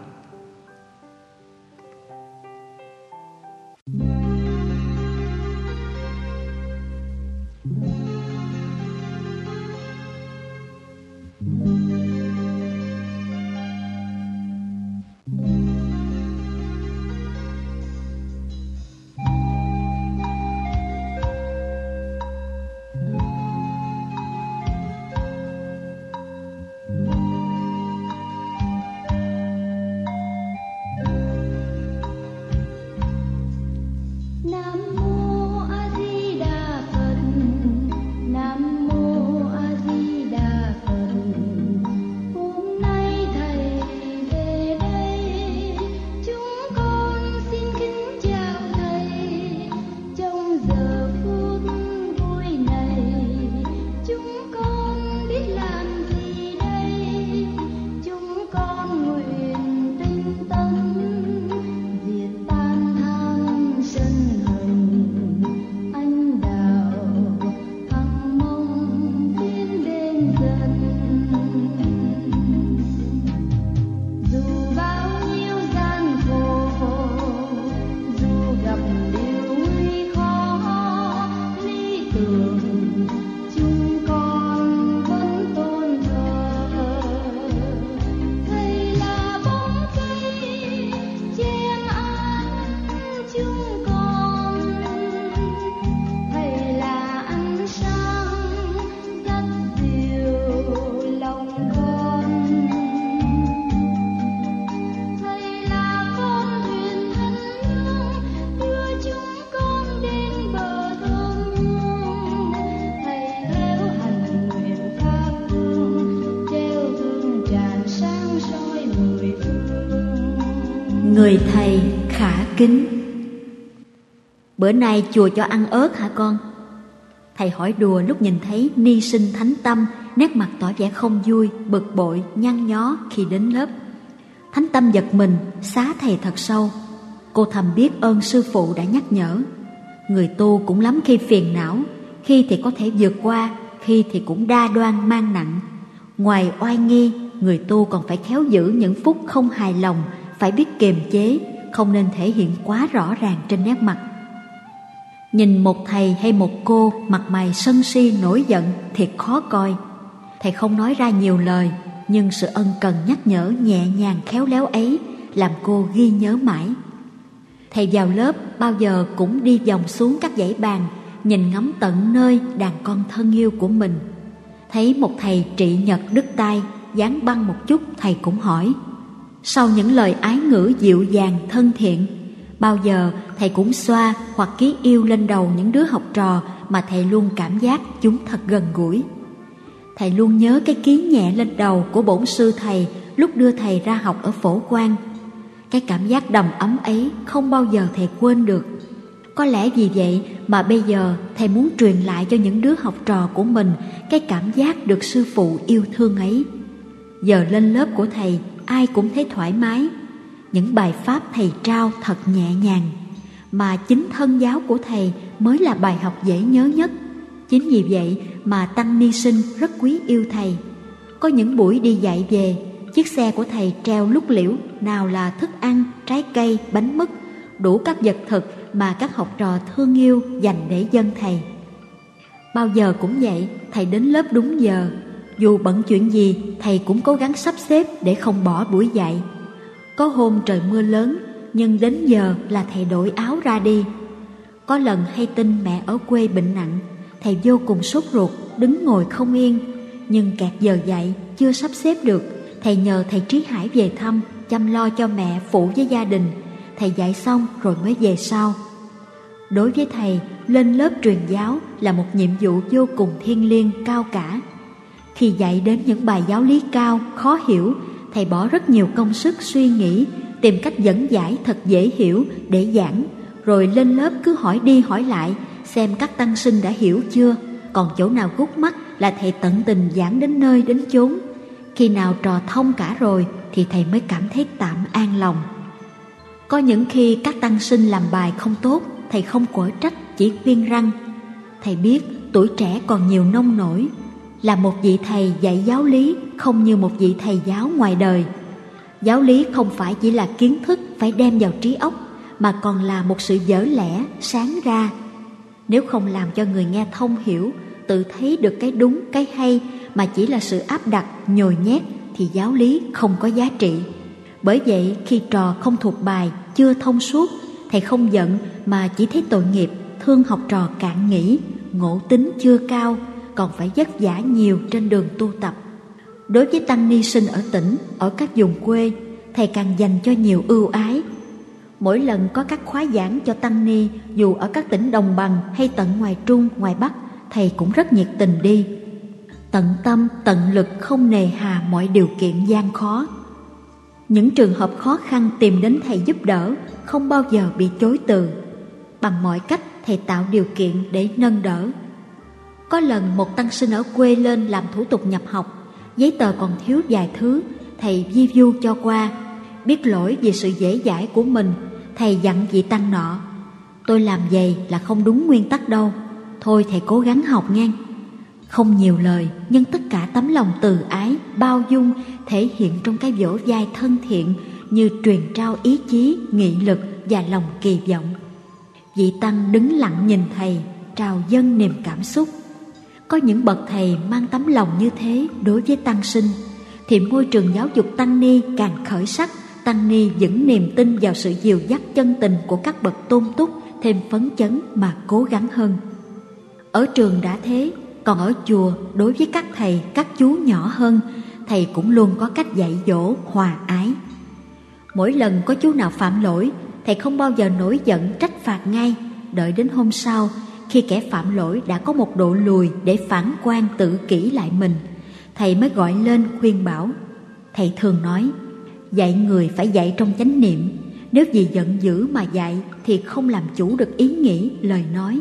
Người thầy khả kính. Bữa nay chùa cho ăn ớt hả con? Thầy hỏi đùa lúc nhìn thấy ni sinh Thánh Tâm nét mặt tỏ vẻ không vui, bực bội, nhăn nhó khi đến lớp. Thánh Tâm giật mình, xá thầy thật sâu. Cô thầm biết ơn sư phụ đã nhắc nhở. Người tu cũng lắm khi phiền não, khi thì có thể vượt qua, khi thì cũng đa đoan mang nặng. Ngoài oai nghi, người tu còn phải khéo giữ những phút không hài lòng, phải biết kiềm chế, không nên thể hiện quá rõ ràng trên nét mặt. Nhìn một thầy hay một cô mặt mày sân si nổi giận thiệt khó coi. Thầy không nói ra nhiều lời, nhưng sự ân cần nhắc nhở nhẹ nhàng khéo léo ấy làm cô ghi nhớ mãi. Thầy vào lớp bao giờ cũng đi vòng xuống các dãy bàn, nhìn ngắm tận nơi đàn con thân yêu của mình. Thấy một thầy trị nhật đứt tay, dáng băng một chút, thầy cũng hỏi. Sau những lời ái ngữ dịu dàng thân thiện, bao giờ thầy cũng xoa hoặc ký yêu lên đầu những đứa học trò mà thầy luôn cảm giác chúng thật gần gũi. Thầy luôn nhớ cái ký nhẹ lên đầu của bổn sư thầy lúc đưa thầy ra học ở Phổ Quang. Cái cảm giác đầm ấm ấy không bao giờ thầy quên được. Có lẽ vì vậy mà bây giờ thầy muốn truyền lại cho những đứa học trò của mình cái cảm giác được sư phụ yêu thương ấy. Giờ lên lớp của thầy, ai cũng thấy thoải mái. Những bài pháp thầy trao thật nhẹ nhàng, mà chính thân giáo của thầy mới là bài học dễ nhớ nhất. Chính vì vậy mà tăng ni sinh rất quý yêu thầy. Có những buổi đi dạy về, chiếc xe của thầy treo lúc liễu, nào là thức ăn, trái cây, bánh mứt, đủ các vật thực mà các học trò thương yêu dành để dâng thầy. Bao giờ cũng vậy, thầy đến lớp đúng giờ. Dù bận chuyện gì, thầy cũng cố gắng sắp xếp để không bỏ buổi dạy. Có hôm trời mưa lớn, nhưng đến giờ là thầy đổi áo ra đi. Có lần hay tin mẹ ở quê bệnh nặng, thầy vô cùng sốt ruột, đứng ngồi không yên. Nhưng kẹt giờ dạy, chưa sắp xếp được, thầy nhờ thầy Trí Hải về thăm, chăm lo cho mẹ phụ với gia đình. Thầy dạy xong rồi mới về sau. Đối với thầy, lên lớp truyền giáo là một nhiệm vụ vô cùng thiêng liêng, cao cả. Khi dạy đến những bài giáo lý cao, khó hiểu, thầy bỏ rất nhiều công sức suy nghĩ, tìm cách dẫn giải thật dễ hiểu để giảng. Rồi lên lớp cứ hỏi đi hỏi lại, xem các tăng sinh đã hiểu chưa. Còn chỗ nào gút mắt là thầy tận tình giảng đến nơi đến chốn. Khi nào trò thông cả rồi thì thầy mới cảm thấy tạm an lòng. Có những khi các tăng sinh làm bài không tốt, thầy không quở trách, chỉ khuyên răn. Thầy biết tuổi trẻ còn nhiều nông nổi. Là một vị thầy dạy giáo lý không như một vị thầy giáo ngoài đời. Giáo lý không phải chỉ là kiến thức phải đem vào trí óc, mà còn là một sự vỡ lẽ, sáng ra. Nếu không làm cho người nghe thông hiểu, tự thấy được cái đúng, cái hay, mà chỉ là sự áp đặt, nhồi nhét, thì giáo lý không có giá trị. Bởi vậy khi trò không thuộc bài, chưa thông suốt, thầy không giận mà chỉ thấy tội nghiệp, thương học trò cạn nghĩ, ngộ tính chưa cao, còn phải vất vả nhiều trên đường tu tập. Đối với tăng ni sinh ở tỉnh, ở các vùng quê, thầy càng dành cho nhiều ưu ái. Mỗi lần có các khóa giảng cho tăng ni, dù ở các tỉnh đồng bằng hay tận ngoài Trung, ngoài Bắc, thầy cũng rất nhiệt tình đi. Tận tâm, tận lực, không nề hà mọi điều kiện gian khó. Những trường hợp khó khăn tìm đến thầy giúp đỡ, không bao giờ bị chối từ. Bằng mọi cách thầy tạo điều kiện để nâng đỡ. Có lần một tăng sinh ở quê lên làm thủ tục nhập học, giấy tờ còn thiếu vài thứ, thầy vi vu cho qua. Biết lỗi vì sự dễ dãi của mình, thầy dặn vị tăng nọ: tôi làm vậy là không đúng nguyên tắc đâu, thôi thầy cố gắng học nghe. Không nhiều lời, nhưng tất cả tấm lòng từ ái, bao dung thể hiện trong cái vỗ vai thân thiện, như truyền trao ý chí, nghị lực và lòng kỳ vọng. Vị tăng đứng lặng nhìn thầy, trào dâng niềm cảm xúc. Có những bậc thầy mang tấm lòng như thế đối với tăng sinh, thì môi trường giáo dục tăng ni càng khởi sắc. Tăng ni vững niềm tin vào sự dìu dắt chân tình của các bậc tôn túc, thêm phấn chấn mà cố gắng hơn. Ở trường đã thế, còn ở chùa đối với các thầy, các chú nhỏ hơn, thầy cũng luôn có cách dạy dỗ hòa ái. Mỗi lần có chú nào phạm lỗi, thầy không bao giờ nổi giận trách phạt ngay. Đợi đến hôm sau, khi kẻ phạm lỗi đã có một độ lùi để phản quan tự kỷ lại mình, thầy mới gọi lên khuyên bảo. Thầy thường nói, dạy người phải dạy trong chánh niệm. Nếu vì giận dữ mà dạy thì không làm chủ được ý nghĩ, lời nói.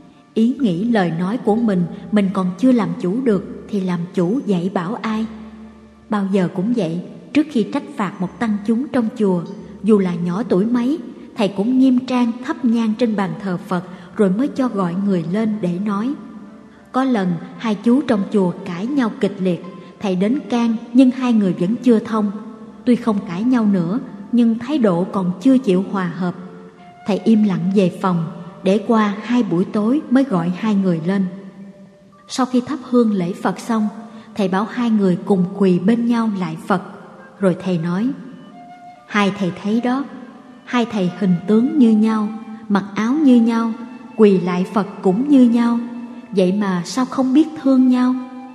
Ý nghĩ, lời nói của mình còn chưa làm chủ được thì làm chủ dạy bảo ai? Bao giờ cũng vậy, trước khi trách phạt một tăng chúng trong chùa, dù là nhỏ tuổi mấy, thầy cũng nghiêm trang thắp nhang trên bàn thờ Phật rồi mới cho gọi người lên để nói. Có lần hai chú trong chùa cãi nhau kịch liệt, thầy đến can nhưng hai người vẫn chưa thông. Tuy không cãi nhau nữa nhưng thái độ còn chưa chịu hòa hợp. Thầy im lặng về phòng, để qua 2 buổi tối mới gọi hai người lên. Sau khi thắp hương lễ Phật xong, thầy bảo hai người cùng quỳ bên nhau lại Phật. Rồi thầy nói: hai thầy thấy đó, hai thầy hình tướng như nhau, mặc áo như nhau, quỳ lại Phật cũng như nhau, vậy mà sao không biết thương nhau?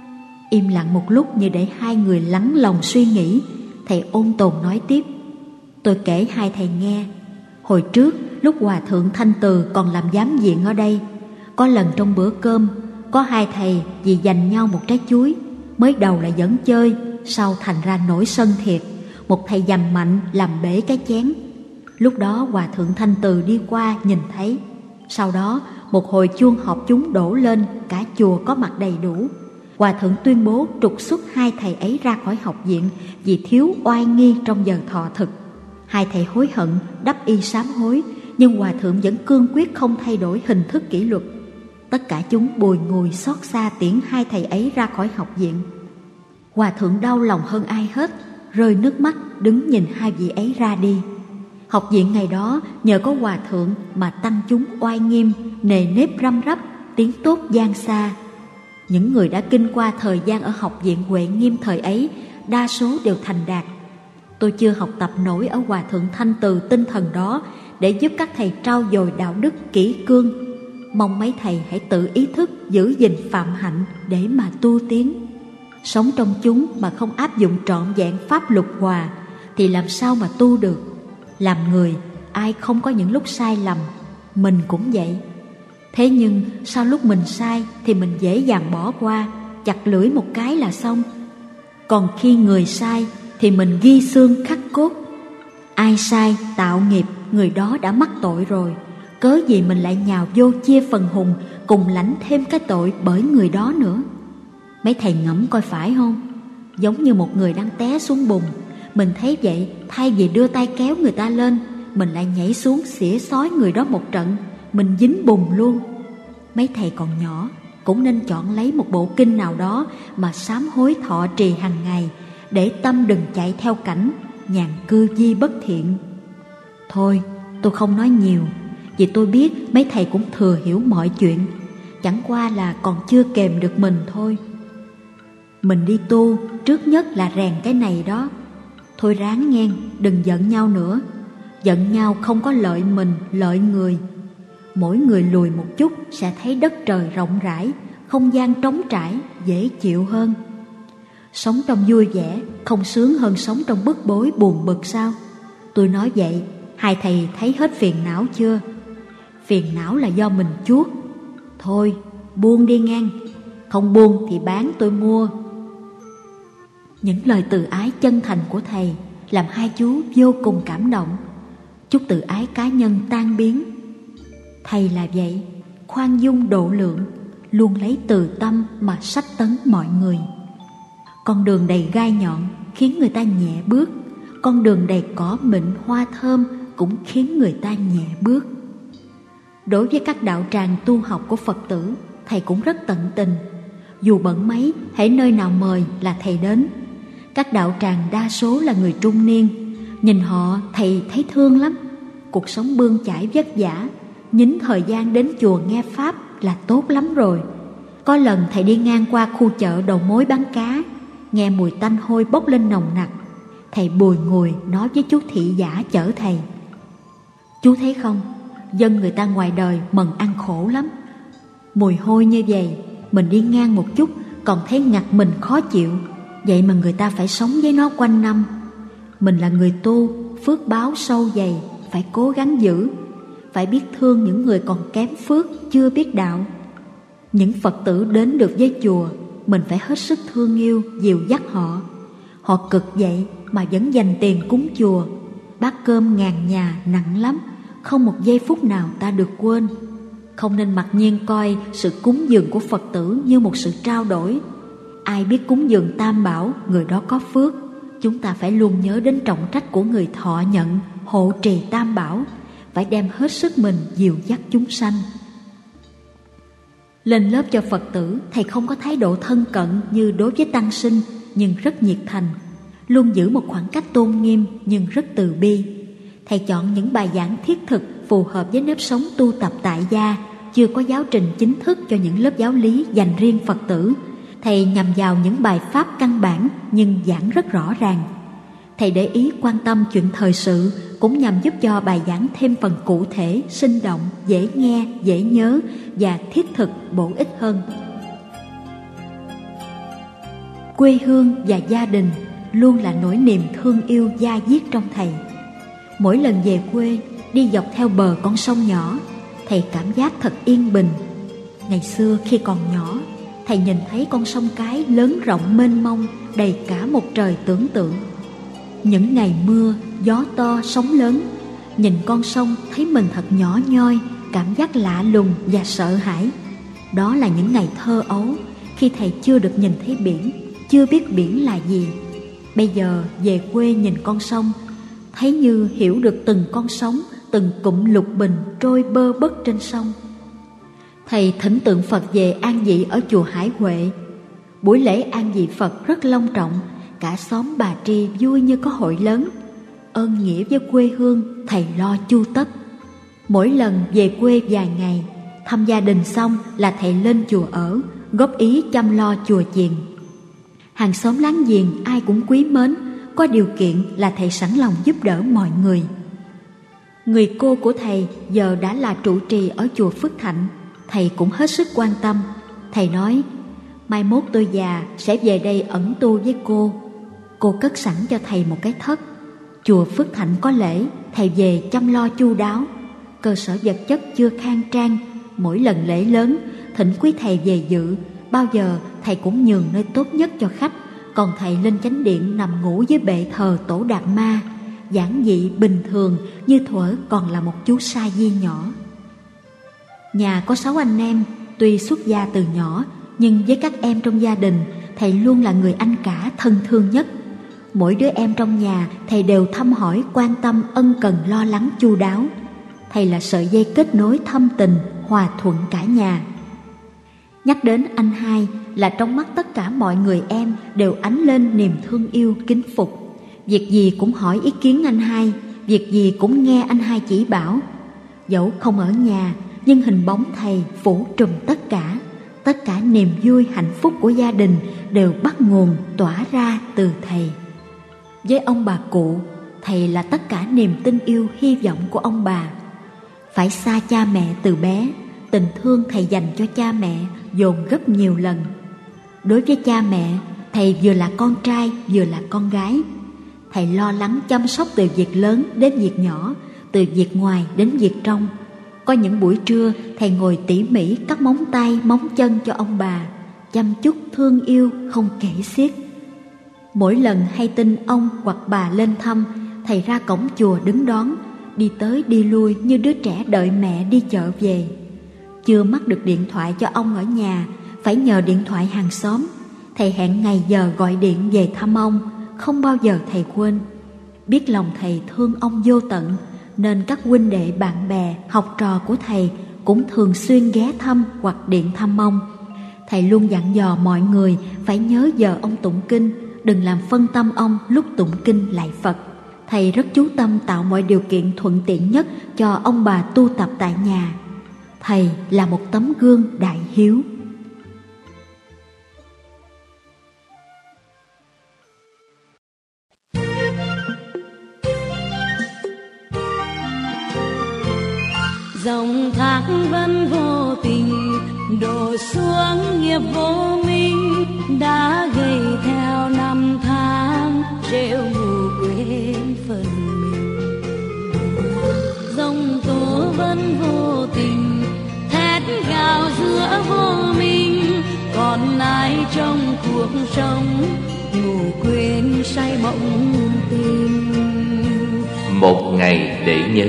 Im lặng một lúc như để hai người lắng lòng suy nghĩ. Thầy ôn tồn nói tiếp: tôi kể hai thầy nghe. Hồi trước lúc Hòa Thượng Thanh Từ còn làm giám viện ở đây, có lần trong bữa cơm, có hai thầy vì giành nhau một trái chuối, mới đầu là giỡn chơi, sau thành ra nổi sân thiệt. Một thầy giành mạnh làm bể cái chén. Lúc đó Hòa Thượng Thanh Từ đi qua nhìn thấy. Sau đó một hồi chuông họp chúng đổ lên, cả chùa có mặt đầy đủ. Hòa Thượng tuyên bố trục xuất hai thầy ấy ra khỏi học viện vì thiếu oai nghi trong giờ thọ thực. Hai thầy hối hận, đắp y sám hối, nhưng Hòa Thượng vẫn cương quyết không thay đổi hình thức kỷ luật. Tất cả chúng bùi ngùi xót xa tiễn hai thầy ấy ra khỏi học viện. Hòa Thượng đau lòng hơn ai hết, rơi nước mắt đứng nhìn hai vị ấy ra đi. Học viện ngày đó nhờ có Hòa Thượng mà tăng chúng oai nghiêm, nề nếp răm rắp, tiếng tốt vang xa. Những người đã kinh qua thời gian ở học viện Huệ Nghiêm thời ấy, đa số đều thành đạt. Tôi chưa học tập nổi ở Hòa Thượng Thanh Từ tinh thần đó để giúp các thầy trau dồi đạo đức kỷ cương. Mong mấy thầy hãy tự ý thức giữ gìn phạm hạnh để mà tu tiến. Sống trong chúng mà không áp dụng trọn vẹn pháp luật hòa thì làm sao mà tu được. Làm người ai không có những lúc sai lầm, mình cũng vậy. Thế nhưng sau lúc mình sai thì mình dễ dàng bỏ qua, chặt lưỡi một cái là xong. Còn khi người sai thì mình ghi xương khắc cốt. Ai sai tạo nghiệp, người đó đã mắc tội rồi. Cớ gì mình lại nhào vô chia phần hùng, cùng lãnh thêm cái tội bởi người đó nữa. Mấy thầy ngẫm coi phải không? Giống như một người đang té xuống bùn, mình thấy vậy, thay vì đưa tay kéo người ta lên, mình lại nhảy xuống xỉa xói người đó một trận, mình dính bùn luôn. Mấy thầy còn nhỏ cũng nên chọn lấy một bộ kinh nào đó mà sám hối thọ trì hàng ngày, để tâm đừng chạy theo cảnh nhàn cư vi bất thiện. Thôi tôi không nói nhiều, vì tôi biết mấy thầy cũng thừa hiểu mọi chuyện, chẳng qua là còn chưa kềm được mình thôi. Mình đi tu trước nhất là rèn cái này đó. Thôi ráng nghe, đừng giận nhau nữa. Giận nhau không có lợi mình, lợi người. Mỗi người lùi một chút sẽ thấy đất trời rộng rãi, không gian trống trải, dễ chịu hơn. Sống trong vui vẻ không sướng hơn sống trong bức bối buồn bực sao? Tôi nói vậy, hai thầy thấy hết phiền não chưa? Phiền não là do mình chuốc. Thôi buông đi ngang, không buông thì bán tôi mua. Những lời từ ái chân thành của thầy làm hai chú vô cùng cảm động. Chút từ ái cá nhân tan biến. Thầy là vậy, khoan dung độ lượng, luôn lấy từ tâm mà sách tấn mọi người. Con đường đầy gai nhọn khiến người ta nhẹ bước, con đường đầy cỏ mịn hoa thơm cũng khiến người ta nhẹ bước. Đối với các đạo tràng tu học của Phật tử, thầy cũng rất tận tình. Dù bận mấy, hễ nơi nào mời là thầy đến. Các đạo tràng đa số là người trung niên, nhìn họ thầy thấy thương lắm. Cuộc sống bươn chải vất vả, nhín thời gian đến chùa nghe pháp là tốt lắm rồi. Có lần thầy đi ngang qua khu chợ đầu mối bán cá, nghe mùi tanh hôi bốc lên nồng nặc. Thầy bùi ngùi nói với chú thị giả chở thầy: chú thấy không, dân người ta ngoài đời mần ăn khổ lắm. Mùi hôi như vậy, mình đi ngang một chút còn thấy ngặt mình khó chịu, vậy mà người ta phải sống với nó quanh năm. Mình là người tu, phước báo sâu dày, phải cố gắng giữ, phải biết thương những người còn kém phước, chưa biết đạo. Những Phật tử đến được với chùa, mình phải hết sức thương yêu, dìu dắt họ. Họ cực vậy mà vẫn dành tiền cúng chùa. Bát cơm ngàn nhà nặng lắm, không một giây phút nào ta được quên. Không nên mặc nhiên coi sự cúng dường của Phật tử như một sự trao đổi. Ai biết cúng dường Tam Bảo, người đó có phước. Chúng ta phải luôn nhớ đến trọng trách của người thọ nhận, hộ trì Tam Bảo, phải đem hết sức mình dìu dắt chúng sanh. Lên lớp cho Phật tử, thầy không có thái độ thân cận như đối với tăng sinh, nhưng rất nhiệt thành, luôn giữ một khoảng cách tôn nghiêm nhưng rất từ bi. Thầy chọn những bài giảng thiết thực phù hợp với nếp sống tu tập tại gia, chưa có giáo trình chính thức cho những lớp giáo lý dành riêng Phật tử. Thầy nhằm vào những bài pháp căn bản nhưng giảng rất rõ ràng. Thầy để ý quan tâm chuyện thời sự cũng nhằm giúp cho bài giảng thêm phần cụ thể, sinh động, dễ nghe, dễ nhớ và thiết thực, bổ ích hơn. Quê hương và gia đình luôn là nỗi niềm thương yêu da diết trong thầy. Mỗi lần về quê, đi dọc theo bờ con sông nhỏ, thầy cảm giác thật yên bình. Ngày xưa khi còn nhỏ, thầy nhìn thấy con sông Cái lớn rộng mênh mông, đầy cả một trời tưởng tượng. Những ngày mưa, gió to, sóng lớn, nhìn con sông thấy mình thật nhỏ nhoi, cảm giác lạ lùng và sợ hãi. Đó là những ngày thơ ấu, khi thầy chưa được nhìn thấy biển, chưa biết biển là gì. Bây giờ về quê nhìn con sông, thấy như hiểu được từng con sóng, từng cụm lục bình trôi bơ bất trên sông. Thầy thỉnh tượng Phật về an vị ở chùa Hải Huệ. Buổi lễ an vị Phật rất long trọng, cả xóm Bà Tri vui như có hội lớn. Ơn nghĩa với quê hương thầy lo chu tất. Mỗi lần về quê vài ngày, thăm gia đình xong là thầy lên chùa ở, góp ý chăm lo chùa chiền. Hàng xóm láng giềng ai cũng quý mến, có điều kiện là thầy sẵn lòng giúp đỡ mọi người. Người cô của thầy giờ đã là trụ trì ở chùa Phước Thạnh, thầy cũng hết sức quan tâm. Thầy nói, mai mốt tôi già sẽ về đây ẩn tu với cô. Cô cất sẵn cho thầy một cái thất. Chùa Phước Thạnh có lễ, thầy về chăm lo chu đáo. Cơ sở vật chất chưa khang trang, mỗi lần lễ lớn thỉnh quý thầy về dự, bao giờ thầy cũng nhường nơi tốt nhất cho khách. Còn thầy lên chánh điện nằm ngủ với bệ thờ Tổ Đạt Ma, giản dị bình thường như thuở còn là một chú sa di nhỏ. Nhà có 6 anh em, tuy xuất gia từ nhỏ, nhưng với các em trong gia đình, thầy luôn là người anh cả thân thương nhất. Mỗi đứa em trong nhà, thầy đều thăm hỏi, quan tâm, ân cần, lo lắng chu đáo. Thầy là sợi dây kết nối thâm tình, hòa thuận cả nhà. Nhắc đến anh hai là trong mắt tất cả mọi người em đều ánh lên niềm thương yêu, kính phục. Việc gì cũng hỏi ý kiến anh hai, việc gì cũng nghe anh hai chỉ bảo. Dẫu không ở nhà, nhưng hình bóng thầy phủ trùm tất cả. Tất cả niềm vui, hạnh phúc của gia đình đều bắt nguồn, tỏa ra từ thầy. Với ông bà cụ, thầy là tất cả niềm tin yêu, hy vọng của ông bà. Phải xa cha mẹ từ bé, tình thương thầy dành cho cha mẹ dồn gấp nhiều lần. Đối với cha mẹ, thầy vừa là con trai vừa là con gái. Thầy lo lắng chăm sóc từ việc lớn đến việc nhỏ, từ việc ngoài đến việc trong. Có những buổi trưa thầy ngồi tỉ mỉ cắt móng tay móng chân cho ông bà, chăm chút thương yêu không kể xiết. Mỗi lần hay tin ông hoặc bà lên thăm, thầy ra cổng chùa đứng đón, đi tới đi lui như đứa trẻ đợi mẹ đi chợ về. Chưa mắc được điện thoại cho ông ở nhà, phải nhờ điện thoại hàng xóm. Thầy hẹn ngày giờ gọi điện về thăm ông, không bao giờ thầy quên. Biết lòng thầy thương ông vô tận, nên các huynh đệ bạn bè, học trò của thầy cũng thường xuyên ghé thăm hoặc điện thăm ông. Thầy luôn dặn dò mọi người phải nhớ giờ ông tụng kinh, đừng làm phân tâm ông lúc tụng kinh lạy Phật. Thầy rất chú tâm tạo mọi điều kiện thuận tiện nhất cho ông bà tu tập tại nhà. Thầy là một tấm gương đại hiếu. Dòng thác vẫn vô tình đổ xuống nghiệp vô minh, đã gây theo năm tháng rêu mù quên phần mình. Dòng tố vẫn vô tình thét gào giữa vô minh, còn ai trong cuộc sống ngủ quên say mộng tình. Một ngày để nhớ.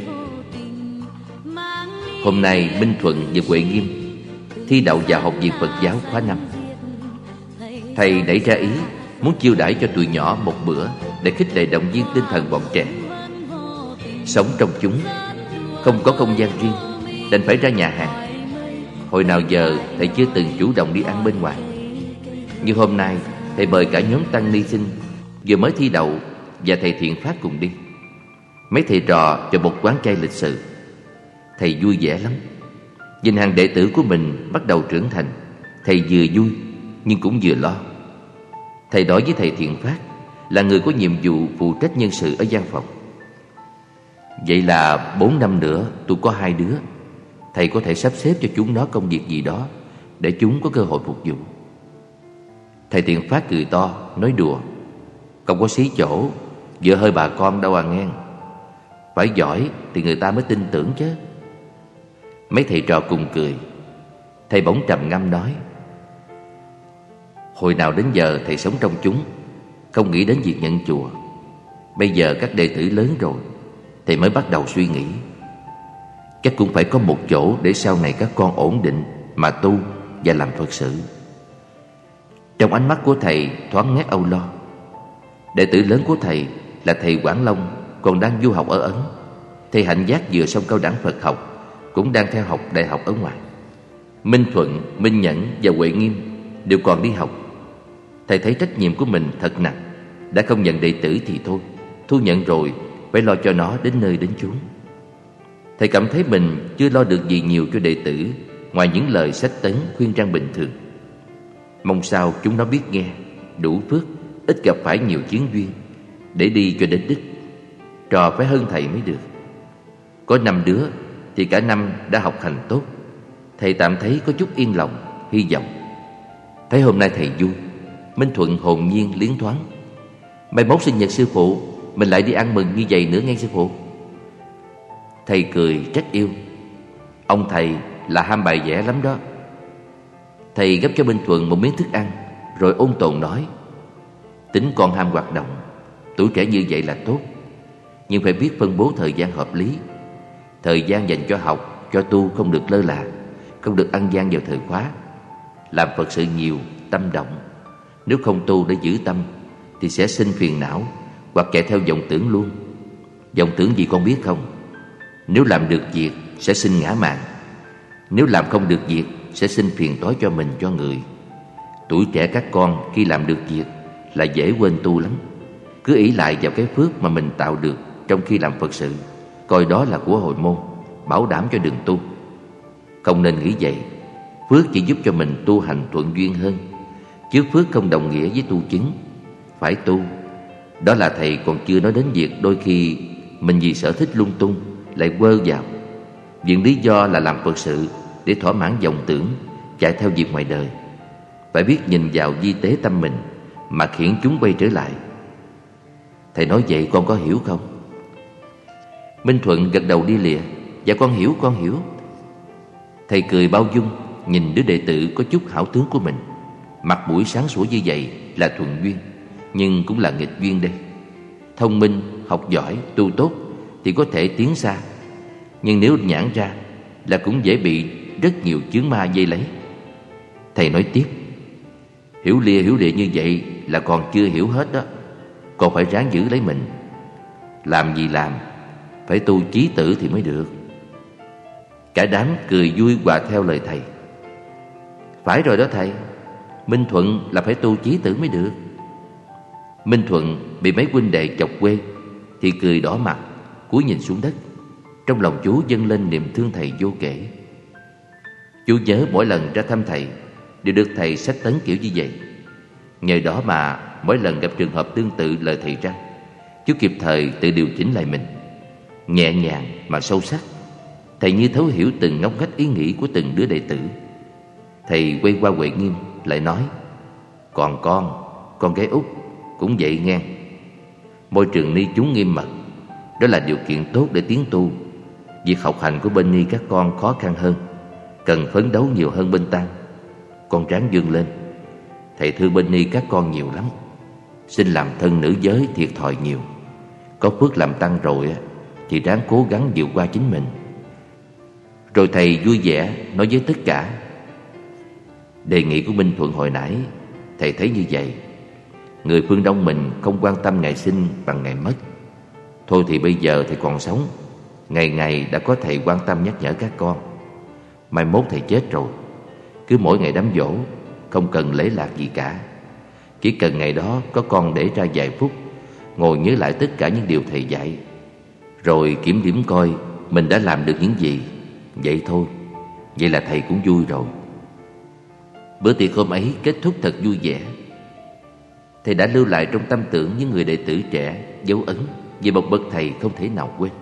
Hôm nay Minh Thuận và Huệ Nghiêm thi đậu vào Học viện Phật giáo khóa 5. Thầy nảy ra ý muốn chiêu đãi cho tụi nhỏ một bữa để khích lệ động viên tinh thần bọn trẻ. Sống trong chúng không có không gian riêng, đành phải ra nhà hàng. Hồi nào giờ thầy chưa từng chủ động đi ăn bên ngoài. Nhưng hôm nay thầy mời cả nhóm tăng ni sinh vừa mới thi đậu và thầy Thiện Phát cùng đi. Mấy thầy trò cho một quán chay lịch sự. Thầy vui vẻ lắm. Nhìn hàng đệ tử của mình bắt đầu trưởng thành, thầy vừa vui nhưng cũng vừa lo. Thầy nói với thầy Thiện Phát là người có nhiệm vụ phụ trách nhân sự ở văn phòng. Vậy là 4 năm nữa tôi có 2 đứa. Thầy có thể sắp xếp cho chúng nó công việc gì đó để chúng có cơ hội phục vụ. Thầy Thiện Phát cười to, nói đùa: không có xí chỗ, vừa hơi bà con đâu à nghe. Phải giỏi thì người ta mới tin tưởng chứ. Mấy thầy trò cùng cười. Thầy bỗng trầm ngâm nói: hồi nào đến giờ thầy sống trong chúng, không nghĩ đến việc nhận chùa. Bây giờ các đệ tử lớn rồi, thầy mới bắt đầu suy nghĩ. Chắc cũng phải có một chỗ để sau này các con ổn định mà tu và làm Phật sự. Trong ánh mắt của thầy thoáng nét âu lo. Đệ tử lớn của thầy là thầy Quảng Long còn đang du học ở Ấn. Thầy Hạnh Giác vừa xong cao đẳng Phật học, cũng đang theo học đại học ở ngoài. Minh Thuận, Minh Nhẫn và Huệ Nghiêm đều còn đi học. Thầy thấy trách nhiệm của mình thật nặng. Đã không nhận đệ tử thì thôi, thu nhận rồi phải lo cho nó đến nơi đến chốn. Thầy cảm thấy mình chưa lo được gì nhiều cho đệ tử, ngoài những lời sách tấn khuyên răn bình thường. Mong sao chúng nó biết nghe, đủ phước, ít gặp phải nhiều chiến duyên, để đi cho đến đích. Trò phải hơn thầy mới được. Có 5 đứa thì cả năm đã học hành tốt. Thầy tạm thấy có chút yên lòng, hy vọng. Thấy hôm nay thầy vui, Minh Thuận hồn nhiên liến thoáng: mai mốt sinh nhật sư phụ, mình lại đi ăn mừng như vậy nữa nghe sư phụ. Thầy cười trách yêu: ông thầy là ham bài vẽ lắm đó. Thầy gấp cho Minh Thuận một miếng thức ăn, rồi ôn tồn nói: tính con ham hoạt động, tuổi trẻ như vậy là tốt, nhưng phải biết phân bố thời gian hợp lý. Thời gian dành cho học, cho tu không được lơ là, không được ăn gian vào thời khóa. Làm Phật sự nhiều, tâm động. Nếu không tu để giữ tâm thì sẽ sinh phiền não, hoặc chạy theo vọng tưởng luôn. Vọng tưởng gì con biết không? Nếu làm được việc sẽ sinh ngã mạn, nếu làm không được việc sẽ sinh phiền toái cho mình, cho người. Tuổi trẻ các con khi làm được việc là dễ quên tu lắm. Cứ ỷ lại vào cái phước mà mình tạo được trong khi làm Phật sự, coi đó là của hội môn, bảo đảm cho đường tu. Không nên nghĩ vậy. Phước chỉ giúp cho mình tu hành thuận duyên hơn, chứ phước không đồng nghĩa với tu chứng. Phải tu. Đó là thầy còn chưa nói đến việc đôi khi mình vì sở thích lung tung lại quơ vào, viện lý do là làm Phật sự để thỏa mãn vọng tưởng, chạy theo việc ngoài đời. Phải biết nhìn vào vi tế tâm mình mà khiển chúng quay trở lại. Thầy nói vậy con có hiểu không? Minh Thuận gật đầu đi lìa: dạ con hiểu, con hiểu. Thầy cười bao dung, nhìn đứa đệ tử có chút hảo tướng của mình. Mặt mũi sáng sủa như vậy là thuận duyên, nhưng cũng là nghịch duyên đây. Thông minh, học giỏi, tu tốt thì có thể tiến xa, nhưng nếu nhãn ra là cũng dễ bị rất nhiều chướng ma dây lấy. Thầy nói tiếp: hiểu lia hiểu địa như vậy là còn chưa hiểu hết đó. Còn phải ráng giữ lấy mình. Làm gì làm, phải tu chí tử thì mới được. Cả đám cười vui hòa theo lời thầy. Phải rồi đó thầy, Minh Thuận là phải tu chí tử mới được. Minh Thuận bị mấy huynh đệ chọc quê thì cười đỏ mặt, cúi nhìn xuống đất. Trong lòng chú dâng lên niềm thương thầy vô kể. Chú nhớ mỗi lần ra thăm thầy đều được thầy sách tấn kiểu như vậy. Nhờ đó mà mỗi lần gặp trường hợp tương tự lời thầy ra, chú kịp thời tự điều chỉnh lại mình. Nhẹ nhàng mà sâu sắc, thầy như thấu hiểu từng ngóc ngách ý nghĩ của từng đứa đệ tử. Thầy quay qua Huệ Nghiêm lại nói: còn con gái út cũng vậy nghe. Môi trường ni chúng nghiêm mật, đó là điều kiện tốt để tiến tu. Việc học hành của bên ni các con khó khăn hơn, cần phấn đấu nhiều hơn bên tăng. Con ráng vươn lên. Thầy thương bên ni các con nhiều lắm. Xin làm thân nữ giới thiệt thòi nhiều. Có phước làm tăng rồi thì ráng cố gắng vượt qua chính mình. Rồi thầy vui vẻ nói với tất cả: đề nghị của Minh Thuận hồi nãy, thầy thấy như vậy. Người phương Đông mình không quan tâm ngày sinh bằng ngày mất. Thôi thì bây giờ thầy còn sống, Ngày ngày đã có thầy quan tâm nhắc nhở các con. Mai mốt thầy chết rồi, cứ mỗi ngày đám giỗ, không cần lễ lạc gì cả. Chỉ cần ngày đó có con để ra vài phút, ngồi nhớ lại tất cả những điều thầy dạy, rồi kiểm điểm coi mình đã làm được những gì. Vậy thôi, vậy là thầy cũng vui rồi. Bữa tiệc hôm ấy kết thúc thật vui vẻ. Thầy đã lưu lại trong tâm tưởng những người đệ tử trẻ dấu ấn về một bậc thầy không thể nào quên.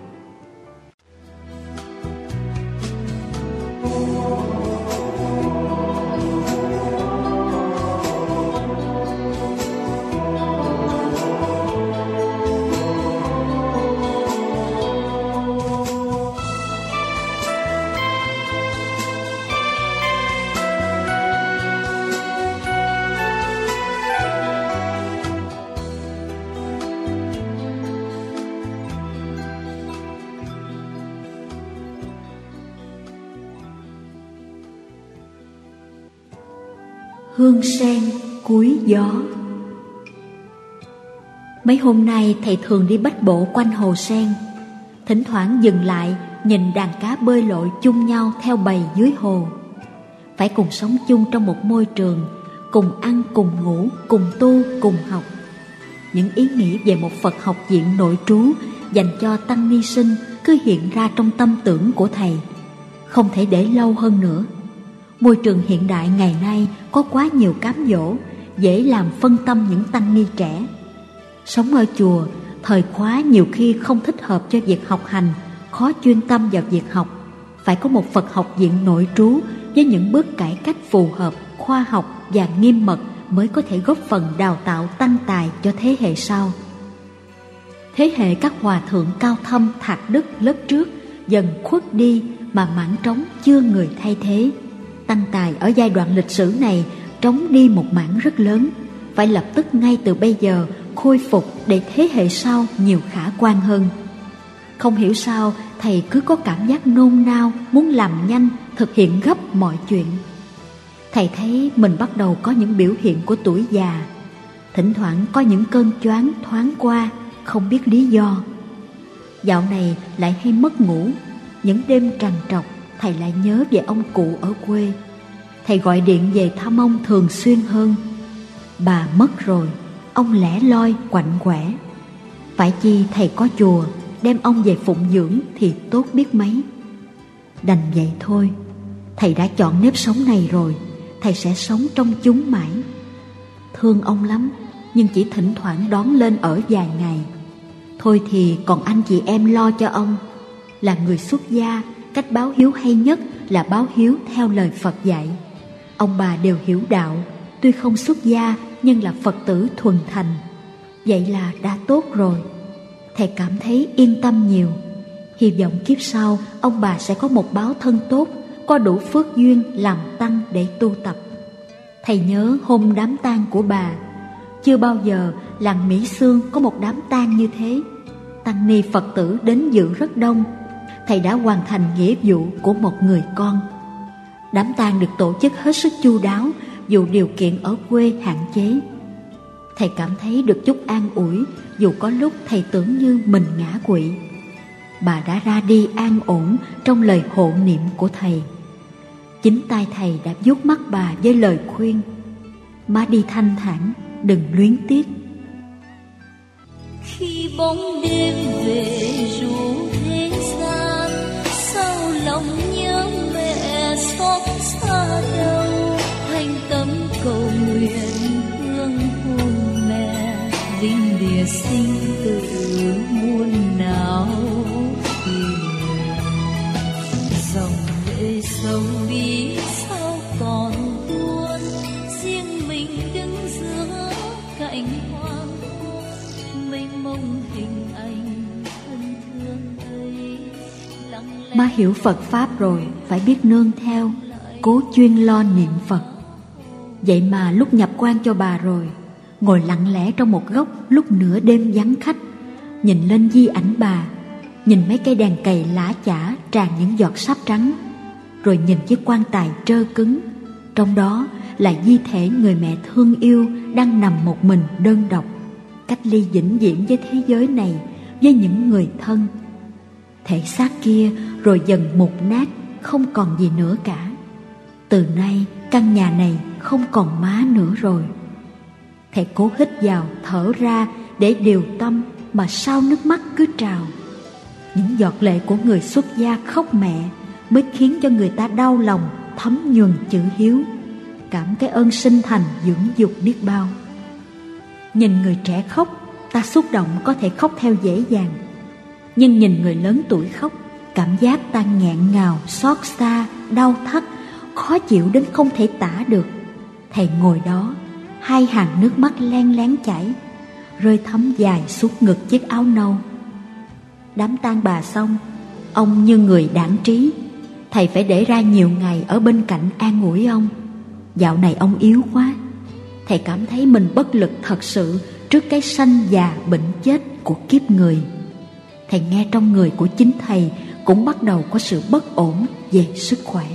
Hương sen cuối gió. Mấy hôm nay thầy thường đi bách bộ quanh hồ sen, thỉnh thoảng dừng lại nhìn đàn cá bơi lội chung nhau theo bầy dưới hồ. Phải cùng sống chung trong một môi trường, cùng ăn, cùng ngủ, cùng tu, cùng học. Những ý nghĩ về một Phật học viện nội trú dành cho tăng ni sinh cứ hiện ra trong tâm tưởng của thầy. Không thể để lâu hơn nữa. Môi trường hiện đại ngày nay có quá nhiều cám dỗ, dễ làm phân tâm những tăng ni trẻ. Sống ở chùa, thời khóa nhiều khi không thích hợp cho việc học hành, khó chuyên tâm vào việc học. Phải có một Phật học viện nội trú với những bước cải cách phù hợp, khoa học và nghiêm mật mới có thể góp phần đào tạo tăng tài cho thế hệ sau. Thế hệ các hòa thượng cao thâm thạc đức lớp trước dần khuất đi mà mảng trống chưa người thay thế. Tăng tài ở giai đoạn lịch sử này trống đi một mảng rất lớn, phải lập tức ngay từ bây giờ khôi phục để thế hệ sau nhiều khả quan hơn. Không hiểu sao thầy cứ có cảm giác nôn nao, muốn làm nhanh, thực hiện gấp mọi chuyện. Thầy thấy mình bắt đầu có những biểu hiện của tuổi già. Thỉnh thoảng có những cơn choáng thoáng qua, không biết lý do. Dạo này lại hay mất ngủ. Những đêm trằn trọc thầy lại nhớ về ông cụ ở quê. Thầy gọi điện về thăm ông thường xuyên hơn. Bà mất rồi, ông lẻ loi quạnh quẻ. Phải chi thầy có chùa, đem ông về phụng dưỡng thì tốt biết mấy. Đành vậy thôi, thầy đã chọn nếp sống này rồi, thầy sẽ sống trong chúng mãi. Thương ông lắm, nhưng chỉ thỉnh thoảng đón lên ở vài ngày. Thôi thì còn anh chị em lo cho ông. Là người xuất gia, cách báo hiếu hay nhất là báo hiếu theo lời Phật dạy. Ông bà đều hiểu đạo, tuy không xuất gia nhưng là Phật tử thuần thành. Vậy là đã tốt rồi. Thầy cảm thấy yên tâm nhiều. Hy vọng kiếp sau ông bà sẽ có một báo thân tốt, có đủ phước duyên làm tăng để tu tập. Thầy nhớ hôm đám tang của bà, chưa bao giờ làng Mỹ Xương có một đám tang như thế. Tăng ni Phật tử đến dự rất đông. Thầy đã hoàn thành nghĩa vụ của một người con. Đám tang được tổ chức hết sức chu đáo, dù điều kiện ở quê hạn chế. Thầy cảm thấy được chút an ủi, dù có lúc thầy tưởng như mình ngã quỵ. Bà đã ra đi an ổn trong lời hộ niệm của thầy. Chính tay thầy đã vuốt mắt bà với lời khuyên: má đi thanh thản, đừng luyến tiếc. Khi bóng đêm về ru thế gian, sao lòng nhớ mẹ xót xa đâu. Thành tâm cầu nguyện hương hôn mẹ, vinh địa sinh tử muôn nào tìm. Dòng lệ sâu bí sao còn tuôn, riêng mình đứng giữa cạnh hoang vu, mênh mông hình ảnh thân thương ấy. Má hiểu Phật Pháp rồi, phải biết nương theo, cố chuyên lo niệm Phật. Vậy mà lúc nhập quan cho bà rồi, ngồi lặng lẽ trong một góc lúc nửa đêm vắng khách, nhìn lên di ảnh bà, nhìn mấy cây đèn cầy lã chả tràn những giọt sáp trắng, rồi nhìn chiếc quan tài trơ cứng, trong đó là di thể người mẹ thương yêu đang nằm một mình đơn độc, cách ly vĩnh viễn với thế giới này, với những người thân. Thể xác kia rồi dần mục nát, không còn gì nữa cả. Từ nay căn nhà này không còn má nữa rồi. Thầy cố hít vào thở ra để điều tâm, mà sao nước mắt cứ trào. Những giọt lệ của người xuất gia khóc mẹ mới khiến cho người ta đau lòng, thấm nhuần chữ hiếu, cảm cái ơn sinh thành dưỡng dục biết bao. Nhìn người trẻ khóc, ta xúc động có thể khóc theo dễ dàng. Nhưng nhìn người lớn tuổi khóc, cảm giác ta nghẹn ngào, xót xa, đau thắt, khó chịu đến không thể tả được. Thầy ngồi đó, hai hàng nước mắt len lén chảy, rơi thấm dài suốt ngực chiếc áo nâu. Đám tang bà xong, ông như người đãng trí. Thầy phải để ra nhiều ngày ở bên cạnh an ủi ông. Dạo này ông yếu quá. Thầy cảm thấy mình bất lực thật sự trước cái sanh già bệnh chết của kiếp người. Thầy nghe trong người của chính thầy cũng bắt đầu có sự bất ổn về sức khỏe.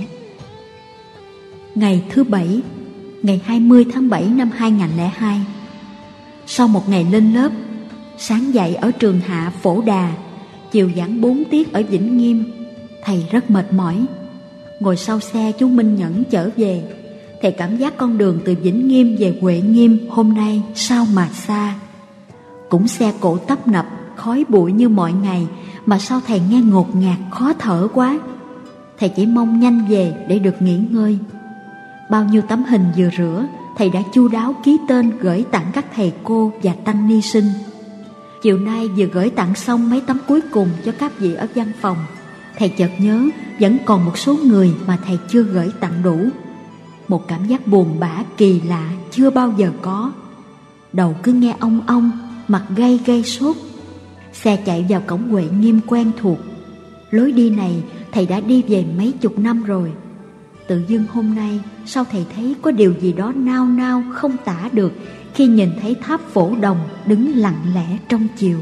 Ngày thứ Bảy, ngày 20 tháng 7 năm 2002, sau một ngày lên lớp, sáng dạy ở trường Hạ Phổ Đà, chiều giảng 4 tiết ở Vĩnh Nghiêm, thầy rất mệt mỏi. Ngồi sau xe chú Minh Nhẫn chở về, thầy cảm giác con đường từ Vĩnh Nghiêm về Huệ Nghiêm hôm nay sao mà xa. Cũng xe cộ tấp nập, khói bụi như mọi ngày, mà sao thầy nghe ngột ngạt khó thở quá. Thầy chỉ mong nhanh về để được nghỉ ngơi. Bao nhiêu tấm hình vừa rửa, thầy đã chu đáo ký tên gửi tặng các thầy cô và tăng ni sinh. Chiều nay vừa gửi tặng xong mấy tấm cuối cùng cho các vị ở văn phòng, thầy chợt nhớ vẫn còn một số người mà thầy chưa gửi tặng đủ. Một cảm giác buồn bã kỳ lạ chưa bao giờ có. Đầu cứ nghe ong ong, mặt gay gay sốt. Xe chạy vào cổng Huệ Nghiêm quen thuộc. Lối đi này thầy đã đi về mấy chục năm rồi. Tự dưng hôm nay sao thầy thấy có điều gì đó nao nao không tả được khi nhìn thấy tháp Phổ Đồng đứng lặng lẽ trong chiều.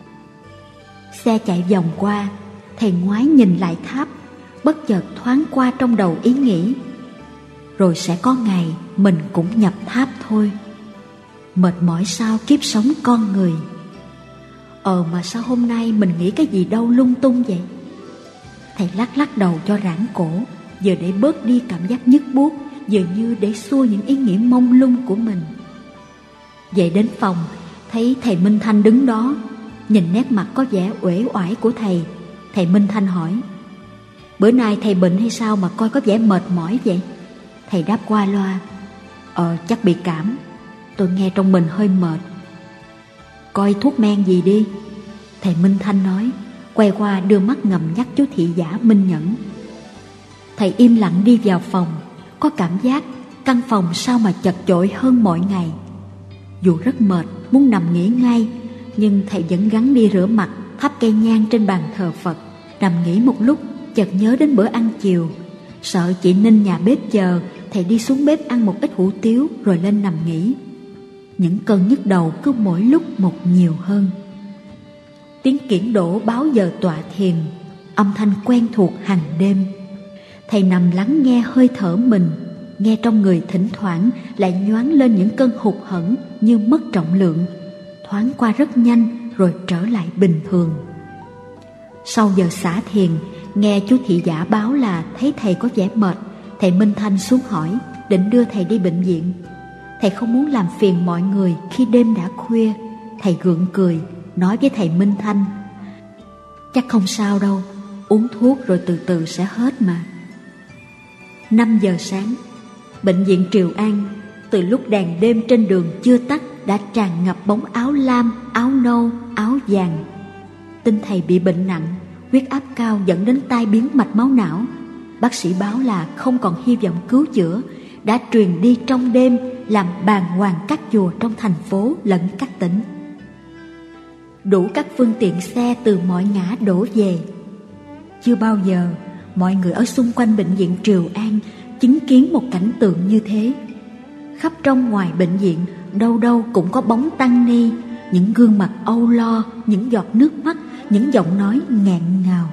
Xe chạy vòng qua, thầy ngoái nhìn lại tháp, bất chợt thoáng qua trong đầu ý nghĩ: rồi sẽ có ngày mình cũng nhập tháp thôi. Mệt mỏi sao kiếp sống con người. Mà sao hôm nay mình nghĩ cái gì đâu lung tung vậy? Thầy lắc lắc đầu cho rãng cổ, vừa để bớt đi cảm giác nhức buốt, vừa như để xua những ý nghĩ mông lung của mình. Về đến phòng, thấy thầy Minh Thanh đứng đó. Nhìn nét mặt có vẻ uể oải của thầy, thầy Minh Thanh hỏi: bữa nay thầy bệnh hay sao mà coi có vẻ mệt mỏi vậy? Thầy đáp qua loa: chắc bị cảm. Tôi nghe trong mình hơi mệt. Coi thuốc men gì đi, thầy Minh Thanh nói, quay qua đưa mắt ngầm nhắc chú thị giả Minh Nhẫn. Thầy im lặng đi vào phòng, có cảm giác căn phòng sao mà chật chội hơn mọi ngày. Dù rất mệt, muốn nằm nghỉ ngay, nhưng thầy vẫn gắng đi rửa mặt, thắp cây nhang trên bàn thờ Phật. Nằm nghỉ một lúc, chợt nhớ đến bữa ăn chiều. Sợ chị Ninh nhà bếp chờ, thầy đi xuống bếp ăn một ít hủ tiếu rồi lên nằm nghỉ. Những cơn nhức đầu cứ mỗi lúc một nhiều hơn. Tiếng kiển đổ báo giờ tọa thiền, âm thanh quen thuộc hàng đêm. Thầy nằm lắng nghe hơi thở mình, nghe trong người thỉnh thoảng lại nhoáng lên những cơn hụt hẫng như mất trọng lượng, thoáng qua rất nhanh rồi trở lại bình thường. Sau giờ xả thiền, nghe chú thị giả báo là thấy thầy có vẻ mệt, thầy Minh Thanh xuống hỏi, định đưa thầy đi bệnh viện. Thầy không muốn làm phiền mọi người khi đêm đã khuya. Thầy gượng cười, nói với thầy Minh Thanh: chắc không sao đâu, uống thuốc rồi từ từ sẽ hết mà. 5 giờ sáng, bệnh viện Triều An, từ lúc đèn đêm trên đường chưa tắt đã tràn ngập bóng áo lam, áo nâu, áo vàng. Tin thầy bị bệnh nặng, huyết áp cao dẫn đến tai biến mạch máu não. Bác sĩ báo là không còn hy vọng cứu chữa, đã truyền đi trong đêm, làm bàng hoàng các chùa trong thành phố lẫn các tỉnh. Đủ các phương tiện xe từ mọi ngã đổ về. Chưa bao giờ mọi người ở xung quanh bệnh viện Triều An chứng kiến một cảnh tượng như thế. Khắp trong ngoài bệnh viện, đâu đâu cũng có bóng tăng ni, những gương mặt âu lo, những giọt nước mắt, những giọng nói nghẹn ngào.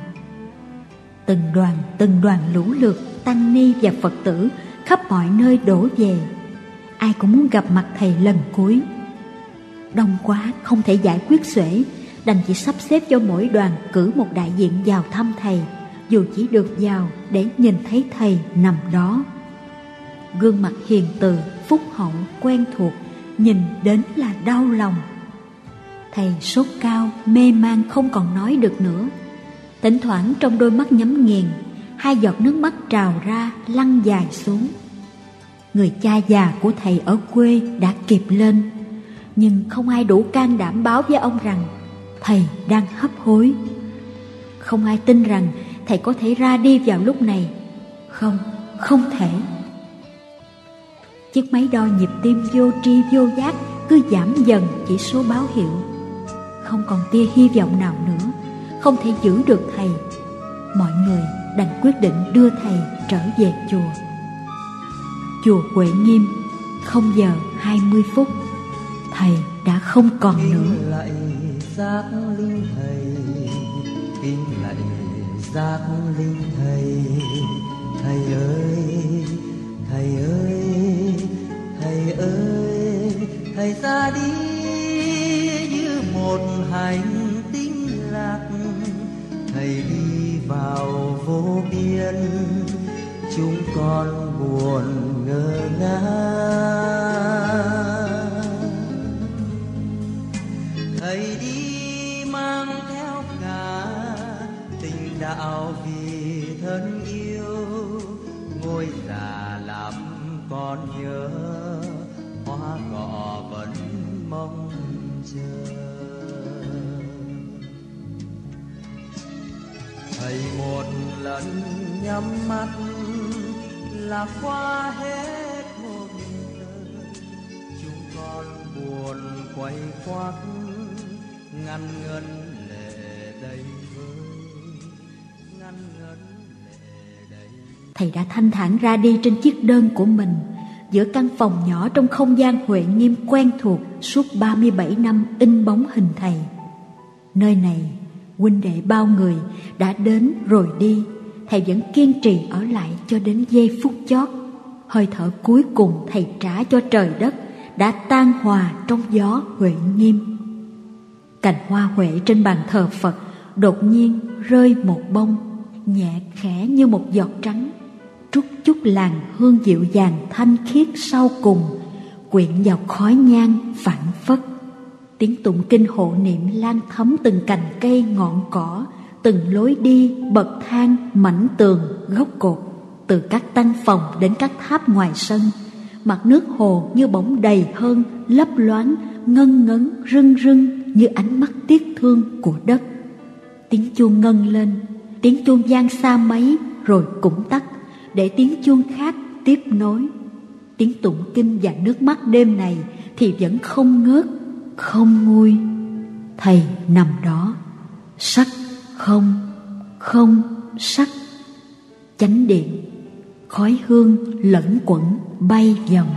Từng đoàn lũ lượt tăng ni và Phật tử khắp mọi nơi đổ về. Ai cũng muốn gặp mặt thầy lần cuối. Đông quá không thể giải quyết xuể, đành chỉ sắp xếp cho mỗi đoàn cử một đại diện vào thăm thầy, dù chỉ được vào để nhìn thấy thầy nằm đó. Gương mặt hiền từ, phúc hậu, quen thuộc, nhìn đến là đau lòng. Thầy sốt cao, mê man không còn nói được nữa. Thỉnh thoảng trong đôi mắt nhắm nghiền, 2 giọt nước mắt trào ra lăn dài xuống. Người cha già của thầy ở quê đã kịp lên, nhưng không ai đủ can đảm báo với ông rằng thầy đang hấp hối. Không ai tin rằng thầy có thể ra đi vào lúc này. Không thể. Chiếc máy đo nhịp tim vô tri vô giác cứ giảm dần chỉ số báo hiệu. Không còn tia hy vọng nào nữa, không thể giữ được thầy. Mọi người đành quyết định đưa thầy trở về chùa. Chùa Huệ Nghiêm, 0 giờ 20 phút. Thầy đã không còn nữa. Lại giác linh thầy, kính lại giác linh thầy. Thầy ơi, thầy ơi, thầy ơi, thầy ra đi như một hành tinh lạc. Thầy đi vào vô biên, chúng con buồn ngơ ngác. Thầy đi mang theo cả tình đạo vì thân yêu. Ngôi già làm con nhớ, hoa cỏ vẫn mong chờ. Thầy một lần nhắm mắt là qua hết một đời. Chúng con buồn quay quắt, ngăn ngấn lệ đầy vơi, ngăn ngấn lệ đầy. Thầy đã thanh thản ra đi trên chiếc đơn của mình, giữa căn phòng nhỏ trong không gian Huệ Nghiêm quen thuộc suốt 37 năm in bóng hình thầy. Nơi này, huynh đệ bao người đã đến rồi đi, thầy vẫn kiên trì ở lại cho đến giây phút chót. Hơi thở cuối cùng thầy trả cho trời đất đã tan hòa trong gió Huệ Nghiêm. Cành hoa huệ trên bàn thờ Phật đột nhiên rơi một bông, nhẹ khẽ như một giọt trắng, trút chút làn hương dịu dàng thanh khiết sau cùng quyện vào khói nhang phảng phất. Tiếng tụng kinh hộ niệm lan thấm từng cành cây ngọn cỏ, từng lối đi, bậc thang, mảnh tường, gốc cột, từ các tăng phòng đến các tháp ngoài sân. Mặt nước hồ như bỗng đầy hơn, lấp loáng, ngân ngấn, rưng rưng như ánh mắt tiếc thương của đất. Tiếng chuông ngân lên, tiếng chuông vang xa mấy rồi cũng tắt, để tiếng chuông khác tiếp nối. Tiếng tụng kinh và nước mắt đêm này thì vẫn không ngớt, không nguôi. Thầy nằm đó, sắc không, không sắc. Chánh điện, khói hương lẫn quẩn bay vòng.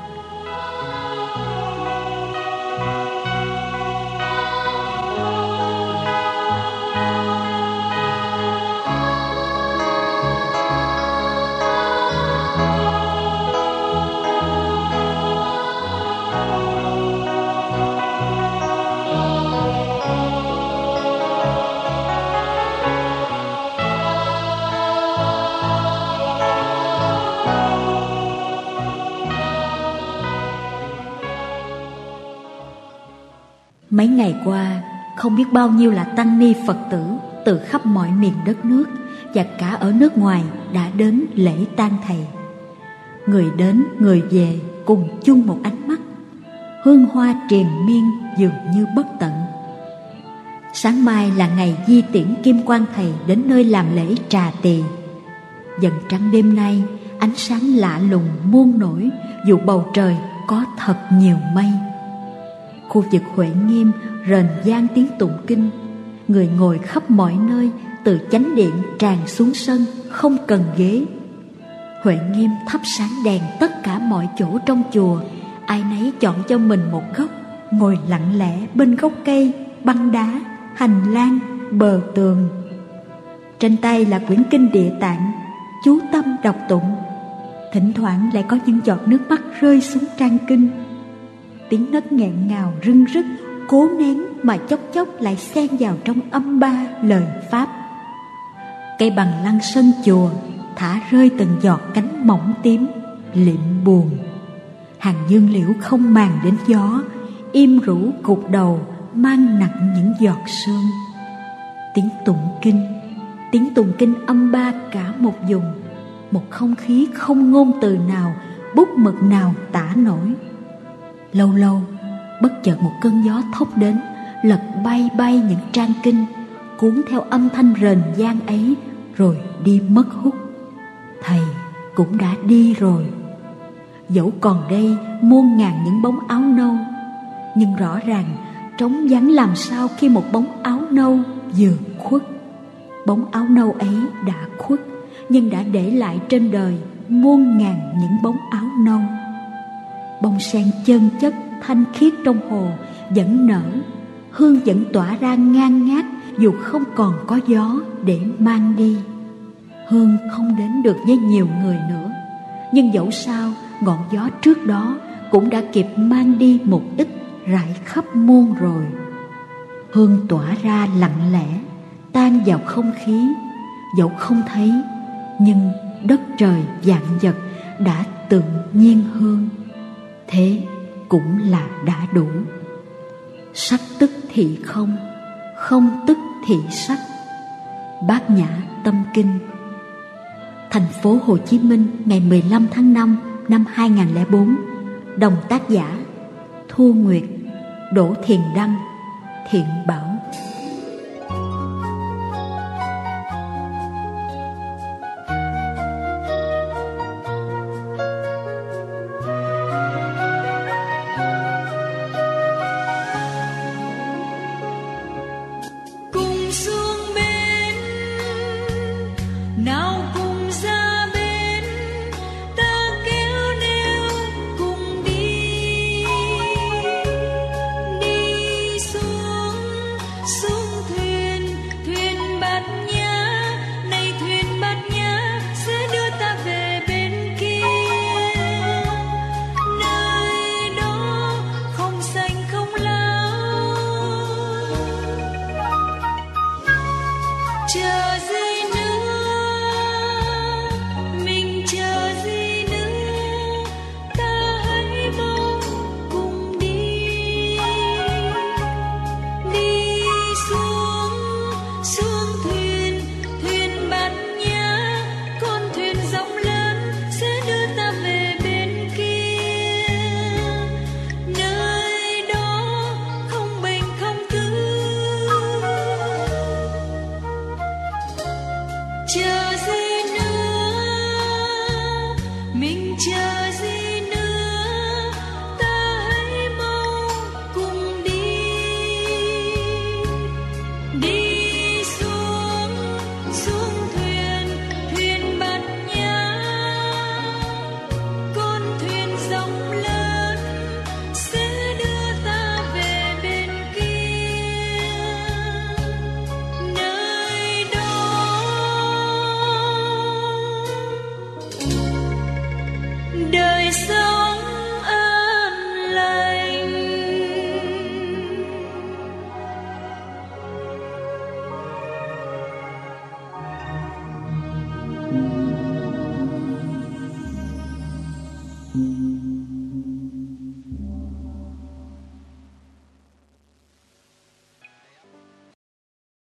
Mấy ngày qua, không biết bao nhiêu là tăng ni Phật tử từ khắp mọi miền đất nước và cả ở nước ngoài đã đến lễ tang thầy. Người đến người về cùng chung một ánh mắt, hương hoa triền miên dường như bất tận. Sáng mai là ngày di tiễn Kim Quan thầy đến nơi làm lễ trà tỳ. Dần trăng đêm nay, ánh sáng lạ lùng muôn nổi dù bầu trời có thật nhiều mây. Khu vực Huệ Nghiêm rền vang tiếng tụng kinh, người ngồi khắp mọi nơi, từ chánh điện tràn xuống sân, không cần ghế. Huệ Nghiêm thắp sáng đèn tất cả mọi chỗ trong chùa, ai nấy chọn cho mình một góc, ngồi lặng lẽ bên gốc cây, băng đá, hành lang, bờ tường. Trên tay là quyển kinh Địa Tạng, chú tâm đọc tụng. Thỉnh thoảng lại có những giọt nước mắt rơi xuống trang kinh. Tiếng nấc nghẹn ngào rưng rức cố nén mà chốc chốc lại xen vào trong âm ba lời pháp. Cây bằng lăng sân chùa thả rơi từng giọt cánh mỏng tím, liệm buồn. Hàng dương liễu không màng đến gió, im rũ gục đầu mang nặng những giọt sương. Tiếng tụng kinh âm ba cả một vùng, một không khí không ngôn từ nào, bút mực nào tả nổi. Lâu lâu bất chợt một cơn gió thốc đến, lật bay bay những trang kinh, cuốn theo âm thanh rền vang ấy rồi đi mất hút. Thầy cũng đã đi rồi. Dẫu còn đây muôn ngàn những bóng áo nâu, nhưng rõ ràng trống vắng làm sao khi một bóng áo nâu vừa khuất. Bóng áo nâu ấy đã khuất, nhưng đã để lại trên đời muôn ngàn những bóng áo nâu. Bông sen chân chất thanh khiết trong hồ vẫn nở, hương vẫn tỏa ra ngang ngát dù không còn có gió để mang đi. Hương không đến được với nhiều người nữa, nhưng dẫu sao ngọn gió trước đó cũng đã kịp mang đi một ít rải khắp muôn rồi. Hương tỏa ra lặng lẽ, tan vào không khí, dẫu không thấy, nhưng đất trời vạn vật đã tự nhiên hương. Thế cũng là đã đủ. Sắc tức thị không, không tức thị sắc. Bát Nhã Tâm Kinh. Thành phố Hồ Chí Minh, ngày 15 tháng 5 năm 2004. Đồng tác giả Thu Nguyệt, Đỗ Thiền Đăng, Thiện Bảo.